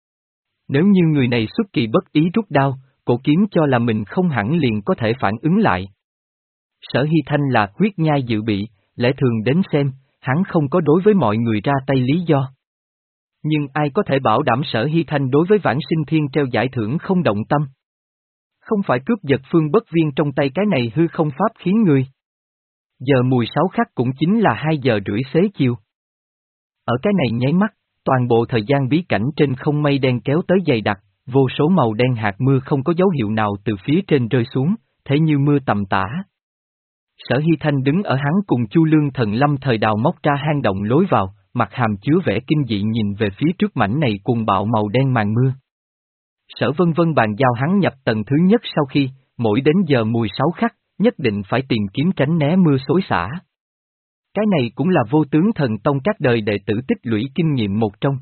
Nếu như người này xuất kỳ bất ý rút đao, cổ kiếm cho là mình không hẳn liền có thể phản ứng lại. Sở Hy Thanh là huyết nhai dự bị, lẽ thường đến xem, hắn không có đối với mọi người ra tay lý do. Nhưng ai có thể bảo đảm Sở Hy Thanh đối với Vãng Sinh Thiên treo giải thưởng không động tâm? Không phải cướp giật Phương Bất Viên trong tay cái này hư không pháp khiến người. Giờ mùi sáu khắc cũng chính là hai giờ rưỡi xế chiều. Ở cái này nháy mắt, toàn bộ thời gian bí cảnh trên không mây đen kéo tới dày đặc, vô số màu đen hạt mưa không có dấu hiệu nào từ phía trên rơi xuống, thế như mưa tầm tã. Sở Hy Thanh đứng ở hắn cùng Chu Lương Thần Lâm thời đào móc ra hang động lối vào, mặt hàm chứa vẻ kinh dị nhìn về phía trước mảnh này cuồng bạo màu đen màn mưa. Sở Vân Vân bàn giao hắn nhập tầng thứ nhất sau khi, mỗi đến giờ mùi sáu khắc, nhất định phải tìm kiếm tránh né mưa xối xả. Cái này cũng là vô tướng thần tông các đời đệ tử tích lũy kinh nghiệm một trong.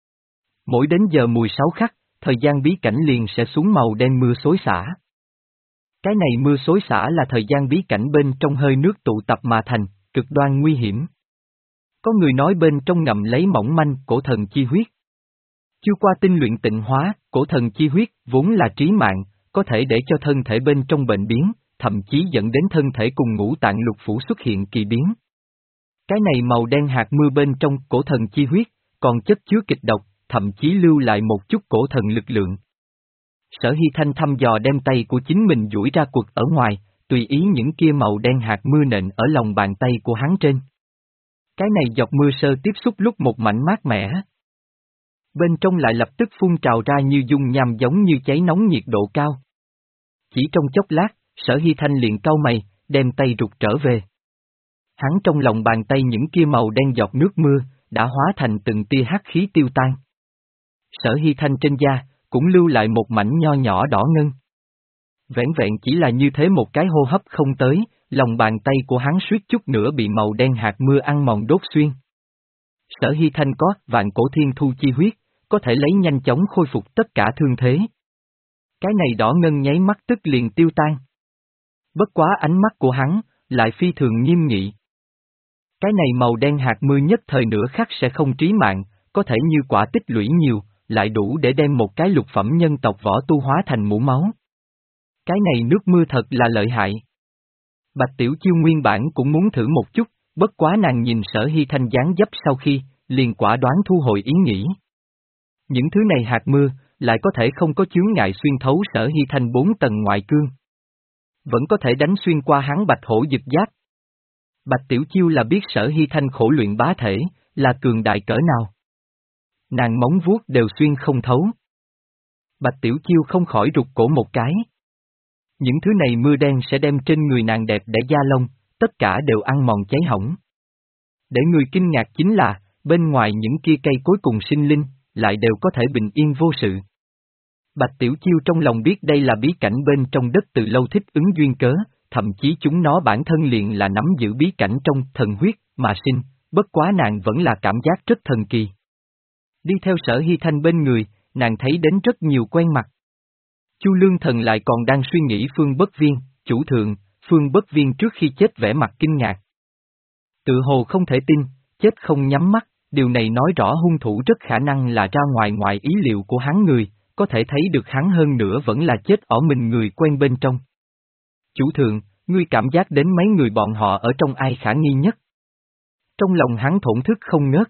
Mỗi đến giờ mùi sáu khắc, thời gian bí cảnh liền sẽ xuống màu đen mưa xối xả. Cái này mưa xối xả là thời gian bí cảnh bên trong hơi nước tụ tập mà thành, cực đoan nguy hiểm. Có người nói bên trong ngậm lấy mỏng manh cổ thần chi huyết. Chưa qua tinh luyện tịnh hóa, cổ thần chi huyết vốn là trí mạng, có thể để cho thân thể bên trong bệnh biến, thậm chí dẫn đến thân thể cùng ngũ tạng lục phủ xuất hiện kỳ biến. Cái này màu đen hạt mưa bên trong cổ thần chi huyết, còn chất chứa kịch độc, thậm chí lưu lại một chút cổ thần lực lượng. Sở Hy Thanh thăm dò đem tay của chính mình duỗi ra quật ở ngoài, tùy ý những kia màu đen hạt mưa nện ở lòng bàn tay của hắn trên. Cái này dọc mưa sơ tiếp xúc lúc một mảnh mát mẻ. Bên trong lại lập tức phun trào ra như dung nham giống như cháy nóng nhiệt độ cao. Chỉ trong chốc lát, Sở Hy Thanh liền cau mày, đem tay rụt trở về. Hắn trong lòng bàn tay những kia màu đen giọt nước mưa, đã hóa thành từng tia hắc khí tiêu tan. Sở Hy Thanh trên da, cũng lưu lại một mảnh nho nhỏ đỏ ngân. Vẻn vẹn chỉ là như thế một cái hô hấp không tới, lòng bàn tay của hắn suýt chút nữa bị màu đen hạt mưa ăn mòn đốt xuyên. Sở Hy Thanh có vạn cổ thiên thu chi huyết, có thể lấy nhanh chóng khôi phục tất cả thương thế. Cái này đỏ ngân nháy mắt tức liền tiêu tan. Bất quá ánh mắt của hắn, lại phi thường nghiêm nghị. Cái này màu đen hạt mưa nhất thời nửa khắc sẽ không trí mạng, có thể như quả tích lũy nhiều, lại đủ để đem một cái lục phẩm nhân tộc võ tu hóa thành mũ máu. Cái này nước mưa thật là lợi hại. Bạch Tiểu Chiêu nguyên bản cũng muốn thử một chút, bất quá nàng nhìn Sở Hy Thanh dáng dấp sau khi, liền quả đoán thu hồi ý nghĩ. Những thứ này hạt mưa, lại có thể không có chướng ngại xuyên thấu Sở Hy Thanh bốn tầng ngoại cương. Vẫn có thể đánh xuyên qua hắn bạch hổ dực giáp. Bạch Tiểu Chiêu là biết Sở Hy Thanh khổ luyện bá thể, là cường đại cỡ nào. Nàng móng vuốt đều xuyên không thấu. Bạch Tiểu Chiêu không khỏi rụt cổ một cái. Những thứ này mưa đen sẽ đem trên người nàng đẹp để da lông, tất cả đều ăn mòn cháy hỏng. Để người kinh ngạc chính là, bên ngoài những kia cây cuối cùng sinh linh, lại đều có thể bình yên vô sự. Bạch Tiểu Chiêu trong lòng biết đây là bí cảnh bên trong đất từ lâu thích ứng duyên cớ, thậm chí chúng nó bản thân liền là nắm giữ bí cảnh trong thần huyết mà sinh, bất quá nàng vẫn là cảm giác rất thần kỳ. Đi theo Sở Hy Thanh bên người, nàng thấy đến rất nhiều quen mặt. Chu Lương Thần lại còn đang suy nghĩ Phương Bất Viên, chủ thượng, Phương Bất Viên trước khi chết vẻ mặt kinh ngạc. Tự hồ không thể tin, chết không nhắm mắt, điều này nói rõ hung thủ rất khả năng là ra ngoài ngoài ý liệu của hắn người, có thể thấy được hắn hơn nữa vẫn là chết ở mình người quen bên trong. Chủ thượng, ngươi cảm giác đến mấy người bọn họ ở trong ai khả nghi nhất? Trong lòng hắn thổn thức không ngớt.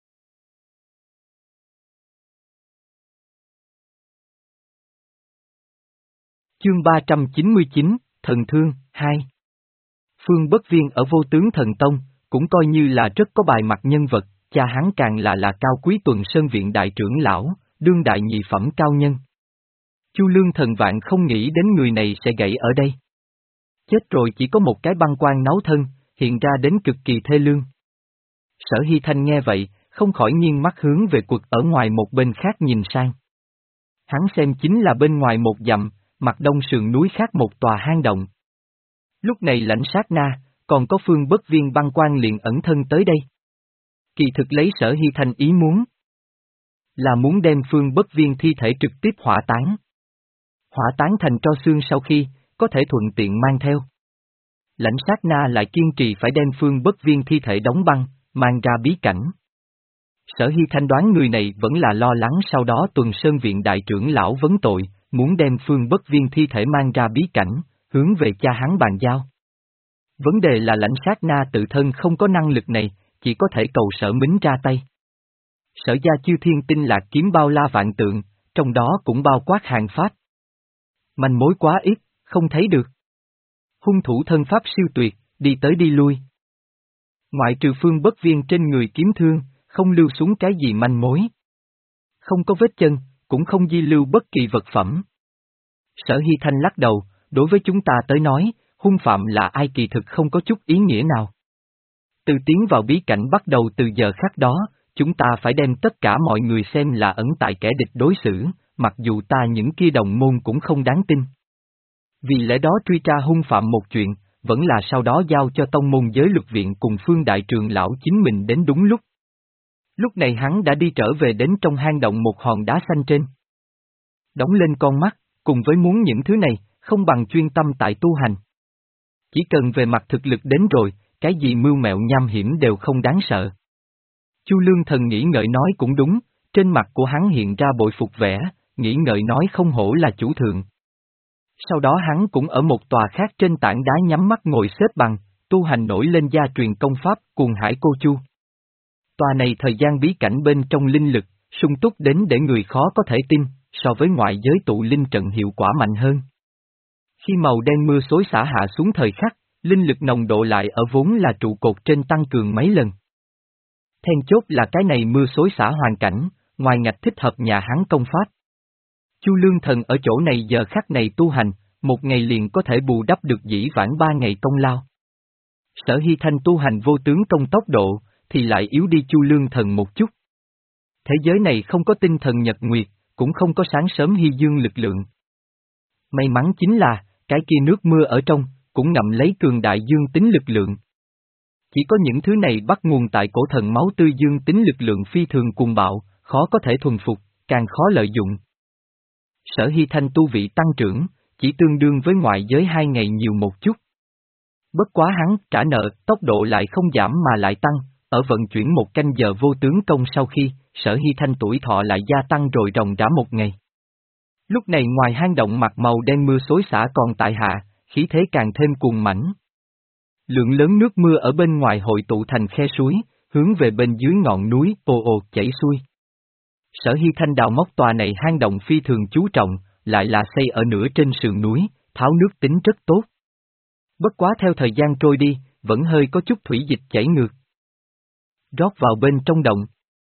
Chương ba trăm chín mươi chín, Thần Thương, hai. Phương Bất Viên ở Vô Tướng Thần Tông, cũng coi như là rất có bài mặt nhân vật, cha hắn càng là là Cao Quý Tuần Sơn Viện đại trưởng lão, đương đại nhị phẩm cao nhân. Chu Lương Thần vạn không nghĩ đến người này sẽ gãy ở đây. Chết rồi chỉ có một cái băng quan náu thân, hiện ra đến cực kỳ thê lương. Sở Hy Thanh nghe vậy, không khỏi nghiêng mắt hướng về quật ở ngoài một bên khác nhìn sang. Hắn xem chính là bên ngoài một dặm, mặt đông sườn núi khác một tòa hang động. Lúc này lãnh sát na, còn có Phương Bất Viên băng quan liền ẩn thân tới đây. Kỳ thực lấy Sở Hy Thanh ý muốn, là muốn đem Phương Bất Viên thi thể trực tiếp hỏa táng. Hỏa táng thành tro xương sau khi, có thể thuận tiện mang theo. Lãnh sát na lại kiên trì phải đem Phương Bất Viên thi thể đóng băng, mang ra bí cảnh. Sở Hy Thanh đoán người này vẫn là lo lắng sau đó Tuần Sơn Viện đại trưởng lão vấn tội, muốn đem Phương Bất Viên thi thể mang ra bí cảnh, hướng về cha hắn bàn giao. Vấn đề là lãnh sát na tự thân không có năng lực này, chỉ có thể cầu Sở Mính ra tay. Sở gia Chư Thiên Tinh Lạc kiếm bao la vạn tượng, trong đó cũng bao quát hàng pháp. Manh mối quá ít, không thấy được. Hung thủ thân pháp siêu tuyệt, đi tới đi lui. Ngoại trừ Phương Bất Viên trên người kiếm thương, không lưu xuống cái gì manh mối. Không có vết chân, cũng không di lưu bất kỳ vật phẩm. Sở Hy Thanh lắc đầu, đối với chúng ta tới nói, hung phạm là ai kỳ thực không có chút ý nghĩa nào. Từ tiến vào bí cảnh bắt đầu từ giờ khắc đó, chúng ta phải đem tất cả mọi người xem là ẩn tại kẻ địch đối xử, mặc dù ta những kia đồng môn cũng không đáng tin. Vì lẽ đó truy tra hung phạm một chuyện, vẫn là sau đó giao cho tông môn giới luật viện cùng Phương đại trường lão chính mình đến đúng lúc. Lúc này hắn đã đi trở về đến trong hang động một hòn đá xanh trên. Đóng lên con mắt, cùng với muốn những thứ này, không bằng chuyên tâm tại tu hành. Chỉ cần về mặt thực lực đến rồi, cái gì mưu mẹo nham hiểm đều không đáng sợ. Chu Lương Thần nghĩ ngợi nói cũng đúng, trên mặt của hắn hiện ra bội phục vẻ, nghĩ ngợi nói không hổ là chủ thượng. Sau đó hắn cũng ở một tòa khác trên tảng đá nhắm mắt ngồi xếp bằng, tu hành nổi lên gia truyền công pháp Cuồng Hải Cô Chu. Tòa này thời gian bí cảnh bên trong linh lực, sung túc đến để người khó có thể tin, so với ngoại giới tụ linh trận hiệu quả mạnh hơn. Khi màu đen mưa xối xả hạ xuống thời khắc, linh lực nồng độ lại ở vốn là trụ cột trên tăng cường mấy lần. Then chốt là cái này mưa xối xả hoàn cảnh, ngoài ngạch thích hợp nhà hắn công pháp. Chu Lương Thần ở chỗ này giờ khắc này tu hành, một ngày liền có thể bù đắp được dĩ vãng ba ngày công lao. Sở Hy Thanh tu hành vô tướng công tốc độ, thì lại yếu đi Chu Lương Thần một chút. Thế giới này không có tinh thần nhật nguyệt, cũng không có sáng sớm hy dương lực lượng. May mắn chính là, cái kia nước mưa ở trong, cũng ngậm lấy cường đại dương tính lực lượng. Chỉ có những thứ này bắt nguồn tại cổ thần máu tươi dương tính lực lượng phi thường cuồng bạo, khó có thể thuần phục, càng khó lợi dụng. Sở Hy Thanh tu vị tăng trưởng, chỉ tương đương với ngoại giới hai ngày nhiều một chút. Bất quá hắn trả nợ, tốc độ lại không giảm mà lại tăng, ở vận chuyển một canh giờ vô tướng công sau khi, Sở Hy Thanh tuổi thọ lại gia tăng rồi ròng rã một ngày. Lúc này ngoài hang động mặt màu đen mưa xối xả còn tại hạ, khí thế càng thêm cuồng mãnh. Lượng lớn nước mưa ở bên ngoài hội tụ thành khe suối, hướng về bên dưới ngọn núi ồ ồ chảy xuôi. Sở Hy Thanh đào móc tòa này hang động phi thường chú trọng, lại là xây ở nửa trên sườn núi, tháo nước tính rất tốt. Bất quá theo thời gian trôi đi, vẫn hơi có chút thủy dịch chảy ngược. Rót vào bên trong động.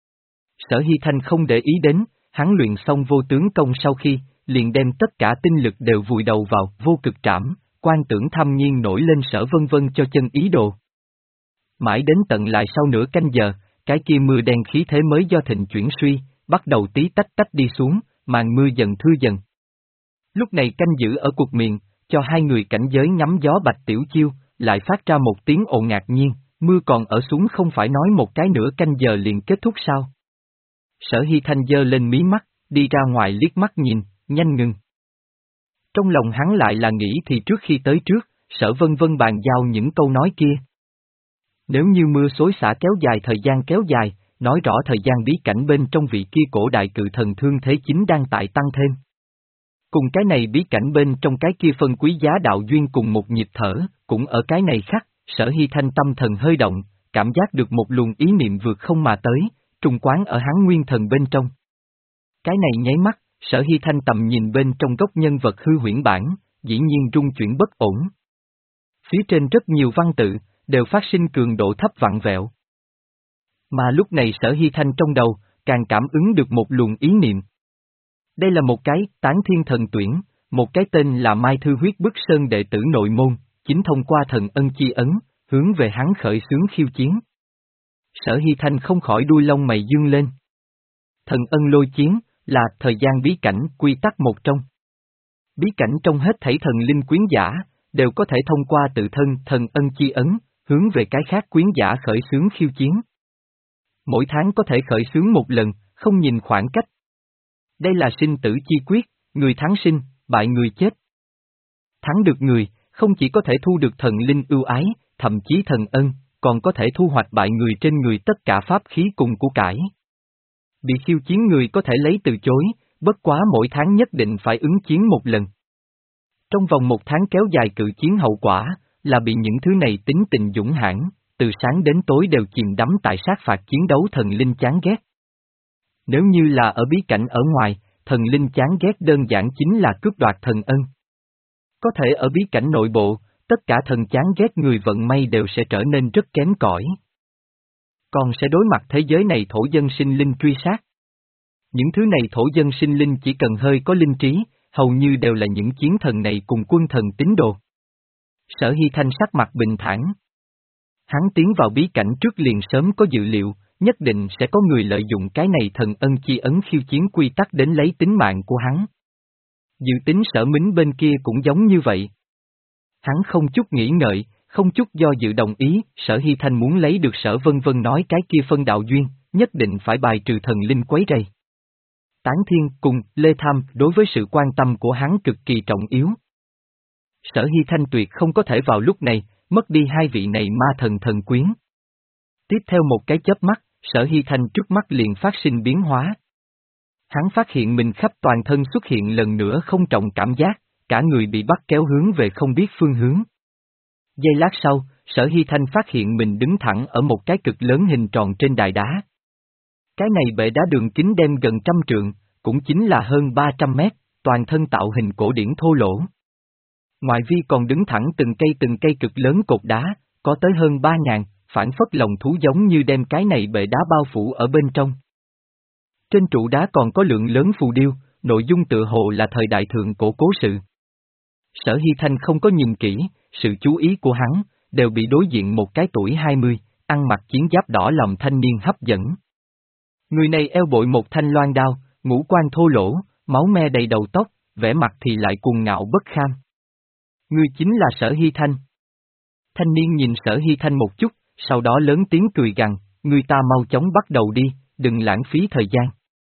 Sở Hy Thanh không để ý đến, hắn luyện xong vô tướng công sau khi, liền đem tất cả tinh lực đều vùi đầu vào vô cực trảm, quan tưởng thâm nhiên nổi lên Sở Vân Vân cho chân ý đồ. Mãi đến tận lại sau nửa canh giờ, cái kia mưa đen khí thế mới do thịnh chuyển suy, bắt đầu tí tách tách đi xuống, màn mưa dần thư dần. Lúc này canh giữ ở cuộc miệng, cho hai người cảnh giới ngắm gió Bạch Tiểu Chiêu, lại phát ra một tiếng ồn ngạc nhiên, mưa còn ở xuống không phải nói một cái nửa canh giờ liền kết thúc sao? Sở Hy Thanh giơ lên mí mắt, đi ra ngoài liếc mắt nhìn, nhanh ngừng. Trong lòng hắn lại là nghĩ thì trước khi tới trước, Sở Vân Vân bàn giao những câu nói kia. Nếu như mưa xối xả kéo dài thời gian kéo dài, nói rõ thời gian bí cảnh bên trong vị kia cổ đại cự thần thương thế chính đang tại tăng thêm. Cùng cái này bí cảnh bên trong cái kia phân quý giá đạo duyên cùng một nhịp thở, cũng ở cái này khắc, Sở Hy Thanh tâm thần hơi động, cảm giác được một luồng ý niệm vượt không mà tới, trùng quán ở hắn nguyên thần bên trong. Cái này nháy mắt, Sở Hy Thanh tầm nhìn bên trong góc nhân vật hư huyễn bản, dĩ nhiên rung chuyển bất ổn. Phía trên rất nhiều văn tự, đều phát sinh cường độ thấp vặn vẹo. Mà lúc này Sở Hy Thanh trong đầu, càng cảm ứng được một luồng ý niệm. Đây là một cái tán thiên thần tuyển, một cái tên là Mai Thư huyết bức sơn đệ tử nội môn, chính thông qua thần ân chi ấn, hướng về hắn khởi xướng khiêu chiến. Sở Hy Thanh không khỏi đuôi lông mày dương lên. Thần ân lôi chiến, là thời gian bí cảnh quy tắc một trong. Bí cảnh trong hết thảy thần linh quyến giả, đều có thể thông qua tự thân thần ân chi ấn, hướng về cái khác quyến giả khởi xướng khiêu chiến. Mỗi tháng có thể khởi xướng một lần, không nhìn khoảng cách. Đây là sinh tử chi quyết, người thắng sinh, bại người chết. Thắng được người, không chỉ có thể thu được thần linh ưu ái, thậm chí thần ân, còn có thể thu hoạch bại người trên người tất cả pháp khí cùng của cải. Bị khiêu chiến người có thể lấy từ chối, bất quá mỗi tháng nhất định phải ứng chiến một lần. Trong vòng một tháng kéo dài cự chiến hậu quả, là bị những thứ này tính tình dũng hãn, từ sáng đến tối đều chìm đắm tại sát phạt chiến đấu thần linh chán ghét. Nếu như là ở bí cảnh ở ngoài, thần linh chán ghét đơn giản chính là cướp đoạt thần ân. Có thể ở bí cảnh nội bộ, tất cả thần chán ghét người vận may đều sẽ trở nên rất kém cỏi. Còn sẽ đối mặt thế giới này thổ dân sinh linh truy sát. Những thứ này thổ dân sinh linh chỉ cần hơi có linh trí, hầu như đều là những chiến thần này cùng quân thần tín đồ. Sở Hy Thanh sắc mặt bình thản. Hắn tiến vào bí cảnh trước liền sớm có dự liệu, nhất định sẽ có người lợi dụng cái này thần ân chi ấn khiêu chiến quy tắc đến lấy tính mạng của hắn. Dự tính Sở Mính bên kia cũng giống như vậy. Hắn không chút nghĩ ngợi, không chút do dự đồng ý, Sở Hy Thanh muốn lấy được Sở Vân Vân nói cái kia phân đạo duyên, nhất định phải bài trừ thần linh quấy rầy. Tán Thiên cùng Lê Tham đối với sự quan tâm của hắn cực kỳ trọng yếu. Sở Hy Thanh tuyệt không có thể vào lúc này, mất đi hai vị này ma thần thần quyến. Tiếp theo một cái chớp mắt, Sở Hy Thanh trước mắt liền phát sinh biến hóa. Hắn phát hiện mình khắp toàn thân xuất hiện lần nữa không trọng cảm giác, cả người bị bắt kéo hướng về không biết phương hướng. Giây lát sau, Sở Hy Thanh phát hiện mình đứng thẳng ở một cái cực lớn hình tròn trên đài đá. Cái này bệ đá đường kính đem gần trăm trượng, cũng chính là hơn ba trăm mét, toàn thân tạo hình cổ điển thô lỗ. Ngoại vi còn đứng thẳng từng cây từng cây cực lớn cột đá, có tới hơn ba ngàn, phản phất lòng thú giống như đem cái này bệ đá bao phủ ở bên trong. Trên trụ đá còn có lượng lớn phù điêu, nội dung tựa hồ là thời đại thượng cổ cố sự. Sở Hy Thanh không có nhìn kỹ, sự chú ý của hắn, đều bị đối diện một cái tuổi hai mươi, ăn mặc chiến giáp đỏ lòng thanh niên hấp dẫn. Người này eo bội một thanh loan đao, ngũ quan thô lỗ, máu me đầy đầu tóc, vẻ mặt thì lại cuồng ngạo bất kham. Ngươi chính là Sở Hy Thanh. Thanh niên nhìn Sở Hy Thanh một chút, sau đó lớn tiếng cười gằn, người ta mau chóng bắt đầu đi, đừng lãng phí thời gian.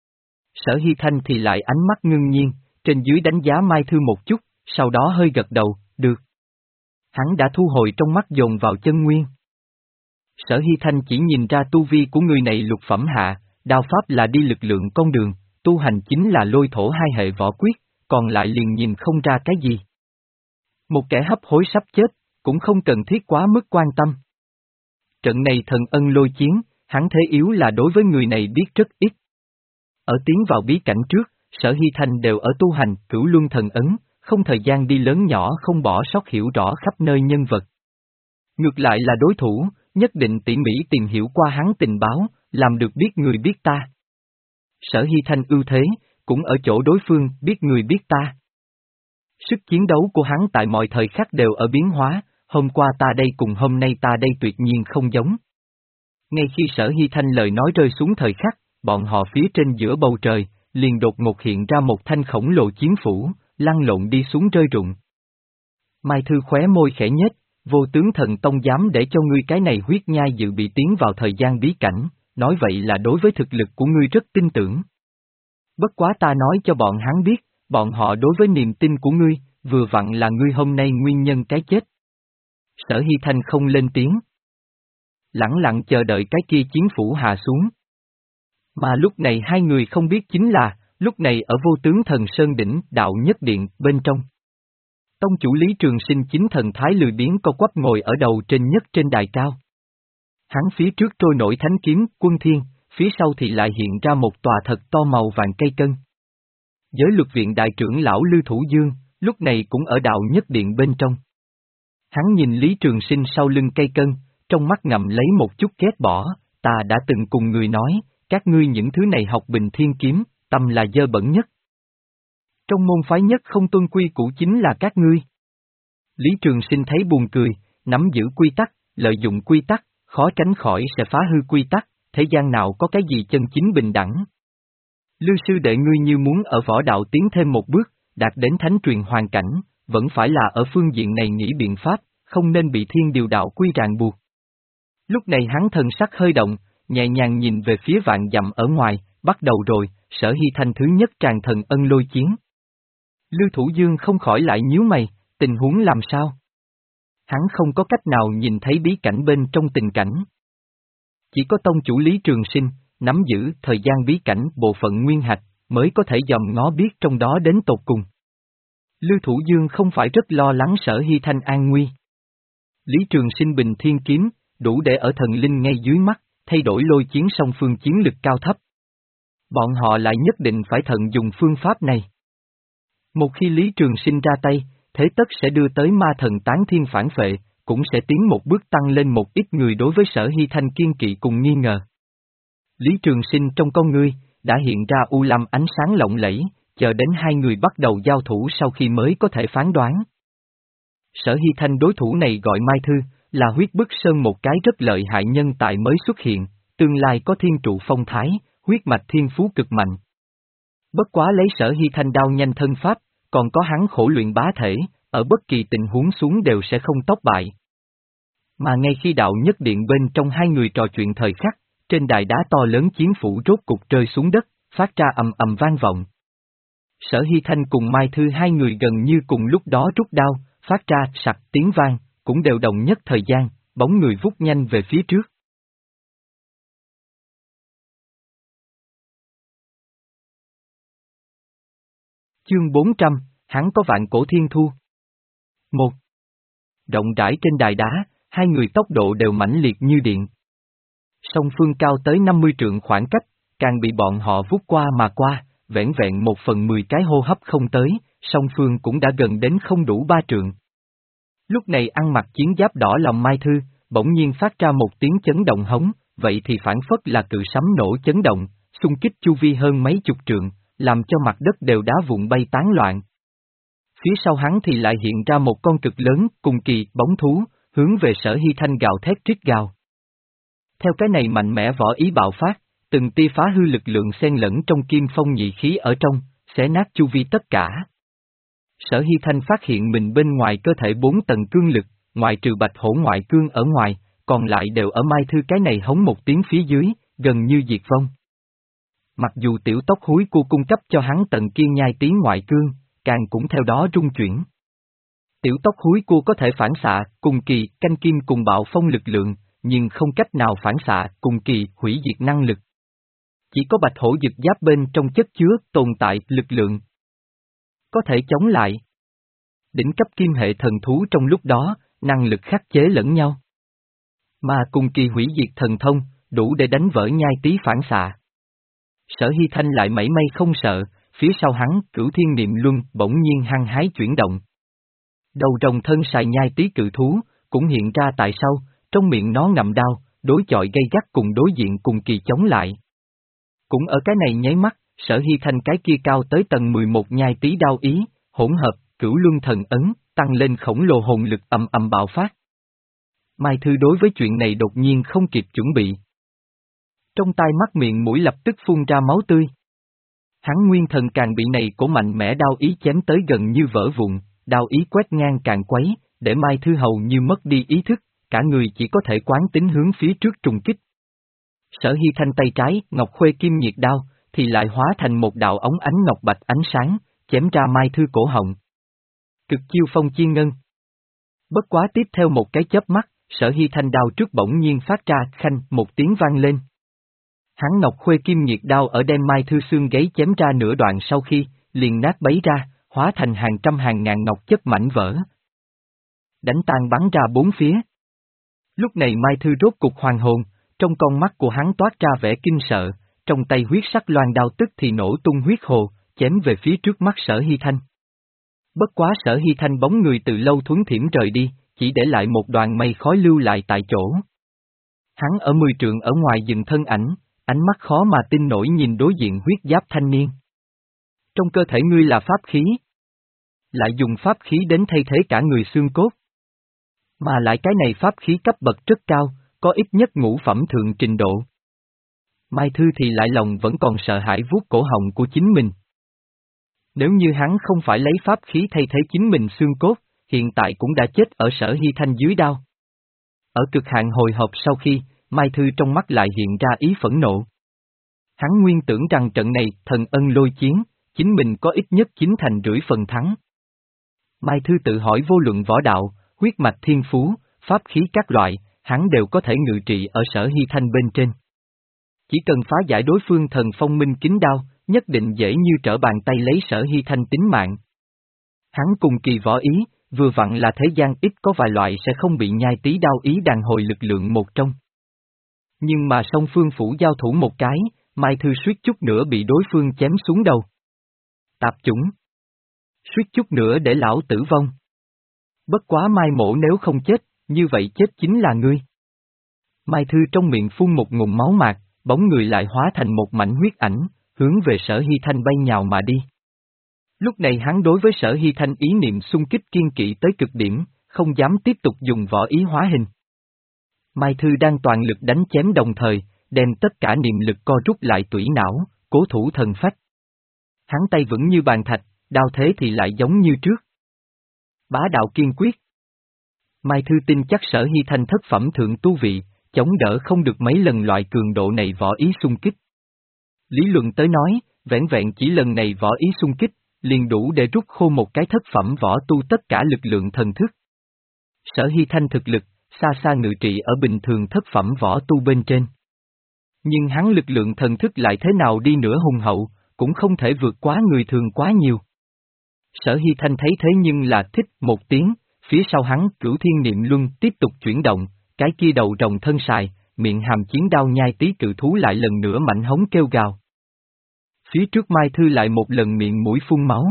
Sở Hy Thanh thì lại ánh mắt ngưng nhiên, trên dưới đánh giá Mai Thư một chút, sau đó hơi gật đầu, được. Hắn đã thu hồi trong mắt dồn vào chân nguyên. Sở Hy Thanh chỉ nhìn ra tu vi của người này lục phẩm hạ, đao pháp là đi lực lượng con đường, tu hành chính là lôi thổ hai hệ võ quyết, còn lại liền nhìn không ra cái gì. Một kẻ hấp hối sắp chết, cũng không cần thiết quá mức quan tâm. Trận này thần ân lôi chiến, hắn thế yếu là đối với người này biết rất ít. Ở tiến vào bí cảnh trước, Sở Hy Thanh đều ở tu hành cửu luân thần ấn, không thời gian đi lớn nhỏ không bỏ sót hiểu rõ khắp nơi nhân vật. Ngược lại là đối thủ, nhất định tỉ mỉ tìm hiểu qua hắn tình báo, làm được biết người biết ta. Sở Hy Thanh ưu thế, cũng ở chỗ đối phương biết người biết ta. Sức chiến đấu của hắn tại mọi thời khắc đều ở biến hóa, hôm qua ta đây cùng hôm nay ta đây tuyệt nhiên không giống. Ngay khi Sở Hy Thanh lời nói rơi xuống thời khắc, bọn họ phía trên giữa bầu trời, liền đột ngột hiện ra một thanh khổng lồ chiến phủ, lăn lộn đi xuống rơi rụng. Mai Thư khóe môi khẽ nhếch, vô tướng thần tông dám để cho ngươi cái này huyết nhai dự bị tiến vào thời gian bí cảnh, nói vậy là đối với thực lực của ngươi rất tin tưởng. Bất quá ta nói cho bọn hắn biết, bọn họ đối với niềm tin của ngươi, vừa vặn là ngươi hôm nay nguyên nhân cái chết. Sở Hy Thanh không lên tiếng. Lẳng lặng chờ đợi cái kia chiến phủ hạ xuống. Mà lúc này hai người không biết chính là, lúc này ở vô tướng thần Sơn Đỉnh đạo nhất điện bên trong. Tông chủ Lý Trường Sinh chính thần thái lười biếng co quắp ngồi ở đầu trên nhất trên đài cao. Hắn phía trước trôi nổi thánh kiếm, quân thiên, phía sau thì lại hiện ra một tòa thật to màu vàng cây cân. Giới luật viện đại trưởng lão Lư Thủ Dương, lúc này cũng ở đạo nhất điện bên trong. Hắn nhìn Lý Trường Sinh sau lưng cây cân, trong mắt ngậm lấy một chút ghét bỏ, ta đã từng cùng người nói, các ngươi những thứ này học Bình Thiên Kiếm, tâm là dơ bẩn nhất. Trong môn phái nhất không tuân quy củ chính là các ngươi. Lý Trường Sinh thấy buồn cười, nắm giữ quy tắc, lợi dụng quy tắc, khó tránh khỏi sẽ phá hư quy tắc, thế gian nào có cái gì chân chính bình đẳng. Lư sư đệ ngươi như muốn ở võ đạo tiến thêm một bước, đạt đến thánh truyền hoàn cảnh, vẫn phải là ở phương diện này nghĩ biện pháp, không nên bị thiên điều đạo quy ràng buộc. Lúc này hắn thần sắc hơi động, nhẹ nhàng nhìn về phía vạn dặm ở ngoài, bắt đầu rồi, Sở Hy Thanh thứ nhất tràn thần ân lôi chiến. Lư Thủ Dương không khỏi lại nhíu mày, tình huống làm sao? Hắn không có cách nào nhìn thấy bí cảnh bên trong tình cảnh. Chỉ có tông chủ Lý Trường Sinh, nắm giữ thời gian bí cảnh bộ phận nguyên hạch, mới có thể dòm ngó biết trong đó đến tột cùng. Lư Thủ Dương không phải rất lo lắng Sở Hy Thanh an nguy. Lý Trường Sinh bình thiên kiếm, đủ để ở thần linh ngay dưới mắt, thay đổi lôi chiến song phương chiến lực cao thấp. Bọn họ lại nhất định phải thận dùng phương pháp này. Một khi Lý Trường Sinh ra tay, thế tất sẽ đưa tới ma thần tán thiên phản phệ, cũng sẽ tiến một bước tăng lên một ít người đối với Sở Hy Thanh kiên kỵ cùng nghi ngờ. Lý Trường Sinh trong con ngươi, đã hiện ra u lam ánh sáng lộng lẫy, chờ đến hai người bắt đầu giao thủ sau khi mới có thể phán đoán. Sở Hy Thanh đối thủ này gọi Mai Thư, là huyết bức sơn một cái rất lợi hại nhân tài mới xuất hiện, tương lai có thiên trụ phong thái, huyết mạch thiên phú cực mạnh. Bất quá lấy Sở Hy Thanh đao nhanh thân pháp, còn có hắn khổ luyện bá thể, ở bất kỳ tình huống xuống đều sẽ không tốc bại. Mà ngay khi đạo nhất điện bên trong hai người trò chuyện thời khắc, trên đài đá to lớn chiến phủ rốt cục rơi xuống đất, phát ra ầm ầm vang vọng. Sở Hy Thanh cùng Mai Thư hai người gần như cùng lúc đó rút đao, phát ra sặc tiếng vang, cũng đều đồng nhất thời gian, bóng người vút nhanh về phía trước. Chương bốn trăm, hắn có vạn cổ thiên thu. Một. Rộng rãi trên đài đá, hai người tốc độ đều mãnh liệt như điện. Song phương cao tới năm mươi trượng khoảng cách, càng bị bọn họ vút qua mà qua, vẻn vẹn một phần mười cái hô hấp không tới, song phương cũng đã gần đến không đủ ba trượng. Lúc này ăn mặc chiến giáp đỏ lòng Mai Thư, bỗng nhiên phát ra một tiếng chấn động hống, vậy thì phản phất là cự sấm nổ chấn động, xung kích chu vi hơn mấy chục trượng, làm cho mặt đất đều đá vụn bay tán loạn. Phía sau hắn thì lại hiện ra một con cực lớn, cùng kỳ, bóng thú, hướng về Sở Hy Thanh gào thét rít gào. Theo cái này mạnh mẽ võ ý bạo phát, từng tia phá hư lực lượng xen lẫn trong kim phong nhị khí ở trong, xé nát chu vi tất cả. Sở Hy Thanh phát hiện mình bên ngoài cơ thể bốn tầng cương lực, ngoại trừ bạch hổ ngoại cương ở ngoài, còn lại đều ở Mai Thư cái này hống một tiếng phía dưới, gần như diệt vong. Mặc dù tiểu tóc húi cua cung cấp cho hắn tận kiên nhai tí ngoại cương, càng cũng theo đó rung chuyển. Tiểu tóc húi cua có thể phản xạ, cùng kỳ, canh kim cùng bạo phong lực lượng, nhưng không cách nào phản xạ, cùng kỳ, hủy diệt năng lực. Chỉ có bạch hổ dực giáp bên trong chất chứa, tồn tại, lực lượng. Có thể chống lại. Đỉnh cấp kim hệ thần thú trong lúc đó, năng lực khắc chế lẫn nhau. Mà cùng kỳ hủy diệt thần thông, đủ để đánh vỡ nhai tí phản xạ. Sở Hy Thanh lại mảy may không sợ, phía sau hắn, cửu thiên niệm luân, bỗng nhiên hăng hái chuyển động. Đầu rồng thân xài nhai tí cự thú, cũng hiện ra tại sau, trong miệng nó ngậm đao, đối chọi gay gắt cùng đối diện cùng kỳ chống lại. Cũng ở cái này nháy mắt, Sở Hy Thanh cái kia cao tới tầng mười một nhai tí đao ý, hỗn hợp, cửu luân thần ấn, tăng lên khổng lồ hồn lực ầm ầm bạo phát. Mai Thư đối với chuyện này đột nhiên không kịp chuẩn bị. Trong tai mắt miệng mũi lập tức phun ra máu tươi. Hắn nguyên thần càng bị này của mạnh mẽ đao ý chém tới gần như vỡ vụn, đao ý quét ngang càng quấy, để Mai Thư hầu như mất đi ý thức, cả người chỉ có thể quán tính hướng phía trước trùng kích. Sở Hy Thanh tay trái, ngọc khuê kim nhiệt đao, thì lại hóa thành một đạo ống ánh ngọc bạch ánh sáng, chém ra Mai Thư cổ họng. Cực chiêu phong chiên ngân. Bất quá tiếp theo một cái chớp mắt, Sở Hy Thanh đao trước bỗng nhiên phát ra khanh một tiếng vang lên. Hắn ngọc khuê kim nhiệt đao ở đem Mai Thư xương gáy chém ra nửa đoạn sau khi, liền nát bấy ra, hóa thành hàng trăm hàng ngàn ngọc chất mảnh vỡ. Đánh tan bắn ra bốn phía. Lúc này Mai Thư rốt cục hoàn hồn, trong con mắt của hắn toát ra vẻ kinh sợ, trong tay huyết sắc loan đao tức thì nổ tung huyết hồ, chém về phía trước mắt Sở Hy Thanh. Bất quá Sở Hy Thanh bóng người từ lâu thuấn thiểm rời đi, chỉ để lại một đoàn mây khói lưu lại tại chỗ. Hắn ở mười trượng ở ngoài dừng thân ảnh, ánh mắt khó mà tin nổi nhìn đối diện huyết giáp thanh niên. Trong cơ thể ngươi là pháp khí. Lại dùng pháp khí đến thay thế cả người xương cốt. Mà lại cái này pháp khí cấp bậc rất cao, có ít nhất ngũ phẩm thượng trình độ. Mai Thư thì lại lòng vẫn còn sợ hãi vuốt cổ họng của chính mình. Nếu như hắn không phải lấy pháp khí thay thế chính mình xương cốt, hiện tại cũng đã chết ở Sở Hy Thanh dưới đao. Ở cực hạn hồi hộp sau khi, Mai Thư trong mắt lại hiện ra ý phẫn nộ. Hắn nguyên tưởng rằng trận này thần ân lôi chiến, chính mình có ít nhất chín thành rưỡi phần thắng. Mai Thư tự hỏi vô luận võ đạo, huyết mạch thiên phú, pháp khí các loại, hắn đều có thể ngự trị ở Sở Hy Thanh bên trên. Chỉ cần phá giải đối phương thần phong minh kính đao, nhất định dễ như trở bàn tay lấy Sở Hy Thanh tính mạng. Hắn cùng kỳ võ ý, vừa vặn là thế gian ít có vài loại sẽ không bị nhai tí đao ý đàn hồi lực lượng một trong. Nhưng mà song phương phủ giao thủ một cái, Mai Thư suýt chút nữa bị đối phương chém xuống đầu. Tạp chủng. Suýt chút nữa để lão tử vong. Bất quá Mai Mỗ nếu không chết, như vậy chết chính là ngươi. Mai Thư trong miệng phun một ngụm máu mạc, bóng người lại hóa thành một mảnh huyết ảnh, hướng về Sở Hy Thanh bay nhào mà đi. Lúc này hắn đối với Sở Hy Thanh ý niệm xung kích kiên kỵ tới cực điểm, không dám tiếp tục dùng võ ý hóa hình. Mai Thư đang toàn lực đánh chém đồng thời, đem tất cả niệm lực co rút lại tủy não, cố thủ thần phách. Hắn tay vững như bàn thạch, đao thế thì lại giống như trước. Bá đạo kiên quyết. Mai Thư tin chắc Sở Hy Thanh thất phẩm thượng tu vị, chống đỡ không được mấy lần loại cường độ này võ ý xung kích. Lý luận tới nói, vẻn vẹn chỉ lần này võ ý xung kích, liền đủ để rút khô một cái thất phẩm võ tu tất cả lực lượng thần thức. Sở Hy Thanh thực lực, xa xa ngự trị ở bình thường thất phẩm võ tu bên trên. Nhưng hắn lực lượng thần thức lại thế nào đi nữa hùng hậu, cũng không thể vượt quá người thường quá nhiều. Sở Hy Thanh thấy thế nhưng là thích một tiếng, phía sau hắn cửu thiên niệm luân tiếp tục chuyển động, cái kia đầu rồng thân sài, miệng hàm chiến đao nhai tí cự thú lại lần nữa mạnh hống kêu gào. Phía trước Mai Thư lại một lần miệng mũi phun máu.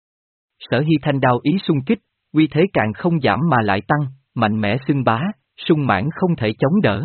Sở Hy Thanh đao ý xung kích, uy thế càng không giảm mà lại tăng, mạnh mẽ xưng bá, sung mãn không thể chống đỡ.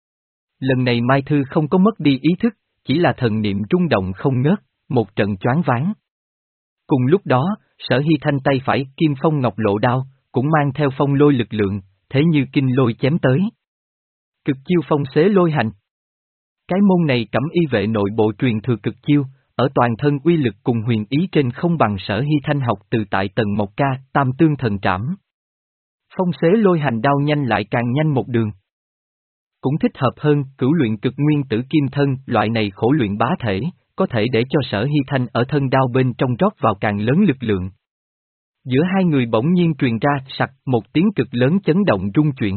Lần này Mai Thư không có mất đi ý thức, chỉ là thần niệm rung động không ngớt, một trận choáng váng. Cùng lúc đó, Sở Hy Thanh tay phải kim phong ngọc lộ đao, cũng mang theo phong lôi lực lượng, thế như kinh lôi chém tới. Cực chiêu phong xế lôi hành. Cái môn này cẩm y vệ nội bộ truyền thừa cực chiêu, ở toàn thân uy lực cùng huyền ý trên không bằng Sở Hy Thanh học từ tại tầng một ca, tam tương thần trảm. Phong xế lôi hành đao nhanh lại càng nhanh một đường. Cũng thích hợp hơn, cửu luyện cực nguyên tử kim thân, loại này khổ luyện bá thể, có thể để cho Sở Hy Thanh ở thân đao bên trong rót vào càng lớn lực lượng. Giữa hai người bỗng nhiên truyền ra sặc một tiếng cực lớn chấn động rung chuyển.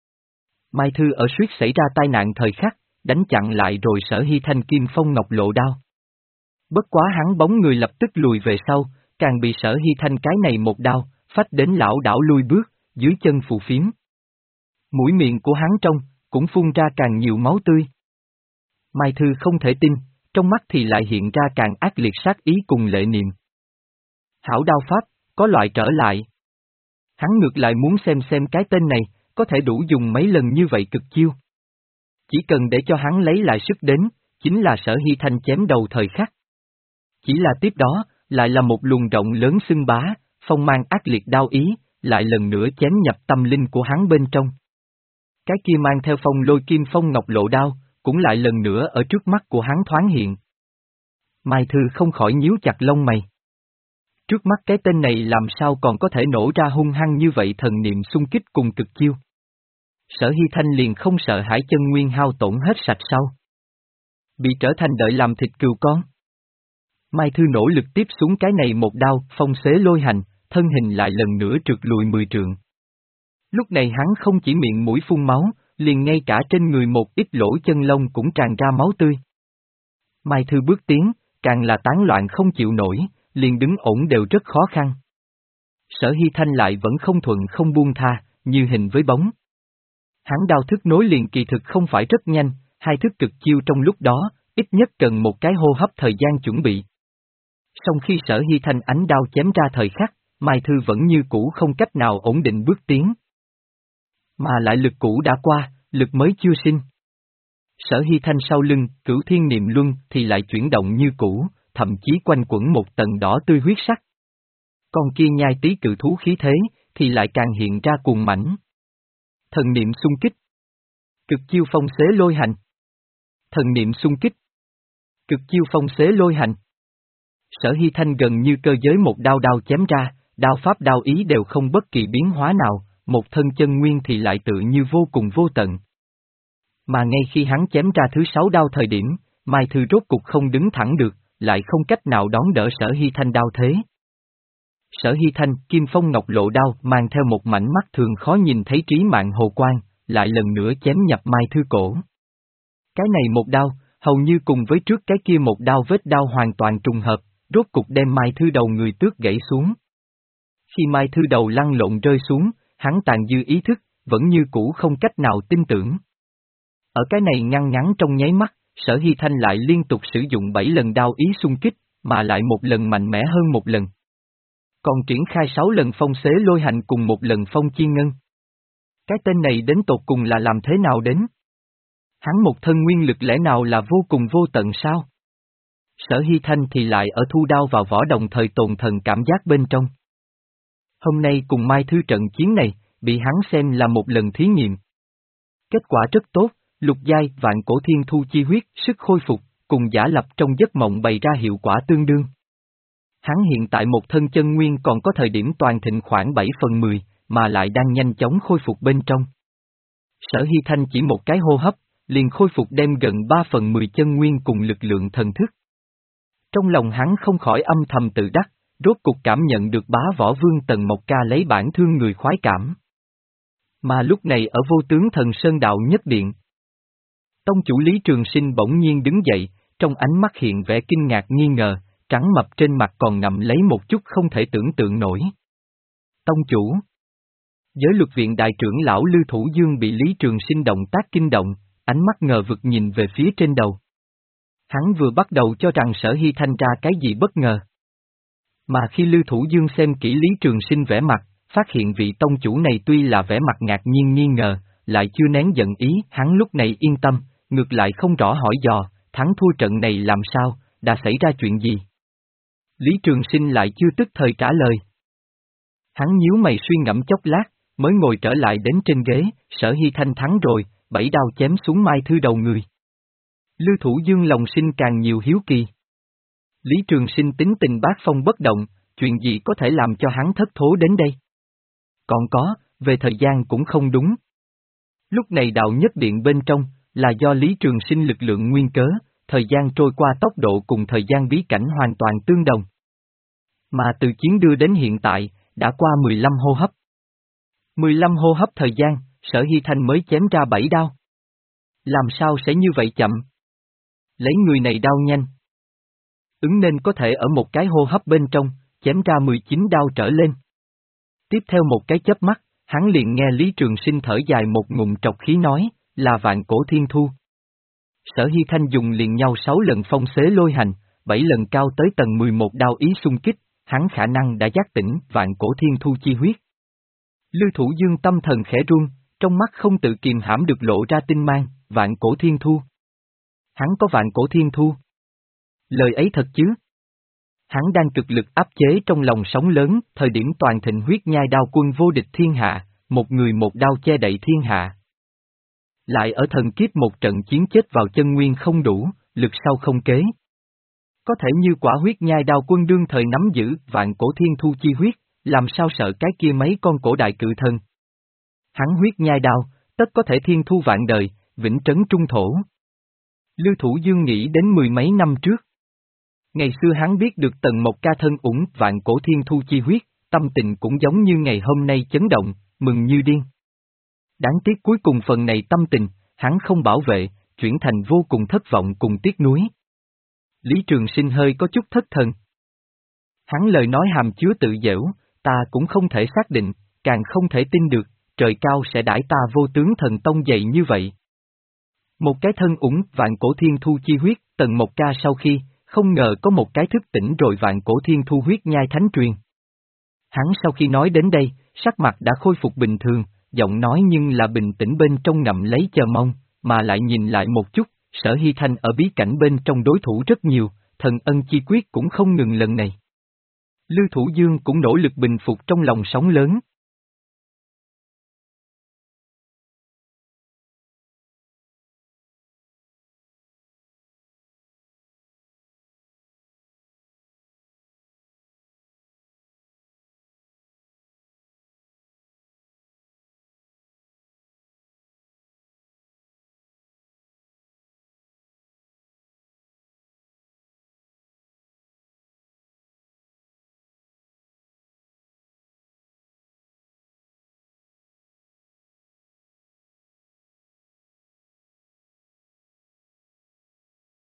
Mai Thư ở suýt xảy ra tai nạn thời khắc, đánh chặn lại rồi Sở Hy Thanh kim phong ngọc lộ đao. Bất quá hắn bóng người lập tức lùi về sau, càng bị Sở Hy Thanh cái này một đao, phách đến lão đảo lui bước, dưới chân phù phiếm. Mũi miệng của hắn trong, cũng phun ra càng nhiều máu tươi. Mai Thư không thể tin, trong mắt thì lại hiện ra càng ác liệt sát ý cùng lệ niệm. Hảo đao pháp, có loại trở lại. Hắn ngược lại muốn xem xem cái tên này, có thể đủ dùng mấy lần như vậy cực chiêu. Chỉ cần để cho hắn lấy lại sức đến, chính là Sở Hy Thanh chém đầu thời khắc. Chỉ là tiếp đó, lại là một luồng rộng lớn xưng bá, phong mang ác liệt đao ý, lại lần nữa chém nhập tâm linh của hắn bên trong. Cái kia mang theo phong lôi kim phong ngọc lộ đao, cũng lại lần nữa ở trước mắt của hắn thoáng hiện. Mai Thư không khỏi nhíu chặt lông mày. Trước mắt cái tên này làm sao còn có thể nổ ra hung hăng như vậy thần niệm xung kích cùng cực chiêu. Sở Hy Thanh liền không sợ hãi chân nguyên hao tổn hết sạch sao? Bị trở thành đợi làm thịt cừu con. Mai Thư nỗ lực tiếp xuống cái này một đao, phong xế lôi hành, thân hình lại lần nữa trượt lùi mười trượng. Lúc này hắn không chỉ miệng mũi phun máu, liền ngay cả trên người một ít lỗ chân lông cũng tràn ra máu tươi. Mai Thư bước tiến, càng là tán loạn không chịu nổi, liền đứng ổn đều rất khó khăn. Sở Hy Thanh lại vẫn không thuận không buông tha, như hình với bóng. Hắn đao thức nối liền kỳ thực không phải rất nhanh, hai thức cực chiêu trong lúc đó, ít nhất cần một cái hô hấp thời gian chuẩn bị. Song khi Sở Hy Thanh ánh đao chém ra thời khắc, Mai Thư vẫn như cũ không cách nào ổn định bước tiến. Mà lại lực cũ đã qua, lực mới chưa sinh. Sở Hy Thanh sau lưng, cửu thiên niệm luân thì lại chuyển động như cũ, thậm chí quanh quẩn một tầng đỏ tươi huyết sắc. Con kia nhai tí cự thú khí thế, thì lại càng hiện ra cuồng mãnh. Thần niệm xung kích. Cực chiêu phong xế lôi hành. Thần niệm xung kích. Cực chiêu phong xế lôi hành. Sở Hy Thanh gần như cơ giới một đao đao chém ra, đao pháp đao ý đều không bất kỳ biến hóa nào, một thân chân nguyên thì lại tự như vô cùng vô tận. Mà ngay khi hắn chém ra thứ sáu đao thời điểm, Mai Thư rốt cục không đứng thẳng được, lại không cách nào đón đỡ Sở Hy Thanh đao thế. Sở Hy Thanh, kim phong ngọc lộ đao mang theo một mảnh mắt thường khó nhìn thấy trí mạng hồ quang, lại lần nữa chém nhập Mai Thư cổ. Cái này một đao, hầu như cùng với trước cái kia một đao vết đao hoàn toàn trùng hợp, rốt cục đem Mai Thư đầu người tước gãy xuống. Khi Mai Thư đầu lăn lộn rơi xuống, hắn tàn dư ý thức, vẫn như cũ không cách nào tin tưởng. Ở cái này ngăn ngắn trong nháy mắt, Sở Hy Thanh lại liên tục sử dụng bảy lần đao ý xung kích, mà lại một lần mạnh mẽ hơn một lần. Còn triển khai sáu lần phong xế lôi hành cùng một lần phong chiên ngân. Cái tên này đến tột cùng là làm thế nào đến? Hắn một thân nguyên lực lẽ nào là vô cùng vô tận sao? Sở Hy Thanh thì lại ở thu đao vào vỏ đồng thời tồn thần cảm giác bên trong. Hôm nay cùng Mai Thư trận chiến này, bị hắn xem là một lần thí nghiệm. Kết quả rất tốt, lục giai vạn cổ thiên thu chi huyết, sức khôi phục, cùng giả lập trong giấc mộng bày ra hiệu quả tương đương. Hắn hiện tại một thân chân nguyên còn có thời điểm toàn thịnh khoảng bảy phần mười, mà lại đang nhanh chóng khôi phục bên trong. Sở Hy Thanh chỉ một cái hô hấp, liền khôi phục đem gần ba phần mười chân nguyên cùng lực lượng thần thức. Trong lòng hắn không khỏi âm thầm tự đắc, rốt cục cảm nhận được bá võ vương Tần Mộc Ca lấy bản thương người khoái cảm. Mà lúc này ở vô tướng thần Sơn Đạo Nhất Điện, tông chủ Lý Trường Sinh bỗng nhiên đứng dậy, trong ánh mắt hiện vẻ kinh ngạc nghi ngờ, trắng mập trên mặt còn ngậm lấy một chút không thể tưởng tượng nổi. Tông chủ. Giới luật viện đại trưởng lão Lư Thủ Dương bị Lý Trường Sinh động tác kinh động, ánh mắt ngờ vực nhìn về phía trên đầu. Hắn vừa bắt đầu cho rằng Sở Hy Thanh ra cái gì bất ngờ. Mà khi Lư Thủ Dương xem kỹ Lý Trường Sinh vẻ mặt, phát hiện vị tông chủ này tuy là vẻ mặt ngạc nhiên nghi ngờ, lại chưa nén giận ý, hắn lúc này yên tâm, ngược lại không rõ hỏi dò, thắng thua trận này làm sao, đã xảy ra chuyện gì. Lý Trường Sinh lại chưa tức thời trả lời. Hắn nhíu mày suy ngẫm chốc lát, mới ngồi trở lại đến trên ghế, Sở Hy Thanh thắng rồi, bảy đao chém xuống Mai Thư đầu người. Lưu Thủ Dương lòng sinh càng nhiều hiếu kỳ. Lý Trường Sinh tính tình bát phong bất động, chuyện gì có thể làm cho hắn thất thố đến đây? Còn có, về thời gian cũng không đúng. Lúc này đạo nhất điện bên trong, là do Lý Trường Sinh lực lượng nguyên cớ, thời gian trôi qua tốc độ cùng thời gian bí cảnh hoàn toàn tương đồng. Mà từ chiến đưa đến hiện tại, đã qua mười lăm hô hấp. mười lăm hô hấp thời gian, Sở Hy Thanh mới chém ra bảy đao. Làm sao sẽ như vậy chậm? Lấy người này đao nhanh. Ứng nên có thể ở một cái hô hấp bên trong, chém ra mười chín đao trở lên. Tiếp theo một cái chớp mắt, hắn liền nghe Lý Trường Sinh thở dài một ngụm trọc khí nói, là vạn cổ thiên thu. Sở Hy Thanh dùng liền nhau sáu lần phong xế lôi hành, bảy lần cao tới tầng mười một đao ý xung kích, hắn khả năng đã giác tỉnh vạn cổ thiên thu chi huyết. Lưu Thủ Dương tâm thần khẽ run, trong mắt không tự kiềm hãm được lộ ra tinh mang, vạn cổ thiên thu. Hắn có vạn cổ thiên thu. Lời ấy thật chứ? Hắn đang cực lực áp chế trong lòng sóng lớn, thời điểm toàn thịnh huyết nhai đao quân vô địch thiên hạ, một người một đao che đậy thiên hạ. Lại ở thần kiếp một trận chiến chết vào chân nguyên không đủ, lực sau không kế. Có thể như quả huyết nhai đao quân đương thời nắm giữ vạn cổ thiên thu chi huyết, làm sao sợ cái kia mấy con cổ đại cự thần. Hắn huyết nhai đao, tất có thể thiên thu vạn đời, vĩnh trấn trung thổ. Lưu Thủ Dương nghĩ đến mười mấy năm trước. Ngày xưa hắn biết được Tần Mộc Ca thân ủng vạn cổ thiên thu chi huyết, tâm tình cũng giống như ngày hôm nay chấn động, mừng như điên. Đáng tiếc cuối cùng phần này tâm tình, hắn không bảo vệ, chuyển thành vô cùng thất vọng cùng tiếc nuối. Lý Trường Sinh hơi có chút thất thần. Hắn lời nói hàm chứa tự giễu, ta cũng không thể xác định, càng không thể tin được, trời cao sẽ đãi ta vô tướng thần tông dày như vậy. Một cái thân ủng vạn cổ thiên thu chi huyết, Tần Mộc Ca sau khi, không ngờ có một cái thức tỉnh rồi vạn cổ thiên thu huyết nhai thánh truyền. Hắn sau khi nói đến đây, sắc mặt đã khôi phục bình thường, giọng nói nhưng là bình tĩnh bên trong ngậm lấy chờ mong, mà lại nhìn lại một chút, Sở Hy Thanh ở bí cảnh bên trong đối thủ rất nhiều, thần ân chi quyết cũng không ngừng lần này. Lưu Thủ Dương cũng nỗ lực bình phục trong lòng sóng lớn,